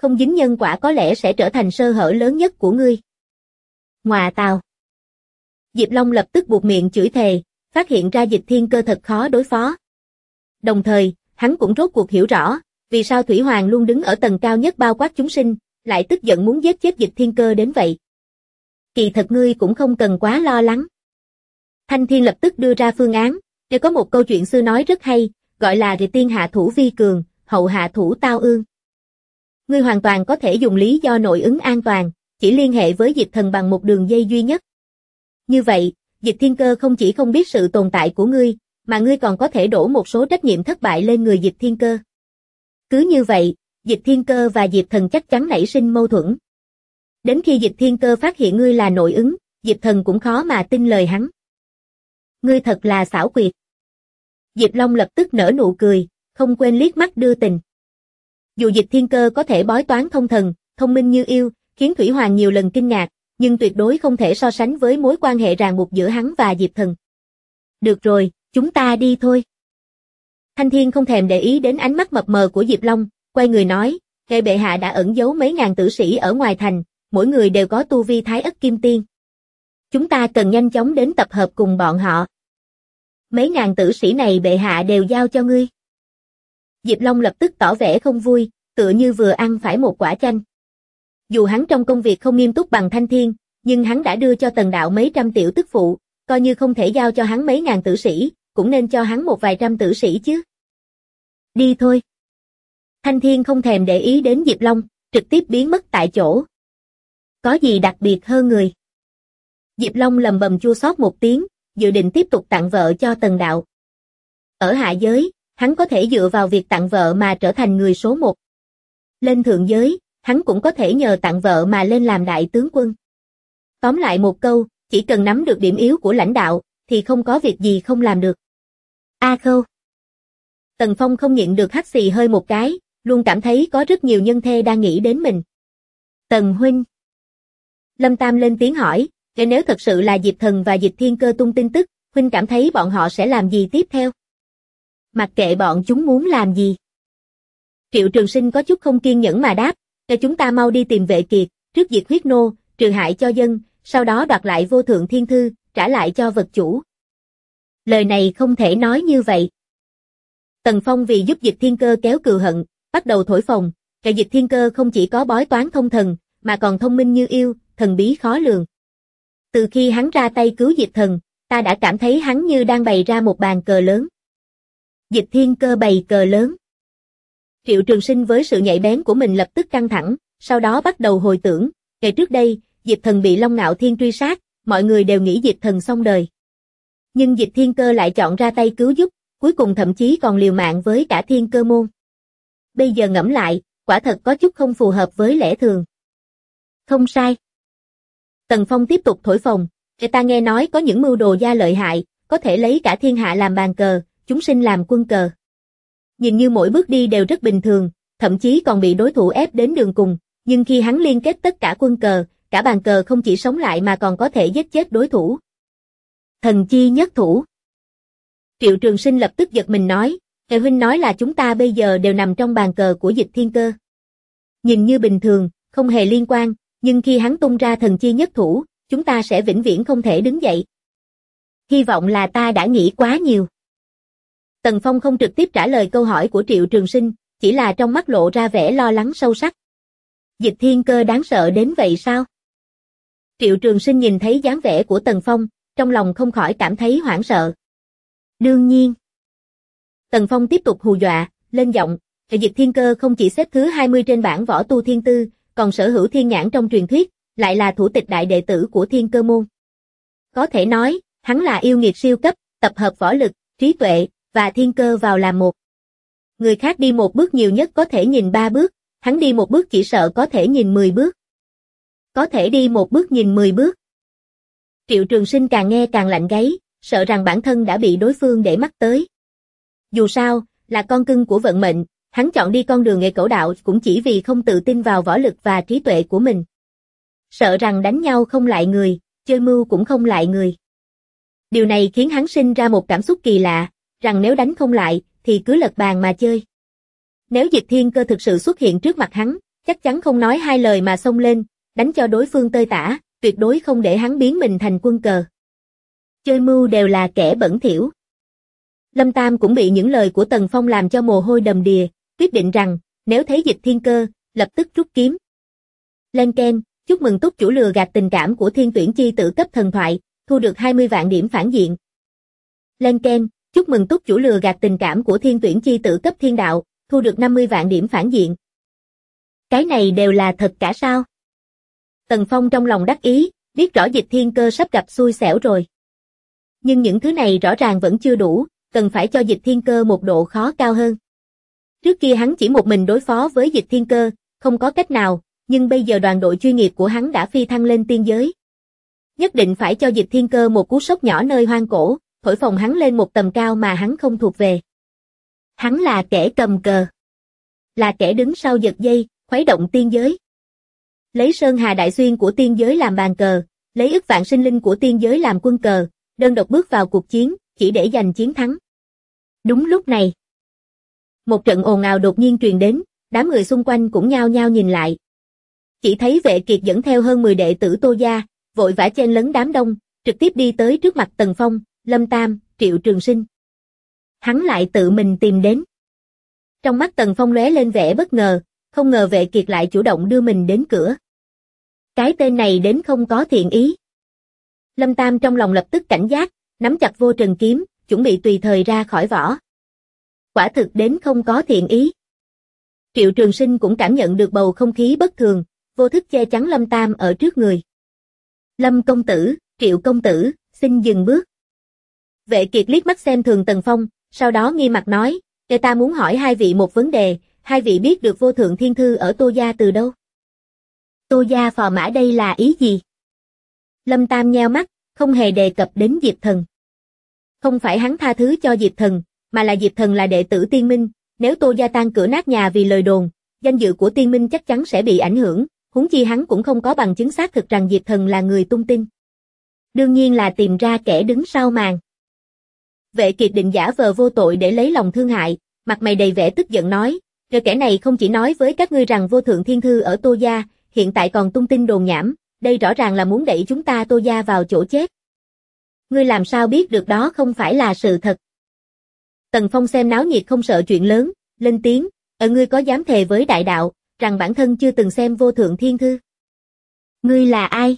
[SPEAKER 2] không dính nhân quả có lẽ sẽ trở thành sơ hở lớn nhất của ngươi. Ngoà tào. Diệp Long lập tức buột miệng chửi thề, phát hiện ra Dịch Thiên Cơ thật khó đối phó. Đồng thời, hắn cũng rốt cuộc hiểu rõ, vì sao Thủy Hoàng luôn đứng ở tầng cao nhất bao quát chúng sinh, lại tức giận muốn giết chết Dịch Thiên Cơ đến vậy. Kỳ thật ngươi cũng không cần quá lo lắng. Thanh Thiên lập tức đưa ra phương án, để có một câu chuyện xưa nói rất hay, gọi là Rì tiên hạ thủ vi cường, hậu hạ thủ tao ương. Ngươi hoàn toàn có thể dùng lý do nội ứng an toàn, chỉ liên hệ với Dịch Thần bằng một đường dây duy nhất. Như vậy, Dịch Thiên Cơ không chỉ không biết sự tồn tại của ngươi, mà ngươi còn có thể đổ một số trách nhiệm thất bại lên người Dịch Thiên Cơ. Cứ như vậy, Dịch Thiên Cơ và Diệp Thần chắc chắn nảy sinh mâu thuẫn. Đến khi Dịch Thiên Cơ phát hiện ngươi là nội ứng, Diệp Thần cũng khó mà tin lời hắn. Ngươi thật là xảo quyệt. Diệp Long lập tức nở nụ cười, không quên liếc mắt đưa tình. Dù Dịch Thiên Cơ có thể bói toán thông thần, thông minh như yêu, khiến Thủy Hoàng nhiều lần kinh ngạc, nhưng tuyệt đối không thể so sánh với mối quan hệ ràng buộc giữa hắn và Diệp Thần. Được rồi, chúng ta đi thôi. Thanh Thiên không thèm để ý đến ánh mắt mập mờ của Diệp Long, quay người nói, ngài bệ hạ đã ẩn giấu mấy ngàn tử sĩ ở ngoài thành, mỗi người đều có tu vi Thái Ất Kim Tiên. Chúng ta cần nhanh chóng đến tập hợp cùng bọn họ. Mấy ngàn tử sĩ này bệ hạ đều giao cho ngươi. Diệp Long lập tức tỏ vẻ không vui, tựa như vừa ăn phải một quả chanh. Dù hắn trong công việc không nghiêm túc bằng Thanh Thiên, nhưng hắn đã đưa cho Tần Đạo mấy trăm tiểu tức phụ, coi như không thể giao cho hắn mấy ngàn tử sĩ, cũng nên cho hắn một vài trăm tử sĩ chứ. Đi thôi. Thanh Thiên không thèm để ý đến Diệp Long, trực tiếp biến mất tại chỗ. Có gì đặc biệt hơn người? Diệp Long lầm bầm chua xót một tiếng, dự định tiếp tục tặng vợ cho Tần Đạo. Ở hạ giới, hắn có thể dựa vào việc tặng vợ mà trở thành người số một. Lên thượng giới, hắn cũng có thể nhờ tặng vợ mà lên làm đại tướng quân. Tóm lại một câu, chỉ cần nắm được điểm yếu của lãnh đạo, thì không có việc gì không làm được. A Khâu. Tần Phong không nhịn được hắt xì hơi một cái, luôn cảm thấy có rất nhiều nhân thê đang nghĩ đến mình. Tần huynh. Lâm Tam lên tiếng hỏi, nếu thật sự là Diệp Thần và Dịch Thiên Cơ tung tin tức, huynh cảm thấy bọn họ sẽ làm gì tiếp theo? Mặc kệ bọn chúng muốn làm gì. Triệu Trường Sinh có chút không kiên nhẫn mà đáp, cho chúng ta mau đi tìm Vệ Kiệt, trước diệt huyết nô, trừ hại cho dân, sau đó đoạt lại Vô Thượng Thiên Thư, trả lại cho vật chủ. Lời này không thể nói như vậy. Tần Phong vì giúp Dịch Thiên Cơ kéo cừu hận, bắt đầu thổi phồng, cái Dịch Thiên Cơ không chỉ có bói toán thông thần, mà còn thông minh như yêu, thần bí khó lường. Từ khi hắn ra tay cứu Dịch Thần, ta đã cảm thấy hắn như đang bày ra một bàn cờ lớn. Dịch Thiên Cơ bày cờ lớn. Triệu Trường Sinh với sự nhạy bén của mình lập tức căng thẳng, sau đó bắt đầu hồi tưởng, ngày trước đây, Dịch Thần bị Long Ngạo Thiên truy sát, mọi người đều nghĩ Dịch Thần xong đời. Nhưng Dịch Thiên Cơ lại chọn ra tay cứu giúp, cuối cùng thậm chí còn liều mạng với cả Thiên Cơ môn. Bây giờ ngẫm lại, quả thật có chút không phù hợp với lẽ thường. Không sai. Tần Phong tiếp tục thổi phồng, ta nghe nói có những mưu đồ gia lợi hại, có thể lấy cả thiên hạ làm bàn cờ, chúng sinh làm quân cờ. Nhìn như mỗi bước đi đều rất bình thường, thậm chí còn bị đối thủ ép đến đường cùng, nhưng khi hắn liên kết tất cả quân cờ, cả bàn cờ không chỉ sống lại mà còn có thể giết chết đối thủ. Thần chi nhất thủ. Triệu Trường Sinh lập tức giật mình nói, Ngài huynh nói là chúng ta bây giờ đều nằm trong bàn cờ của Dịch Thiên Cơ. Nhìn như bình thường, không hề liên quan, nhưng khi hắn tung ra thần chi nhất thủ, chúng ta sẽ vĩnh viễn không thể đứng dậy. Hy vọng là ta đã nghĩ quá nhiều. Tần Phong không trực tiếp trả lời câu hỏi của Triệu Trường Sinh, chỉ là trong mắt lộ ra vẻ lo lắng sâu sắc. Dịch Thiên Cơ đáng sợ đến vậy sao? Triệu Trường Sinh nhìn thấy dáng vẻ của Tần Phong, trong lòng không khỏi cảm thấy hoảng sợ. Đương nhiên. Tần Phong tiếp tục hù dọa, lên giọng, Dịch Thiên Cơ không chỉ xếp thứ 20 trên bảng võ tu thiên tư, còn sở hữu thiên nhãn trong truyền thuyết, lại là thủ tịch đại đệ tử của Thiên Cơ môn. Có thể nói, hắn là yêu nghiệt siêu cấp, tập hợp võ lực, trí tuệ, và thiên cơ vào làm một. Người khác đi một bước nhiều nhất có thể nhìn 3 bước, hắn đi một bước chỉ sợ có thể nhìn 10 bước. Có thể đi một bước nhìn 10 bước. Triệu Trường Sinh càng nghe càng lạnh gáy, sợ rằng bản thân đã bị đối phương để mắt tới. Dù sao, là con cưng của vận mệnh, hắn chọn đi con đường nghề cẩu đạo cũng chỉ vì không tự tin vào võ lực và trí tuệ của mình. Sợ rằng đánh nhau không lại người, chơi mưu cũng không lại người. Điều này khiến hắn sinh ra một cảm xúc kỳ lạ, rằng nếu đánh không lại, thì cứ lật bàn mà chơi. Nếu Dịch Thiên Cơ thực sự xuất hiện trước mặt hắn, chắc chắn không nói hai lời mà xông lên, đánh cho đối phương tơi tả, tuyệt đối không để hắn biến mình thành quân cờ. Chơi mưu đều là kẻ bẩn thỉu. Lâm Tam cũng bị những lời của Tần Phong làm cho mồ hôi đầm đìa, quyết định rằng, nếu thấy Dịch Thiên Cơ, lập tức rút kiếm. Lên keng, chúc mừng túc chủ lừa gạt tình cảm của Thiên Tuyển Chi tử cấp thần thoại, thu được 20 vạn điểm phản diện. Lên keng, chúc mừng túc chủ lừa gạt tình cảm của Thiên Tuyển Chi tử cấp thiên đạo, thu được 50 vạn điểm phản diện. Cái này đều là thật cả sao? Tần Phong trong lòng đắc ý, biết rõ Dịch Thiên Cơ sắp gặp xui xẻo rồi. Nhưng những thứ này rõ ràng vẫn chưa đủ, cần phải cho Dịch Thiên Cơ một độ khó cao hơn. Trước kia hắn chỉ một mình đối phó với Dịch Thiên Cơ, không có cách nào, nhưng bây giờ đoàn đội chuyên nghiệp của hắn đã phi thăng lên tiên giới. Nhất định phải cho Dịch Thiên Cơ một cú sốc nhỏ nơi hoang cổ, thổi phồng hắn lên một tầm cao mà hắn không thuộc về. Hắn là kẻ cầm cờ. Là kẻ đứng sau giật dây, khuấy động tiên giới. Lấy Sơn Hà Đại Xuyên của tiên giới làm bàn cờ, lấy ức vạn sinh linh của tiên giới làm quân cờ, đơn độc bước vào cuộc chiến, chỉ để giành chiến thắng. Đúng lúc này, một trận ồn ào đột nhiên truyền đến, đám người xung quanh cũng nhao nhao nhìn lại. Chỉ thấy Vệ Kiệt dẫn theo hơn 10 đệ tử Tô gia, vội vã chen lấn đám đông, trực tiếp đi tới trước mặt Tần Phong, Lâm Tam, Triệu Trường Sinh. Hắn lại tự mình tìm đến. Trong mắt Tần Phong lóe lên vẻ bất ngờ, không ngờ Vệ Kiệt lại chủ động đưa mình đến cửa. Cái tên này đến không có thiện ý. Lâm Tam trong lòng lập tức cảnh giác, nắm chặt vô trần kiếm, chuẩn bị tùy thời ra khỏi vỏ. Quả thực đến không có thiện ý. Triệu Trường Sinh cũng cảm nhận được bầu không khí bất thường, vô thức che chắn Lâm Tam ở trước người. Lâm công tử, Triệu công tử, xin dừng bước. Vệ Kiệt liếc mắt xem thường Tần Phong, sau đó nghiêm mặt nói, ta muốn hỏi hai vị một vấn đề, hai vị biết được vô thượng thiên thư ở Tô gia từ đâu? Tô gia phò mã đây là ý gì? Lâm Tam nheo mắt, không hề đề cập đến Diệp Thần. Không phải hắn tha thứ cho Diệp Thần, mà là Diệp Thần là đệ tử Tiên Minh, nếu Tô gia tan cửa nát nhà vì lời đồn, danh dự của Tiên Minh chắc chắn sẽ bị ảnh hưởng, huống chi hắn cũng không có bằng chứng xác thực rằng Diệp Thần là người tung tin. Đương nhiên là tìm ra kẻ đứng sau màn. Vệ Kiệt định giả vờ vô tội để lấy lòng thương hại, mặt mày đầy vẻ tức giận nói, rồi kẻ này không chỉ nói với các ngươi rằng vô thượng thiên thư ở Tô gia, hiện tại còn tung tin đồn nhảm, đây rõ ràng là muốn đẩy chúng ta Tô gia vào chỗ chết. Ngươi làm sao biết được đó không phải là sự thật? Tần Phong xem náo nhiệt không sợ chuyện lớn, lên tiếng, ngươi có dám thề với đại đạo, rằng bản thân chưa từng xem vô thượng thiên thư? Ngươi là ai?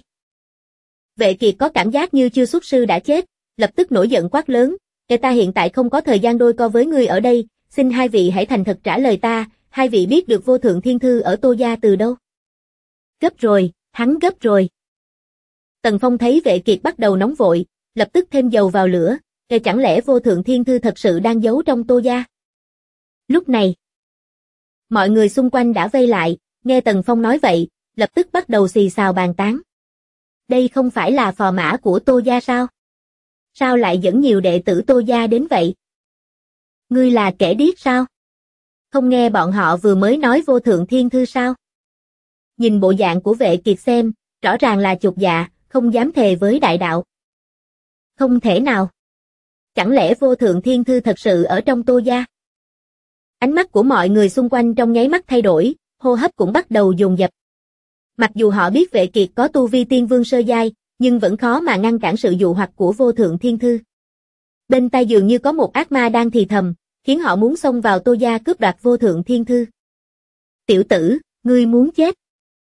[SPEAKER 2] Vệ Kiệt có cảm giác như chưa xuất sư đã chết, lập tức nổi giận quát lớn, ta hiện tại không có thời gian đôi co với ngươi ở đây, xin hai vị hãy thành thật trả lời ta, hai vị biết được vô thượng thiên thư ở Tô gia từ đâu? Gấp rồi, hắn gấp rồi. Tần Phong thấy Vệ Kiệt bắt đầu nóng vội, lập tức thêm dầu vào lửa, chẳng lẽ vô thượng thiên thư thật sự đang giấu trong Tô gia? Lúc này, mọi người xung quanh đã vây lại, nghe Tần Phong nói vậy, lập tức bắt đầu xì xào bàn tán. Đây không phải là phò mã của Tô gia sao? Sao lại dẫn nhiều đệ tử Tô gia đến vậy? Ngươi là kẻ điếc sao? Không nghe bọn họ vừa mới nói vô thượng thiên thư sao? Nhìn bộ dạng của Vệ Kiệt xem, rõ ràng là chột dạ, không dám thề với đại đạo. Không thể nào. Chẳng lẽ vô thượng thiên thư thật sự ở trong Tô gia? Ánh mắt của mọi người xung quanh trong nháy mắt thay đổi, hô hấp cũng bắt đầu dồn dập. Mặc dù họ biết Vệ Kiệt có tu vi tiên vương sơ giai, nhưng vẫn khó mà ngăn cản sự dụ hoặc của vô thượng thiên thư. Bên tai dường như có một ác ma đang thì thầm, khiến họ muốn xông vào Tô gia cướp đoạt vô thượng thiên thư. Tiểu tử, ngươi muốn chết.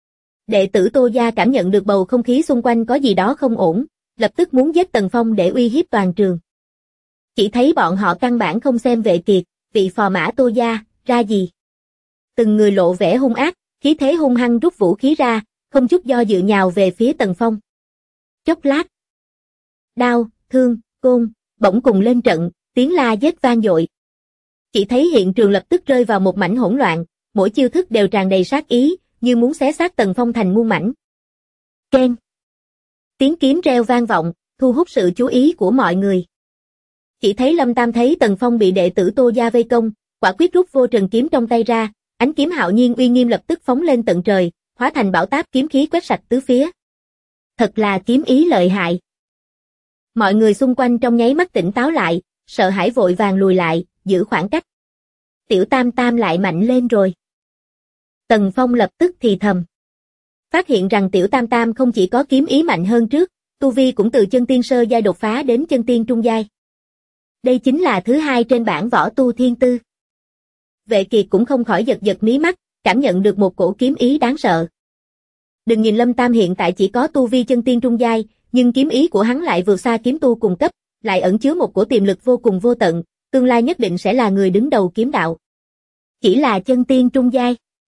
[SPEAKER 2] Đệ tử Tô gia cảm nhận được bầu không khí xung quanh có gì đó không ổn, lập tức muốn giết Tần Phong để uy hiếp toàn trường. Chỉ thấy bọn họ căn bản không xem Vệ Kiệt, vị phò mã Tô gia, ra gì. Từng người lộ vẻ hung ác, khí thế hung hăng rút vũ khí ra, không chút do dự nhào về phía Tần Phong. Chốc lát, đao, thương, côn, bỗng cùng lên trận, tiếng la giết vang dội. Chỉ thấy hiện trường lập tức rơi vào một mảnh hỗn loạn, mỗi chiêu thức đều tràn đầy sát ý, như muốn xé xác Tần Phong thành muôn mảnh. Keng. Tiếng kiếm reo vang vọng, thu hút sự chú ý của mọi người. Chỉ thấy Lâm Tam thấy Tần Phong bị đệ tử Tô gia vây công, quả quyết rút vô trần kiếm trong tay ra, ánh kiếm hạo nhiên uy nghiêm lập tức phóng lên tận trời, hóa thành bão táp kiếm khí quét sạch tứ phía. Thật là kiếm ý lợi hại. Mọi người xung quanh trong nháy mắt tỉnh táo lại, sợ hãi vội vàng lùi lại, giữ khoảng cách. Tiểu Tam Tam lại mạnh lên rồi. Tần Phong lập tức thì thầm. Phát hiện rằng Tiểu Tam Tam không chỉ có kiếm ý mạnh hơn trước, tu vi cũng từ chân tiên sơ giai đột phá đến chân tiên trung giai. Đây chính là thứ hai trên bảng võ tu thiên tư. Vệ Kiệt cũng không khỏi giật giật mí mắt, cảm nhận được một cổ kiếm ý đáng sợ. Đừng nhìn Lâm Tam hiện tại chỉ có tu vi chân tiên trung giai, nhưng kiếm ý của hắn lại vượt xa kiếm tu cùng cấp, lại ẩn chứa một cổ tiềm lực vô cùng vô tận, tương lai nhất định sẽ là người đứng đầu kiếm đạo. Chỉ là chân tiên trung giai.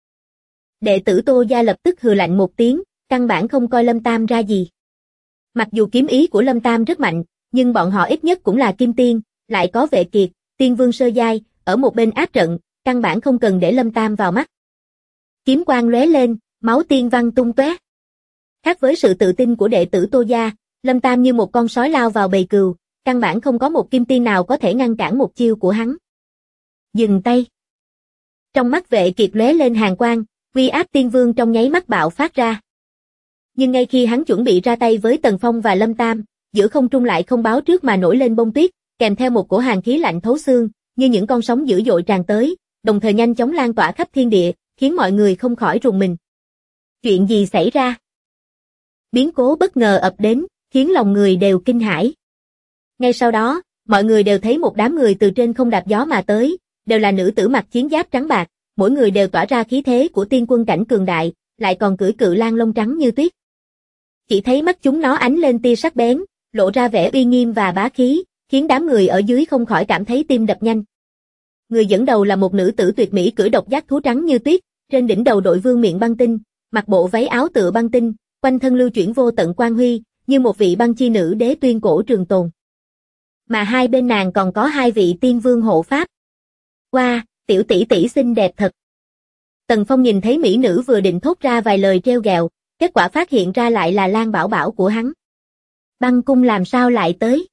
[SPEAKER 2] Đệ tử Tô gia lập tức hừ lạnh một tiếng, căn bản không coi Lâm Tam ra gì. Mặc dù kiếm ý của Lâm Tam rất mạnh, nhưng bọn họ ít nhất cũng là kim tiên, lại có Vệ Kiệt, tiên vương sơ giai, ở một bên áp trận, căn bản không cần để Lâm Tam vào mắt. Kiếm quang lóe lên, máu tiên văng tung tóe. Khác với sự tự tin của đệ tử Tô gia, Lâm Tam như một con sói lao vào bầy cừu, căn bản không có một kim tiên nào có thể ngăn cản một chiêu của hắn. Dừng tay. Trong mắt Vệ Kiệt lóe lên hàn quang, uy áp tiên vương trong nháy mắt bạo phát ra. Nhưng ngay khi hắn chuẩn bị ra tay với Tần Phong và Lâm Tam, giữa không trung lại không báo trước mà nổi lên bông tuyết, kèm theo một cổ hàn khí lạnh thấu xương, như những con sóng dữ dội tràn tới, đồng thời nhanh chóng lan tỏa khắp thiên địa, khiến mọi người không khỏi rùng mình. Chuyện gì xảy ra? Biến cố bất ngờ ập đến, khiến lòng người đều kinh hãi. Ngay sau đó, mọi người đều thấy một đám người từ trên không đạp gió mà tới, đều là nữ tử mặc chiến giáp trắng bạc, mỗi người đều tỏa ra khí thế của tiên quân cảnh cường đại, lại còn cưỡi cự lang lông trắng như tuyết. Chỉ thấy mắt chúng nó ánh lên tia sắc bén, lộ ra vẻ uy nghiêm và bá khí, khiến đám người ở dưới không khỏi cảm thấy tim đập nhanh. Người dẫn đầu là một nữ tử tuyệt mỹ cưỡi độc giác thú trắng như tuyết, trên đỉnh đầu đội vương miện băng tinh, mặc bộ váy áo tựa băng tinh, quanh thân lưu chuyển vô tận quang huy, như một vị băng chi nữ đế tuyên cổ trường tồn. Mà hai bên nàng còn có hai vị tiên vương hộ pháp. Wow, tiểu tỷ tỷ xinh đẹp thật. Tần Phong nhìn thấy mỹ nữ vừa định thốt ra vài lời trêu ghẹo, kết quả phát hiện ra lại là Lan Bảo Bảo của hắn. Băng cung làm sao lại tới?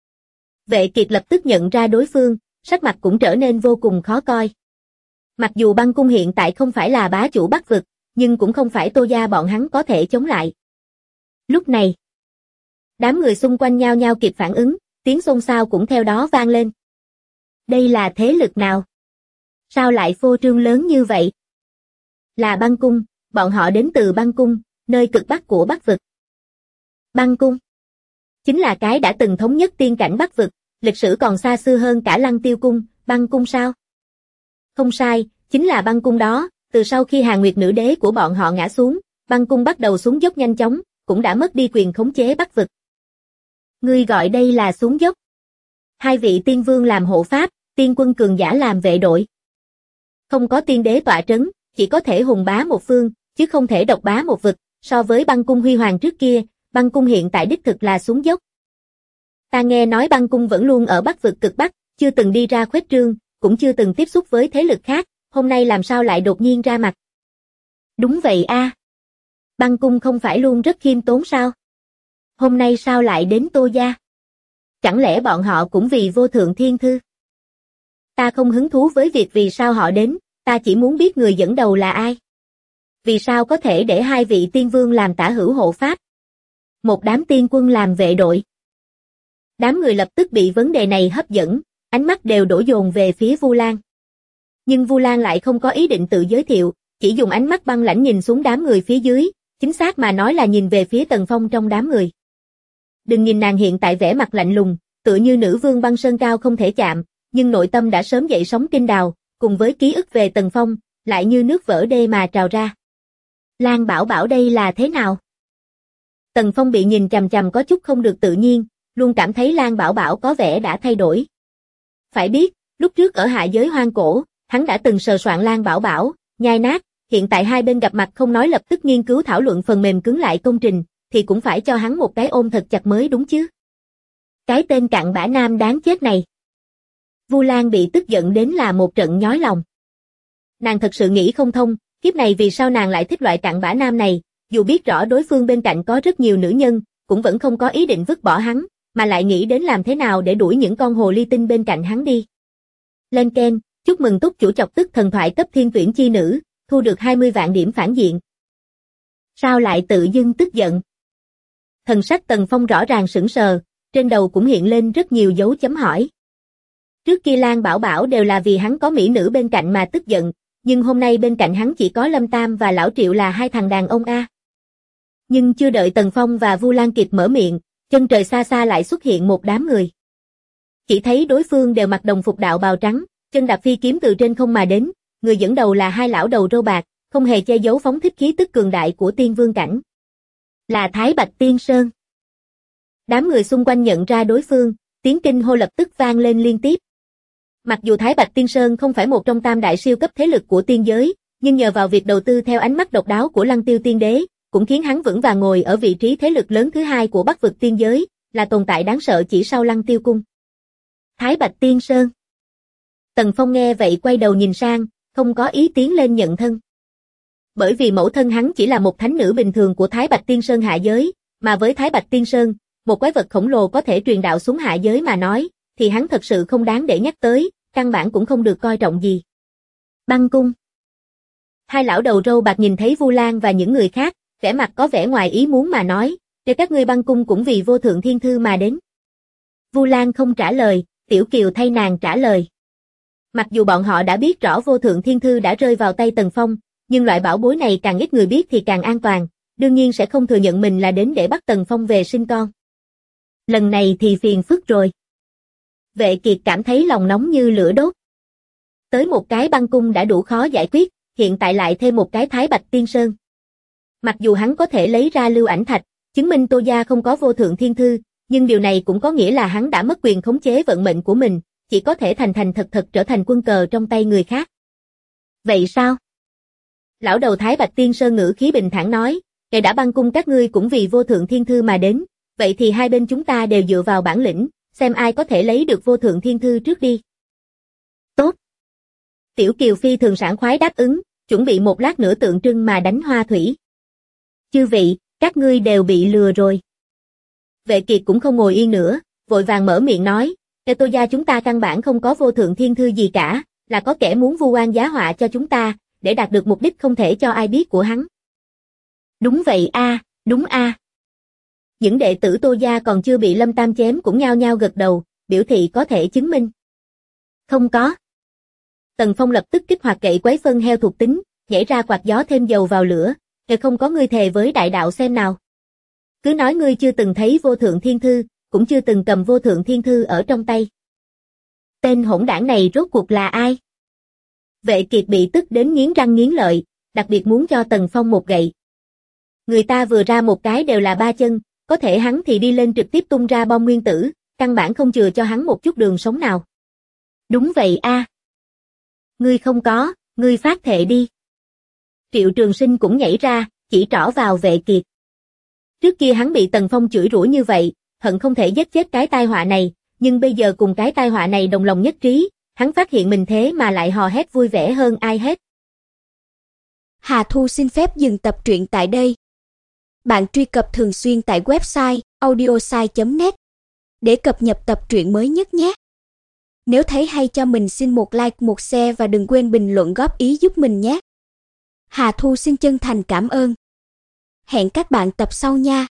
[SPEAKER 2] Vệ Kiệt lập tức nhận ra đối phương, sắc mặt cũng trở nên vô cùng khó coi. Mặc dù băng cung hiện tại không phải là bá chủ Bắc vực, nhưng cũng không phải Tô gia bọn hắn có thể chống lại. Lúc này, đám người xung quanh nhao nhao kịp phản ứng, tiếng xôn xao cũng theo đó vang lên. Đây là thế lực nào? Sao lại phô trương lớn như vậy? Là băng cung, bọn họ đến từ băng cung, nơi cực bắc của Bắc vực. Băng cung chính là cái đã từng thống nhất tiên cảnh Bắc vực, lịch sử còn xa xưa hơn cả Lăng Tiêu cung, băng cung sao? Không sai, chính là băng cung đó, từ sau khi Hàn Nguyệt nữ đế của bọn họ ngã xuống, băng cung bắt đầu xuống dốc nhanh chóng, cũng đã mất đi quyền khống chế Bắc vực. Ngươi gọi đây là xuống dốc? Hai vị tiên vương làm hộ pháp, tiên quân cường giả làm vệ đội. Không có tiên đế tọa trấn, chỉ có thể hùng bá một phương, chứ không thể độc bá một vực, so với băng cung huy hoàng trước kia, băng cung hiện tại đích thực là xuống dốc. Ta nghe nói băng cung vẫn luôn ở Bắc vực cực Bắc, chưa từng đi ra khuếch trương, cũng chưa từng tiếp xúc với thế lực khác, hôm nay làm sao lại đột nhiên ra mặt? Đúng vậy a. Băng cung không phải luôn rất khiêm tốn sao? Hôm nay sao lại đến Tô gia? Chẳng lẽ bọn họ cũng vì vô thượng thiên thư? Ta không hứng thú với việc vì sao họ đến, ta chỉ muốn biết người dẫn đầu là ai. Vì sao có thể để hai vị tiên vương làm tả hữu hộ pháp? Một đám tiên quân làm vệ đội. Đám người lập tức bị vấn đề này hấp dẫn, ánh mắt đều đổ dồn về phía Vu Lan. Nhưng Vu Lan lại không có ý định tự giới thiệu, chỉ dùng ánh mắt băng lãnh nhìn xuống đám người phía dưới, chính xác mà nói là nhìn về phía Tần Phong trong đám người. Đừng nhìn nàng hiện tại vẻ mặt lạnh lùng, tựa như nữ vương băng sơn cao không thể chạm, nhưng nội tâm đã sớm dậy sóng kinh đào, cùng với ký ức về Tần Phong, lại như nước vỡ đê mà trào ra. Lan Bảo Bảo đây là thế nào? Tần Phong bị nhìn chằm chằm có chút không được tự nhiên, luôn cảm thấy Lan Bảo Bảo có vẻ đã thay đổi. Phải biết, lúc trước ở hạ giới hoang cổ, hắn đã từng sờ soạn Lan Bảo Bảo, nhai nát, hiện tại hai bên gặp mặt không nói lập tức nghiên cứu thảo luận phần mềm cứng lại công trình, thì cũng phải cho hắn một cái ôm thật chặt mới đúng chứ. Cái tên cặn bã nam đáng chết này. Vu Lan bị tức giận đến là một trận nhói lòng. Nàng thật sự nghĩ không thông, kiếp này vì sao nàng lại thích loại cặn bã nam này, dù biết rõ đối phương bên cạnh có rất nhiều nữ nhân, cũng vẫn không có ý định vứt bỏ hắn, mà lại nghĩ đến làm thế nào để đuổi những con hồ ly tinh bên cạnh hắn đi. Lên keng, chúc mừng túc chủ chọc tức thần thoại cấp thiên tuyển chi nữ, thu được 20 vạn điểm phản diện. Sao lại tự dưng tức giận? Thần sắc Tần Phong rõ ràng sững sờ, trên đầu cũng hiện lên rất nhiều dấu chấm hỏi. Trước kia Lan Bảo Bảo đều là vì hắn có mỹ nữ bên cạnh mà tức giận, nhưng hôm nay bên cạnh hắn chỉ có Lâm Tam và Lão Triệu là hai thằng đàn ông a. Nhưng chưa đợi Tần Phong và Vu Lan kịp mở miệng, chân trời xa xa lại xuất hiện một đám người. Chỉ thấy đối phương đều mặc đồng phục đạo bào trắng, chân đạp phi kiếm từ trên không mà đến, người dẫn đầu là hai lão đầu râu bạc, không hề che giấu phóng thích khí tức cường đại của tiên vương cảnh. Là Thái Bạch Tiên Sơn. Đám người xung quanh nhận ra đối phương, tiếng kinh hô lập tức vang lên liên tiếp. Mặc dù Thái Bạch Tiên Sơn không phải một trong tam đại siêu cấp thế lực của tiên giới, nhưng nhờ vào việc đầu tư theo ánh mắt độc đáo của Lăng Tiêu Tiên Đế, cũng khiến hắn vững vàng ngồi ở vị trí thế lực lớn thứ hai của Bắc vực tiên giới, là tồn tại đáng sợ chỉ sau Lăng Tiêu Cung. Thái Bạch Tiên Sơn. Tần Phong nghe vậy quay đầu nhìn sang, không có ý tiến lên nhận thân. Bởi vì mẫu thân hắn chỉ là một thánh nữ bình thường của Thái Bạch Tiên Sơn hạ giới, mà với Thái Bạch Tiên Sơn, một quái vật khổng lồ có thể truyền đạo xuống hạ giới mà nói, thì hắn thật sự không đáng để nhắc tới, căn bản cũng không được coi trọng gì. Băng cung. Hai lão đầu râu bạc nhìn thấy Vu Lan và những người khác, vẻ mặt có vẻ ngoài ý muốn mà nói, để các ngươi băng cung cũng vì vô thượng thiên thư mà đến. Vu Lan không trả lời, Tiểu Kiều thay nàng trả lời. Mặc dù bọn họ đã biết rõ vô thượng thiên thư đã rơi vào tay Tần Phong, nhưng loại bảo bối này càng ít người biết thì càng an toàn, đương nhiên sẽ không thừa nhận mình là đến để bắt Tần Phong về sinh con. Lần này thì phiền phức rồi. Vệ Kiệt cảm thấy lòng nóng như lửa đốt. Tới một cái băng cung đã đủ khó giải quyết, hiện tại lại thêm một cái Thái Bạch Tiên Sơn. Mặc dù hắn có thể lấy ra lưu ảnh thạch, chứng minh Tô gia không có vô thượng thiên thư, nhưng điều này cũng có nghĩa là hắn đã mất quyền khống chế vận mệnh của mình, chỉ có thể thành thành thật thật trở thành quân cờ trong tay người khác. Vậy sao? Lão đầu Thái Bạch Tiên Sơn ngữ khí bình thản nói, kể đã băng cung các ngươi cũng vì vô thượng thiên thư mà đến, vậy thì hai bên chúng ta đều dựa vào bản lĩnh, xem ai có thể lấy được vô thượng thiên thư trước đi. Tốt. Tiểu Kiều phi thường sảng khoái đáp ứng, chuẩn bị một lát nữa tượng trưng mà đánh hoa thủy. Chư vị, các ngươi đều bị lừa rồi. Vệ Kiệt cũng không ngồi yên nữa, vội vàng mở miệng nói, theo Tô gia chúng ta căn bản không có vô thượng thiên thư gì cả, là có kẻ muốn vu oan giá họa cho chúng ta, để đạt được mục đích không thể cho ai biết của hắn. Đúng vậy a, đúng a. Những đệ tử Tô gia còn chưa bị Lâm Tam chém cũng nhao nhao gật đầu, biểu thị có thể chứng minh. Không có. Tần Phong lập tức kích hoạt gậy quấy phân heo thuộc tính, nhảy ra quạt gió thêm dầu vào lửa, "Kể không có ngươi thề với đại đạo xem nào. Cứ nói ngươi chưa từng thấy vô thượng thiên thư, cũng chưa từng cầm vô thượng thiên thư ở trong tay. Tên hỗn đảng này rốt cuộc là ai?" Vệ Kiệt bị tức đến nghiến răng nghiến lợi, đặc biệt muốn cho Tần Phong một gậy. Người ta vừa ra một cái đều là ba chân, có thể hắn thì đi lên trực tiếp tung ra bom nguyên tử, căn bản không chừa cho hắn một chút đường sống nào. Đúng vậy a. Ngươi không có, ngươi phát thệ đi. Triệu Trường Sinh cũng nhảy ra, chỉ trỏ vào Vệ Kiệt. Trước kia hắn bị Tần Phong chửi rủa như vậy, hận không thể giết chết cái tai họa này, nhưng bây giờ cùng cái tai họa này đồng lòng nhất trí, hắn phát hiện mình thế mà lại hò hét vui vẻ hơn ai hết.
[SPEAKER 3] Hà Thu xin phép dừng tập truyện tại đây. Bạn truy cập thường xuyên tại website audiosai.net để cập nhật tập truyện mới nhất nhé. Nếu thấy hay cho mình xin một like, một share và đừng quên bình luận góp ý giúp mình nhé. Hà Thu xin chân thành cảm ơn. Hẹn các bạn tập sau nha.